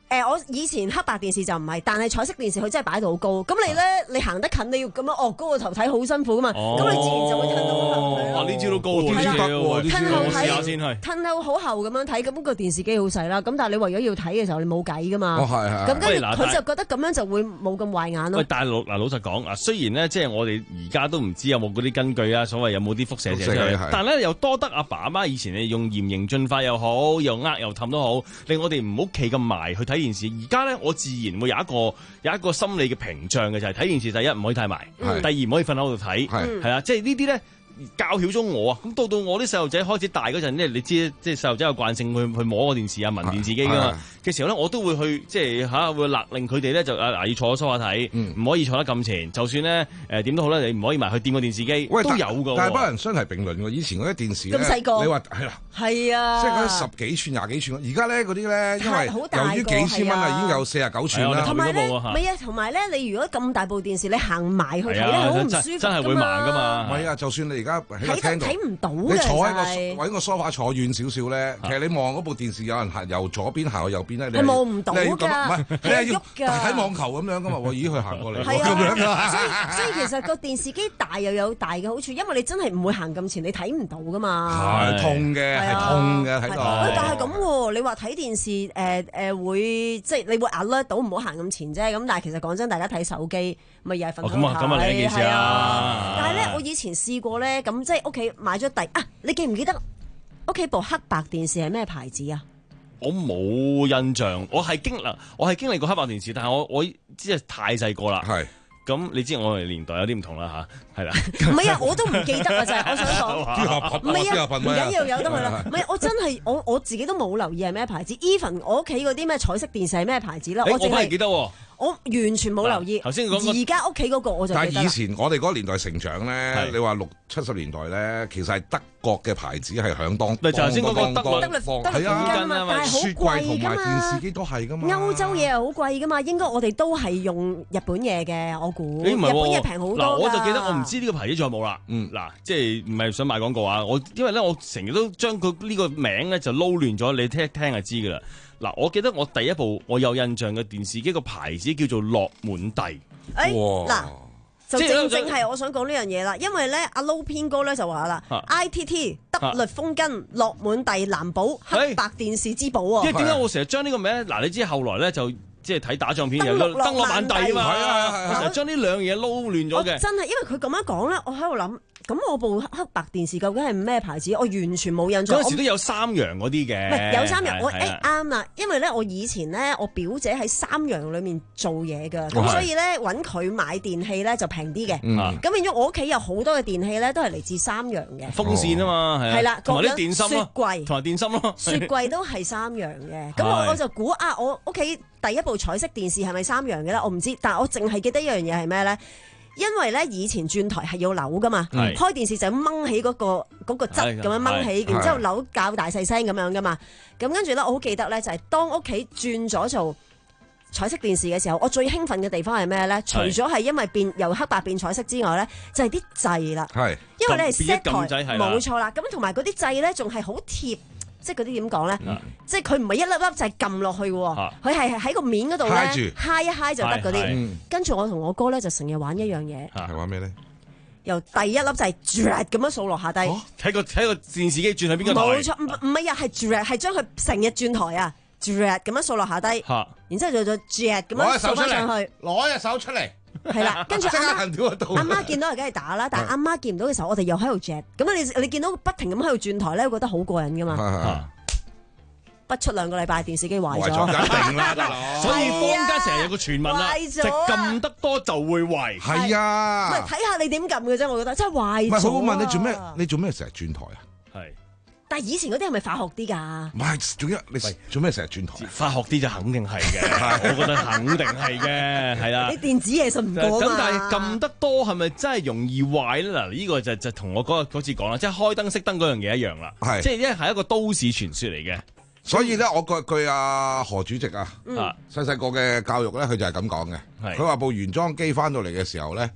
誒，我以前黑白電視就唔係，但係彩色電視佢真係擺到好高。咁你咧，你行得近，你要咁樣哦，高個頭睇好辛苦噶嘛。咁你自然就會褪到好後去咯。 呢招都高喎， 係啦，褪後試下先係。 褪到好後咁樣睇，咁個電視機好細啦。咁但係你為咗要睇嘅時候，你冇計噶嘛。 哦，係係。 咁跟住佢就覺得咁樣就會冇咁壞眼咯。 喂，但係老嗱老實講啊，雖然咧即係我哋而家都唔知有冇嗰啲根據啊，所謂有冇啲輻射射出嚟，但係咧又多得阿爸阿媽以前你用嚴刑峻法又好，又呃又氹都好，令我哋唔好企咁埋去睇電視。而家咧，我自然會有一個有一個心理嘅屏障嘅，就係睇電視。第一唔可以太埋，第二唔可以瞓喺度睇，係啊，即係呢啲咧。教曉咗我啊！咁到到我啲細路仔開始大嗰陣咧，你知即係細路仔有慣性去去摸個電視啊、聞電視機噶嘛嘅時候咧，我都會去即係嚇會勒令佢哋咧就啊嗱要坐喺梳化睇，唔可以坐得咁前。就算咧誒點都好咧，你唔可以埋去掂個電視機，都有㗎。 但係班人相提並論喎，以前嗰啲電視咁細個， 你話係啦， 係啊， 即係嗰啲十幾寸、廿幾寸。而家咧嗰啲咧，因為由於幾千蚊啊，已經有四十九寸啦。 同埋咧，唔係啊，同埋咧，你如果咁大部電視，你行埋去睇咧，好唔舒服真係會盲㗎嘛。 唔係啊，就算你而家喺個廳度。 睇唔到你坐喺個揾個梳化坐遠少少咧，其實你望嗰部電視有人行由左邊行去右邊咧，你係望唔到㗎， 唔係你係要㗎睇網球咁樣噶嘛？咦，佢行過嚟係咁啊，所以所以其實個電視機大又有大嘅好處，因為你真係唔會行咁前，你睇唔到噶嘛。 係痛嘅，係痛嘅睇到。 喂，但係咁喎，你話睇電視誒誒會即係你會 alert 到唔好行咁前啫。咁但係其實講真，大家睇手機咪又係瞓咁啊咁啊另一件事啊。 但係咧，我以前試過咧，咁即係屋企買咗第啊。你記唔記得屋企部黑白電視係咩牌子啊？ 我冇印象，我係經嗱，我係經歷過黑白電視，但係我我即係太細個啦。 係咁，你知我哋年代有啲唔同啦吓，係啦。 唔係啊，我都唔記得啊，就係我想講。唔係啊，唔緊要有得去啦。唔係，我真係我我自己都冇留意係咩牌子。even 我屋企嗰啲咩彩色電視係咩牌子啦，我淨係記得。 我完全冇留意。 頭先講而家屋企嗰個我就記得。 但係以前我哋嗰個年代成長咧，你話六七十年代咧，其實係德國嘅牌子係響當。 咪就頭先嗰個德律德律風根啊嘛，但係好貴㗎嘛。 電視機都係㗎嘛。 歐洲嘢係好貴㗎嘛，應該我哋都係用日本嘢嘅，我估。日本嘢平好多㗎。 嗱，我就記得我唔知呢個牌子仲有冇啦。嗯，嗱，即係唔係想賣廣告啊？我因為咧，我成日都將佢呢個名咧就撈亂咗，你聽一聽就知㗎啦。嗱，我記得我第一部我有印象嘅電視機個牌子叫做諾滿帝。 誒、欸，嗱，就正正係我想講呢樣嘢啦，因為咧阿 Low 編哥咧就話啦、啊、I T T 德律風根諾滿帝藍寶黑白電視之寶啊。 因為點解我成日將呢個名？嗱，你知後來咧就即係睇打仗片有登樂滿帝啊嘛，係啊，我成日將呢兩嘢撈亂咗嘅。 真係因為佢咁樣講咧，我喺度諗。咁我部黑白電視究竟係咩牌子？我完全冇印象。 嗰陣時都有三洋嗰啲嘅。 唔係有三洋，我誒啱啦。因為咧，我以前咧，我表姐喺三洋裏面做嘢㗎，咁、哦、所以咧揾佢買電器咧就平啲嘅。咁、嗯、變咗我屋企有好多嘅電器咧，都係嚟自三洋嘅。 風扇啊嘛，係啦，同埋啲電芯雪櫃同埋電芯咯。 雪櫃都係三洋嘅。咁我我就估啊，我屋企第一部彩色電視係咪三洋嘅咧？我唔知，但係我淨係記得一樣嘢係咩咧？因為咧以前轉台係要扭噶嘛，開電視就掹起嗰、嗰個嗰、嗰個側咁樣掹起，然之後扭較大細聲咁樣噶嘛。咁跟住咧，我好記得咧，就係當屋企轉咗做彩色電視嘅時候，我最興奮嘅地方係咩咧？除咗係因為變由黑白變彩色之外咧，就係啲掣啦。係，因為你係 set 台，冇錯啦。咁同埋嗰啲掣咧，仲係好貼。即係嗰啲點講咧？嗯、即係佢唔係一粒粒就係撳落去喎，佢係喺個面嗰度咧，揩一揩就得嗰啲。跟住我同我哥咧就成日玩一樣嘢， 係玩咩咧？ 由第一粒就係咁樣掃落下低，睇、 哦、個睇個電視機轉喺邊個台？ 冇錯，唔唔係啊，係係將佢成日轉台啊，咁樣掃落下低，然之後就再咁樣掃翻上去， 攞隻手出嚟。 係啦，跟住阿媽阿媽見到就梗係打啦，但係阿媽見唔到嘅時候，我哋又喺度嚼。咁你你見到不停咁喺度轉台咧，覺得好過癮噶嘛？不出兩個禮拜，電視機壞咗， 定啦，大佬。 所以坊間成日有個傳聞啦，就撳得多就會壞。 係啊， 睇下你點撳嘅啫，我覺得真係壞咗。 唔係，佢會問你做咩？你做咩成日轉台啊？ 係。 但係以前嗰啲係咪化學啲㗎？ 唔係，仲有你做咩成日轉台？ 化學啲就肯定係嘅，我覺得肯定係嘅，係啦。 你電子嘢信唔過啊嘛。 咁但係撳得多係咪真係容易壞咧？嗱，呢個就就同我嗰嗰次講啦，即係開燈熄燈嗰樣嘢一樣啦。係，即係因為係一個都市傳說嚟嘅。 所以咧，我據據阿何主席啊，細細個嘅教育咧，佢就係咁講嘅。佢話部原裝機翻到嚟嘅時候咧。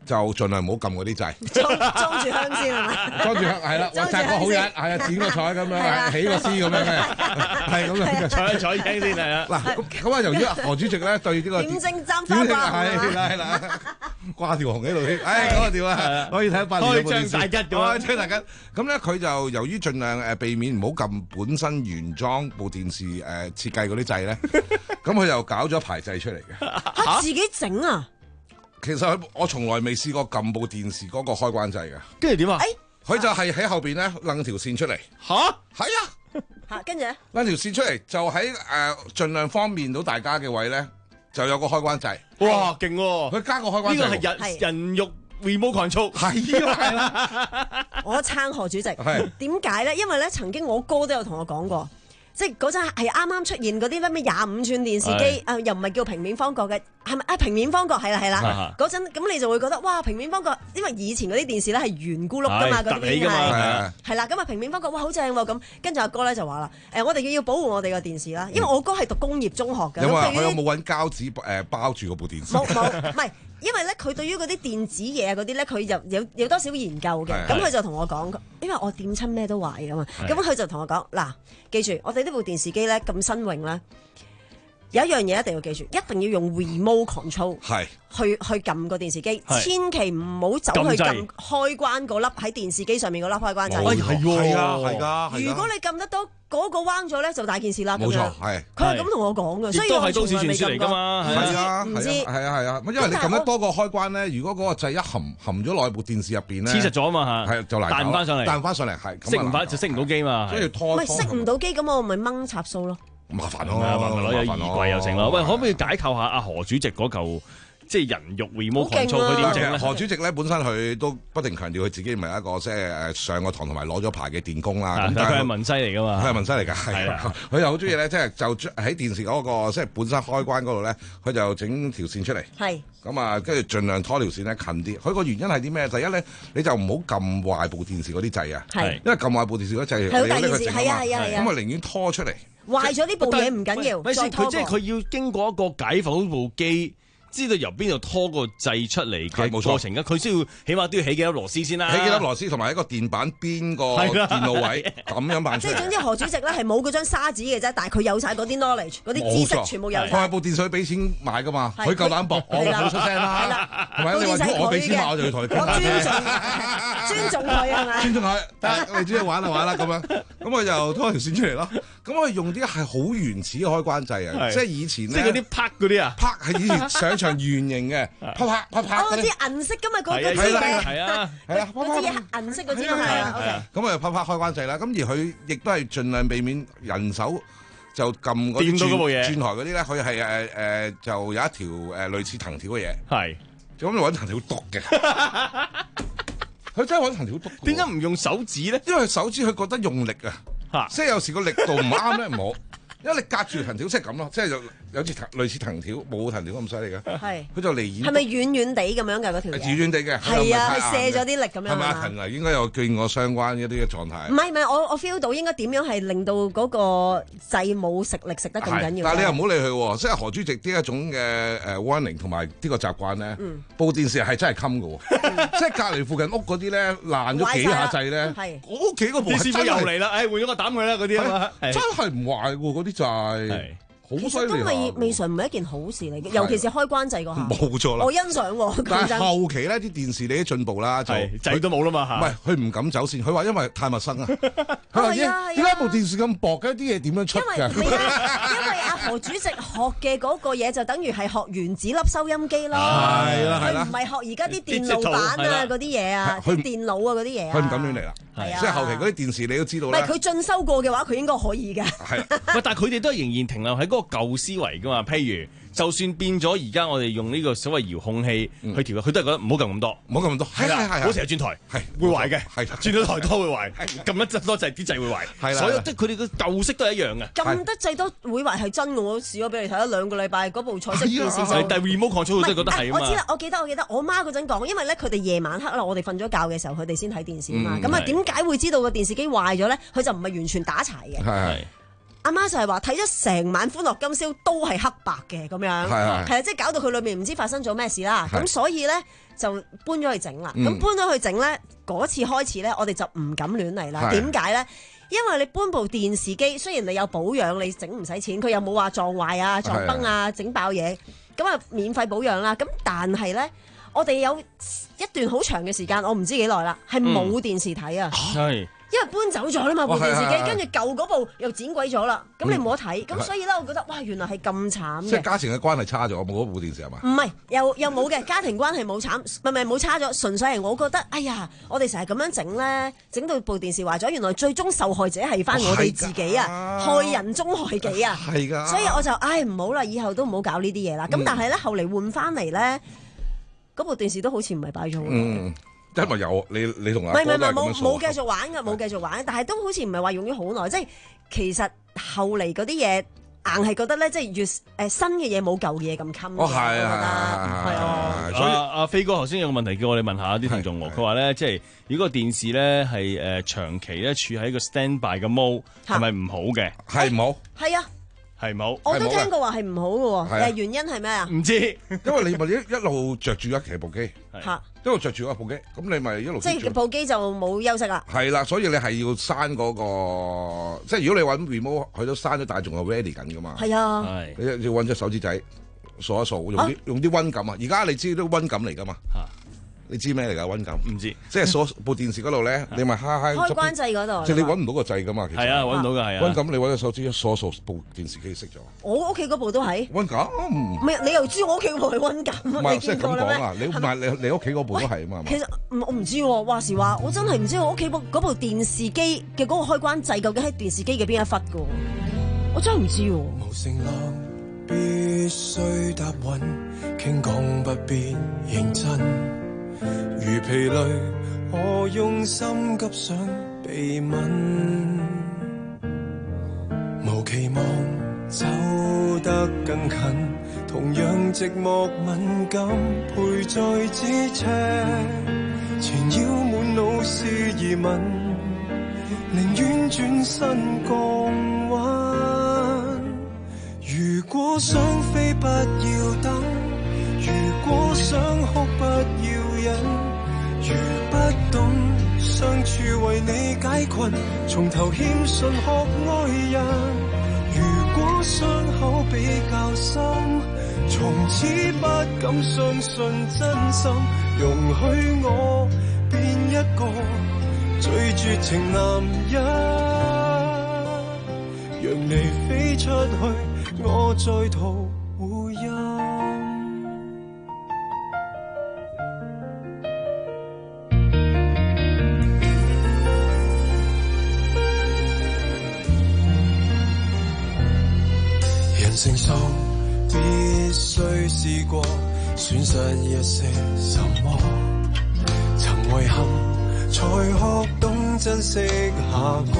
就盡量唔好撳嗰啲掣， 裝裝住香先係咪？ 裝住香係啦，或摘個好日，係啊，剪個彩咁樣，起個絲咁樣嘅，係咁樣， 彩一彩聽先係啊。 嗱，咁啊，由於何主席咧對呢個點正簪花冠係啦係啦，掛條紅喺度添，唉，嗰個調啊，可以睇八年有冇電視， 開張大吉咁啊， 開張大吉。咁咧佢就由於盡量誒避免唔好撳本身原裝部電視誒設計嗰啲掣咧，咁佢又搞咗排掣出嚟嘅。 嚇自己整啊！ 其實佢我從來未試過撳部電視嗰個開關掣嘅， 跟住點啊？ 佢就係喺後邊咧掕條線出嚟。 吓？ 係啊！ 嚇，跟住咧掕條線出嚟，就喺誒盡量方便到大家嘅位咧，就有個開關掣。 哇，勁喎！ 佢加個開關掣， 呢個係人人肉 remote control。 係啊，係啦。 我撐何主席。 係點解咧？因為咧曾經我哥都有同我講過。即係嗰陣係啱啱出現嗰啲咩咩廿五寸電視機，啊又唔係叫平面方角嘅，係咪啊平面方角係啦係啦，嗰陣咁你就會覺得哇平面方角，因為以前嗰啲電視咧係圓咕碌噶嘛，嗰啲係係啦，咁啊平面方角哇好正喎咁，跟住阿哥咧就話啦，誒我哋要保護我哋個電視啦，因為我哥係讀工業中學嘅。 有冇佢有冇揾膠紙誒包住嗰部電視？ 冇冇，唔係。因為咧，佢對於嗰啲電子嘢啊嗰啲咧，佢就有有多少研究嘅。咁佢就同我講，因為我掂親咩都壞噶嘛。咁佢就同我講，嗱，記住，我哋呢部電視機咧咁新穎啦，有一樣嘢一定要記住，一定要用 remote control 係去去撳個電視機，千祈唔好走去撳開關嗰粒喺電視機上面嗰粒開關掣。 係係啊，係㗎。 如果你撳得到嗰個彎咗咧，就大件事啦。 冇錯，係。 佢係咁同我講嘅，所以都係都市傳說嚟㗎嘛。 係啊， 唔知係啊係啊，因為你撳得多個開關咧，如果嗰個掣一含含咗內部電視入邊咧， 黐實咗啊嘛嚇， 係就難彈翻上嚟， 彈翻上嚟係熄唔翻就熄唔到機嘛， 所以拖。 唔係熄唔到機咁，我咪掹插數咯。 麻煩咯， 麻煩咯，有衣櫃又成咯。喂，可唔可以解構下阿何主席嗰嚿即係人肉 remote control 佢點整咧？ 何主席咧本身佢都不停強調佢自己唔係一個即係誒上過堂同埋攞咗牌嘅電工啦。 但係佢係文西嚟㗎嘛， 佢係文西嚟㗎，係啊。佢又好中意咧，即係就喺電視嗰個即係本身開關嗰度咧，佢就整條線出嚟。 係。 咁啊，跟住盡量拖條線咧近啲。佢個原因係啲咩？第一咧，你就唔好撳壞部電視嗰啲掣啊。係。因為撳壞部電視嗰掣， 係好大件事，係啊係啊係啊。 咁啊，寧願拖出嚟。 壞咗呢部嘢唔緊要，再拖過。 佢即係佢要經過一個解剖部機，知道由邊度拖個掣出嚟嘅過程嘅，佢需要起碼都要起幾粒螺絲先啦。 起幾粒螺絲同埋一個電板邊個電腦位咁樣辦出嚟。 即係總之何主席咧係冇嗰張沙紙嘅啫，但係佢有晒嗰啲 knowledge，嗰啲知識全部有晒。 佢係部電視俾錢買㗎嘛，佢夠膽搏，我唔好出聲啦。係啦，係咪？你話如果我俾錢買，我就要同佢傾下。 尊重尊重佢係咪？ 尊重佢，得你中意玩就玩啦咁樣。咁我就拖條線出嚟咯。咁我用啲係好原始嘅開關掣啊，即係以前即係嗰啲拍嗰啲啊， 拍係以前上場圓形嘅，拍拍拍拍。 哦，啲銀色㗎嘛，嗰嗰支嘅。 係啊， 係啊， 嗰支銀色嗰支係啊。 咁啊，拍拍開關掣啦。咁而佢亦都係盡量避免人手就撳嗰啲轉轉台嗰啲咧。佢係誒誒就有一條誒類似藤條嘅嘢。係。咁你揾藤條篤嘅。佢真係揾藤條篤。 點解唔用手指咧？ 因為手指佢覺得用力啊，即係有時個力度唔啱咧，唔好。因為你隔住藤條即係咁咯，即係有有似類似藤條，冇藤條咁犀利嘅。係，佢就離遠。 係咪軟軟地咁樣㗎嗰條嘢？ 軟軟地嘅。 係啊，係卸咗啲力咁樣。 係咪阿勤啊？應該有見過相關一啲嘅狀態。 唔係唔係，我我 feel 到應該點樣係令到嗰個掣冇食力食得咁緊要。 但係你又唔好理佢喎，即係何主席呢一種嘅誒 warning 同埋呢個習慣咧，部電視係真係襟嘅喎，即係隔離附近屋嗰啲咧爛咗幾下掣咧，我屋企嗰部電視機又嚟啦，誒換咗個膽佢啦嗰啲啊嘛， 真係唔壞喎嗰啲。就係好犀利啊！ 都未未嘗唔係一件好事嚟嘅，尤其是開關掣嗰下。 冇錯啦， 我欣賞喎。 但係後期咧，啲電視你啲進步啦，就掣都冇啦嘛嚇。 唔係，佢唔敢走線，佢話因為太陌生啊。佢話點解部電視咁薄嘅？啲嘢點樣出㗎？ 因為因為阿何主席學嘅嗰個嘢就等於係學原子粒收音機咯。 係啦係啦， 佢唔係學而家啲電路板啊嗰啲嘢啊，啲電腦啊嗰啲嘢啊。 佢唔敢亂嚟啦。係啊，即係後期嗰啲電視你都知道啦。 唔係佢進修過嘅話，佢應該可以㗎。 係， 但係佢哋都係仍然停留喺嗰個舊思維㗎嘛。譬如，就算變咗而家我哋用呢個所謂遙控器去調，佢都係覺得唔好撳咁多， 唔好撳咁多。係啦係係，好成日轉台，係會壞嘅，係轉咗台多會壞，撳得多就係啲掣會壞。係啦，所有即係佢哋嘅舊式都係一樣嘅。 撳得掣多會壞係真嘅，我試咗俾你睇咗兩個禮拜嗰部彩色電視就。 但係 remote control 真係覺得係啊嘛。 我知啦，我記得我記得，我媽嗰陣講，因為咧佢哋夜晚黑啦，我哋瞓咗覺嘅時候，佢哋先睇電視啊嘛。咁啊點解會知道個電視機壞咗咧？佢就唔係完全打柴嘅。係。 阿媽就係話睇咗成晚歡樂今宵都係黑白嘅咁樣，係啊，即係搞到佢裏面唔知發生咗咩事啦。咁所以咧就搬咗去整啦。咁、嗯、搬咗去整咧，嗰次開始咧，我哋就唔敢亂嚟啦。點解咧？因為你搬部電視機，雖然你有保養，你整唔使錢，佢又冇話撞壞啊、撞崩啊、整爆嘢，咁啊免費保養啦。咁但係咧，我哋有一段好長嘅時間，我唔知幾耐啦，係冇電視睇啊。係、嗯。因為搬走咗啦嘛部電視機，跟住舊嗰部又剪鬼咗啦，咁你冇得睇，咁所以咧，我覺得哇，原來係咁慘嘅。 即係家庭嘅關係差咗，冇嗰部電視係嘛？ 唔係，又又冇嘅，家庭關係冇慘，唔係唔係冇差咗，純粹係我覺得，哎呀，我哋成日咁樣整咧，整到部電視壞咗，原來最終受害者係翻我哋自己啊，害人終害己啊，係㗎。所以我就唉唔好啦，以後都唔好搞呢啲嘢啦。咁、嗯、但係咧後嚟換翻嚟咧，嗰部電視都好似唔係擺咗好耐。 因為有你你同阿哥都係咁樣冇冇繼續玩嘅，冇繼續玩，但係都好似唔係話用咗好耐，即係其實後嚟嗰啲嘢硬係覺得咧，即係越誒、呃、新嘅嘢冇舊嘅嘢咁襟。 哦，係啊，係啊，所以阿阿飛哥頭先有個問題叫我哋問下啲聽眾喎，佢話咧即係如果個電視咧係誒長期咧處喺個 standby 嘅 mode 係咪唔好嘅？ 係唔好？ 係啊。 係冇， 我都聽過話係唔好嘅喎，誒原因係咩啊？ 唔知， 因為你咪一一路着住一期部機， 嚇， 一路着住一部機，咁你咪一路。 即係部機就冇休息啦。 係啦，所以你係要刪嗰個，即係如果你揾 remote，佢都刪咗，但係仲係 ready 緊噶嘛。係啊，你要揾隻手指仔掃一掃，用啲用啲溫感啊！而家你知都溫感嚟噶嘛？你知咩嚟㗎？溫感唔知，即係鎖部電視嗰度咧，你咪嗨嗨開關掣嗰度， 即係你揾唔到個掣㗎嘛？其實係啊，揾唔到㗎係啊。 溫感你揾隻手指一鎖鎖部電視機熄咗。 我屋企嗰部都係溫感， 唔係你又知我屋企嗰部係溫感？ 唔係即係咁講啊！你唔係你你屋企嗰部都係啊嘛？ 其實我唔知喎，話時話我真係唔知我屋企部嗰部電視機嘅嗰個開關掣究竟喺電視機嘅邊一忽㗎？我真係唔知喎。 無承諾必須答允，傾講不必認真。如疲累，我用心急想被吻，無期望走得更近，同樣寂寞敏感，陪在咫尺，纏繞滿腦是疑問，寧願轉身降溫。如果想飛不要等，如果想哭不要忍，如不懂相處為你解困，從頭欠信學愛人。如果傷口比較深，從此不敢相信真心，容許我變一個最絕情男人，讓你飛出去，我在逃回音。成熟必須試過，損失一些什麼，曾遺憾才學懂珍惜下個。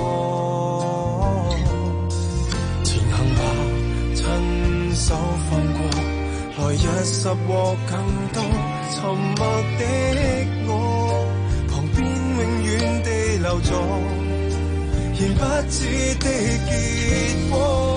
前行吧，親手放過，來日拾獲更多。沉默的我，旁邊永遠地留作，然不知的結果。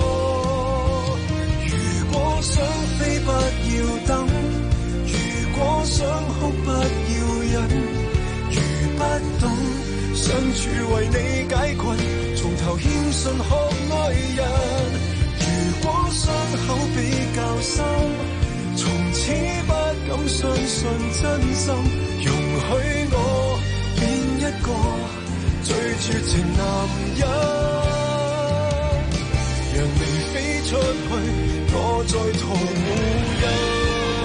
如果想飛不要等，如果想哭不要忍，如不懂相處為你解困，從頭欠信學愛人。如果傷口比較深，從此不敢相信真心，容許我變一個最絕情男人，讓你飛出去，我在逃無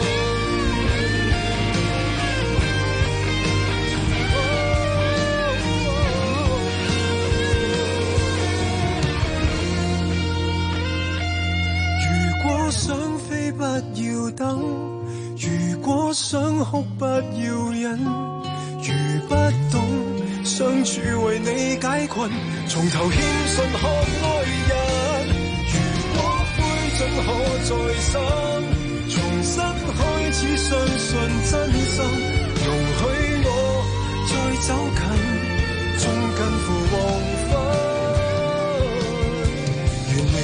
人。如果想飛不要等，如果想哭不要忍，如不懂相處為你解困，從頭欠信學愛人。怎可再生？從新開始相信真心，容許我再走近，終近乎黃昏。願你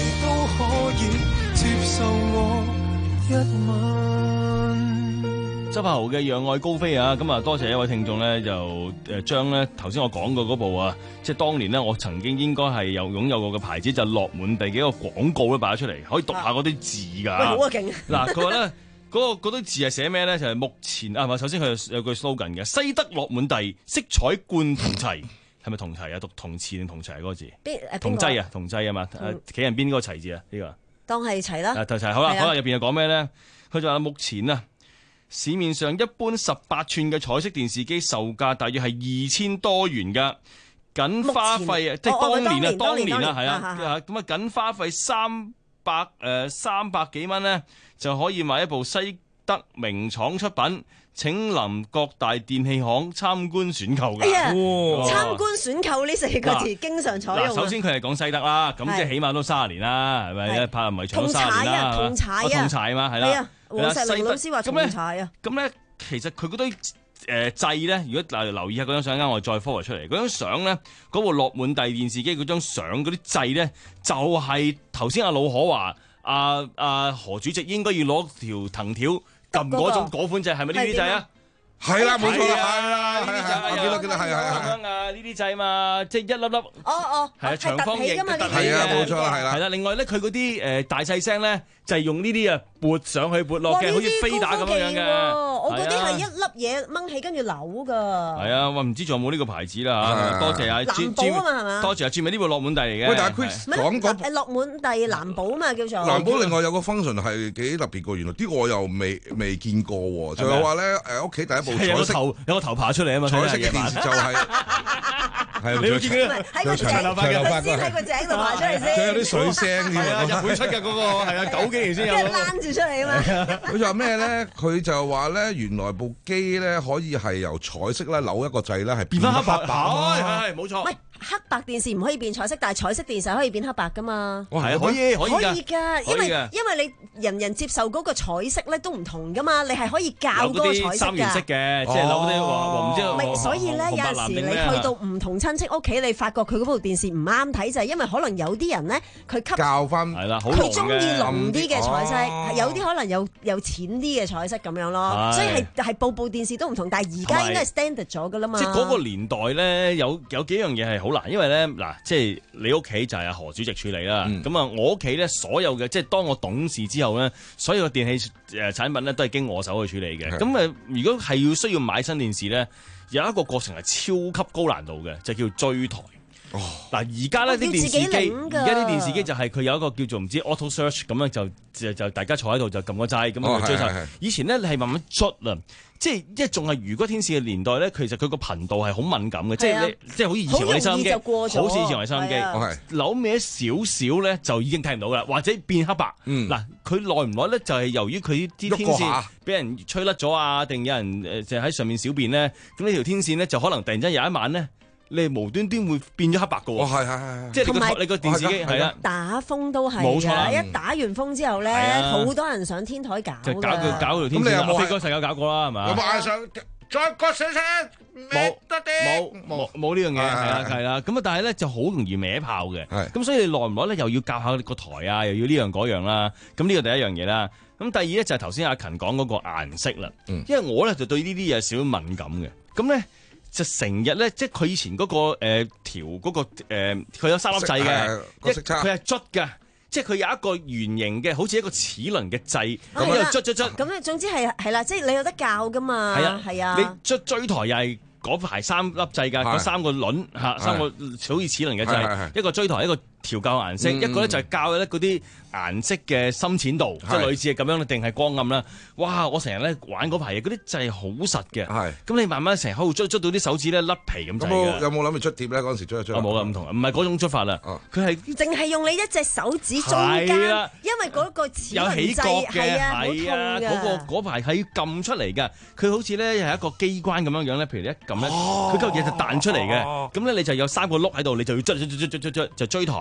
以接受我一吻。 周柏豪嘅《讓愛高飛》啊，咁啊多謝一位聽眾咧，就誒將咧頭先我講過嗰部啊，即係當年咧我曾經應該係有擁有過嘅牌子，就落滿地幾個廣告都擺咗出嚟，可以讀下嗰啲字㗎。 喂，好啊，勁！ 嗱，佢話咧嗰個嗰啲字係寫咩咧？就係、是、目前啊，唔係首先佢有句 slogan 嘅，西德落滿地，色彩貫同齊，係咪同齊啊？讀同詞定同齊嗰個字？ 邊誒同濟啊，同濟啊嘛，誒企人邊嗰個齊字啊？呢、這個當係齊啦。 啊，同齊好啦，好啦，入邊又講咩咧？佢就話目前啊。市面上一般十八寸嘅彩色電視機售價大約係二千多元㗎，僅花費啊，即係當年啊，當年啊，係啊，咁啊，僅花費三百誒三百幾蚊咧，就可以買一部西德名廠出品，請臨各大電器行參觀選購㗎。 哎呀，參觀選購呢四個字經常採用。 首先佢係講西德啦，咁即係起碼都三十年啦，係咪？拍唔係長三十年啦， 同柴啊，同柴啊， 同柴嘛，係啦。 黃石玲老師話同柴啊， 咁咧其實佢嗰堆誒掣咧，如果留意下嗰張相，啱我再 forward 出嚟嗰張相咧，嗰部落滿地電視機嗰張相嗰啲掣咧，就係頭先阿老可話阿阿何主席應該要攞條藤條撳嗰種嗰款掣，係咪呢啲掣啊？ 係啦，冇錯啦，係啦， 呢啲掣啊， 我記得記得係係係咁樣啊，呢啲掣嘛，即係一粒粒， 哦哦， 係啊，長方形嘅凸起係啊，冇錯啦，係啦， 係啦。另外咧，佢嗰啲誒大細聲咧，就係用呢啲啊撥上去撥落嘅，好似飛打咁樣嘅。 我嗰啲係一粒嘢掹起跟住扭㗎。 係啊，我唔知仲有冇呢個牌子啦嚇。多謝啊， 藍寶啊嘛係嘛？ 多謝啊，專門呢部落滿地嚟嘅。 喂，但係 Chris 講嗰誒落滿地藍寶啊嘛叫做。 藍寶另外有個 function 係幾特別嘅，原來啲我又未未見過喎。就係話咧誒屋企第一部彩色有個頭爬出嚟啊嘛， 彩色嘅電視就係係你會見佢喺個井長頭髮先喺個井度爬出嚟先。 仲有啲水聲添啊！日本出嘅嗰個係啊，九幾年先有。 即係躝住出嚟啊嘛！ 佢就話咩咧？佢就話咧，原來部機咧可以係由彩色咧扭一個掣咧，係變翻黑白。 係係冇錯。 喂，黑白電視唔可以變彩色，但係彩色電視可以變黑白噶嘛？ 哦，係啊，可以可以可以㗎，因為因為你人人接受嗰個彩色咧都唔同噶嘛，你係可以校嗰個彩色㗎。 三原色嘅，即係扭嗰啲黃唔知。 唔係，所以咧有陣時你去到唔同親戚屋企，你發覺佢嗰部電視唔啱睇，就係因為可能有啲人咧佢吸校翻係啦， 佢中意濃啲嘅彩色，有啲可能有有淺啲嘅彩色咁樣咯，所以係係部部電視都唔同，但係而家應該係 standard 咗㗎啦嘛。 即係嗰個年代咧，有有幾樣嘢係好難，因為咧嗱，即係你屋企就係阿何主席處理啦。咁啊、嗯，我屋企咧所有嘅，即係當我懂事之後咧，所有嘅電器誒產品咧都係經我手去處理嘅。咁啊，如果係要需要買新電視咧，有一個過程係超級高難度嘅，就叫追台。哦，嗱而家咧啲電視機，而家啲電視機就係佢有一個叫做唔知 auto search 咁樣，就就就大家坐喺度就撳個掣咁樣去追台。哦、以前咧你係慢慢捽啊，即係即係仲係如果天使嘅年代咧，其實佢個頻道係好敏感嘅，即係你即係好似以前我哋收音機，好似以前我哋收音機，扭歪少少咧就已經睇唔到噶啦，或者變黑白。嗱、嗯，佢耐唔耐咧就係由於佢啲天線俾人吹甩咗啊，定有人誒就喺上面小便咧，咁呢條天線咧就可能突然間有一晚咧。你無端端會變咗黑白嘅喎， 係係係， 即係你個你個電視機係啊， 打風都係，冇錯，一打完風之後咧，好多人上天台搞， 就搞佢搞條天線。咁你有冇飛哥細有搞過啦？係嘛？ 有冇嗌上再割水聲？ 冇冇冇冇呢樣嘢係啦係啦。咁啊，但係咧就好容易歪炮嘅。咁所以你耐唔耐咧又要校下個台啊，又要呢樣嗰樣啦。咁呢個第一樣嘢啦。咁第二咧就係頭先阿勤講嗰個顏色啦。因為我咧就對呢啲嘢少少敏感嘅。咁咧。就成日咧，即係佢以前嗰、那個誒、呃、調嗰、那個佢、呃、有三粒掣嘅，一佢係捽㗎，即係佢有一個圓形嘅，好似一個齒輪嘅掣，咁又捽捽捽。 咁啊，總之係係啦，即係你有得校㗎嘛。係啊係啊， 你捽追台又係嗰排三粒掣㗎，嗰三個輪嚇，三個好似齒輪嘅掣，一個追台，一個調校顏色，嗯、一個咧就係校咧嗰啲顏色嘅深淺度，即係類似係咁樣定係光暗啦。哇！我成日咧玩嗰排嘢，嗰啲掣好實嘅。係。咁你慢慢成日喺度捽捽到啲手指咧甩皮咁滯嘅。有冇諗住捽碟咧？嗰陣時捽一捽。我冇啊，唔同，唔係嗰種捽法啦。佢係淨係用你一隻手指中間，因為嗰個齒輪掣有起角嘅， 係啊， 係啊，嗰個嗰排係撳出嚟嘅。佢好似咧係一個機關咁樣樣咧，譬如你一撳咧，佢嚿嘢就彈出嚟嘅。咁咧你就有三個碌喺度，你就要捽捽捽捽捽捽就追台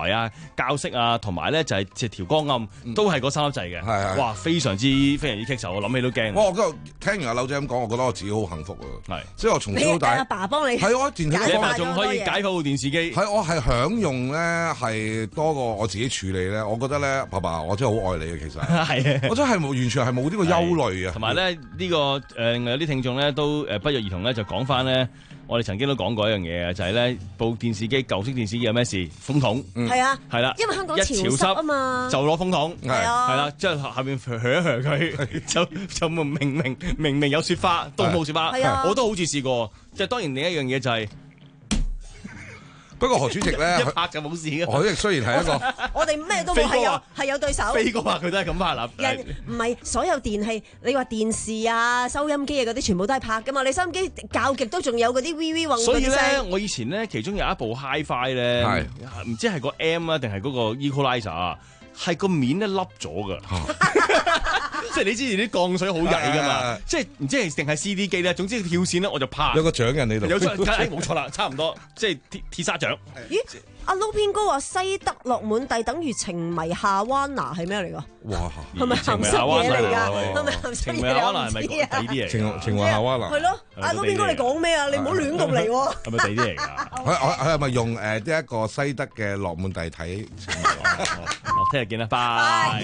提啊、校色啊，同埋咧就係即係調光暗，都係嗰三粒掣嘅。 係係哇，非常之非常之棘手，我諗起都驚。 哇！我覺得聽完阿柳姐咁講，我覺得我自己好幸福啊。 係， 即係我從小到大， 阿爸幫你係我電器， 你阿爸仲可以解剖部電視機。 係我係享用咧，係多過我自己處理咧。我覺得咧，爸爸，我真係好愛你嘅，其實係我真係冇完全係冇呢個憂慮啊。 同埋咧，呢個誒有啲聽眾咧都誒不約而同咧就講翻咧。我哋曾經都講過一樣嘢啊，就係咧部電視機舊式電視機有咩事？風筒係啊， 係啦， 因為香港潮濕濕啊嘛， 就攞風筒係啊， 係啦，即係下邊噓一噓佢，就就明明明明有雪花都冇雪花，我都好似試過。即係當然另一樣嘢就係。 不過何主席咧， 一拍就冇事嘅。 何主席雖然係一個， 我哋咩都冇，係有係有對手。 飛哥話佢都係咁拍啦。 人唔係所有電器，你話電視啊、收音機啊嗰啲，全部都係拍噶嘛。你收音機較極都仲有嗰啲 V V 混嗰啲聲。 所以咧，我以前咧其中有一部 Hi-Fi 咧，唔知係個 M 啊定係嗰個 Equalizer 啊，係個面咧凹咗噶。即係你之前啲鋼水好曳噶嘛，即係唔知係定係 C D 機咧，總之跳線咧我就拍。 有個獎人喺度， 有獎，冇錯啦，差唔多，即係鐵鐵砂獎。 咦？阿撈片哥話西德落滿地等於情迷夏灣拿係咩嚟㗎？ 哇！ 係咪鹹濕嘢嚟㗎？係咪鹹濕嘢嚟？ 情迷夏灣拿係咪第啲嘢？ 情情迷夏灣拿係咯。阿撈片哥你講咩啊？你唔好亂咁嚟喎。 係咪第啲嚟㗎？ 佢佢係咪用誒呢一個西德嘅落滿地睇？ 我聽日見啦，拜。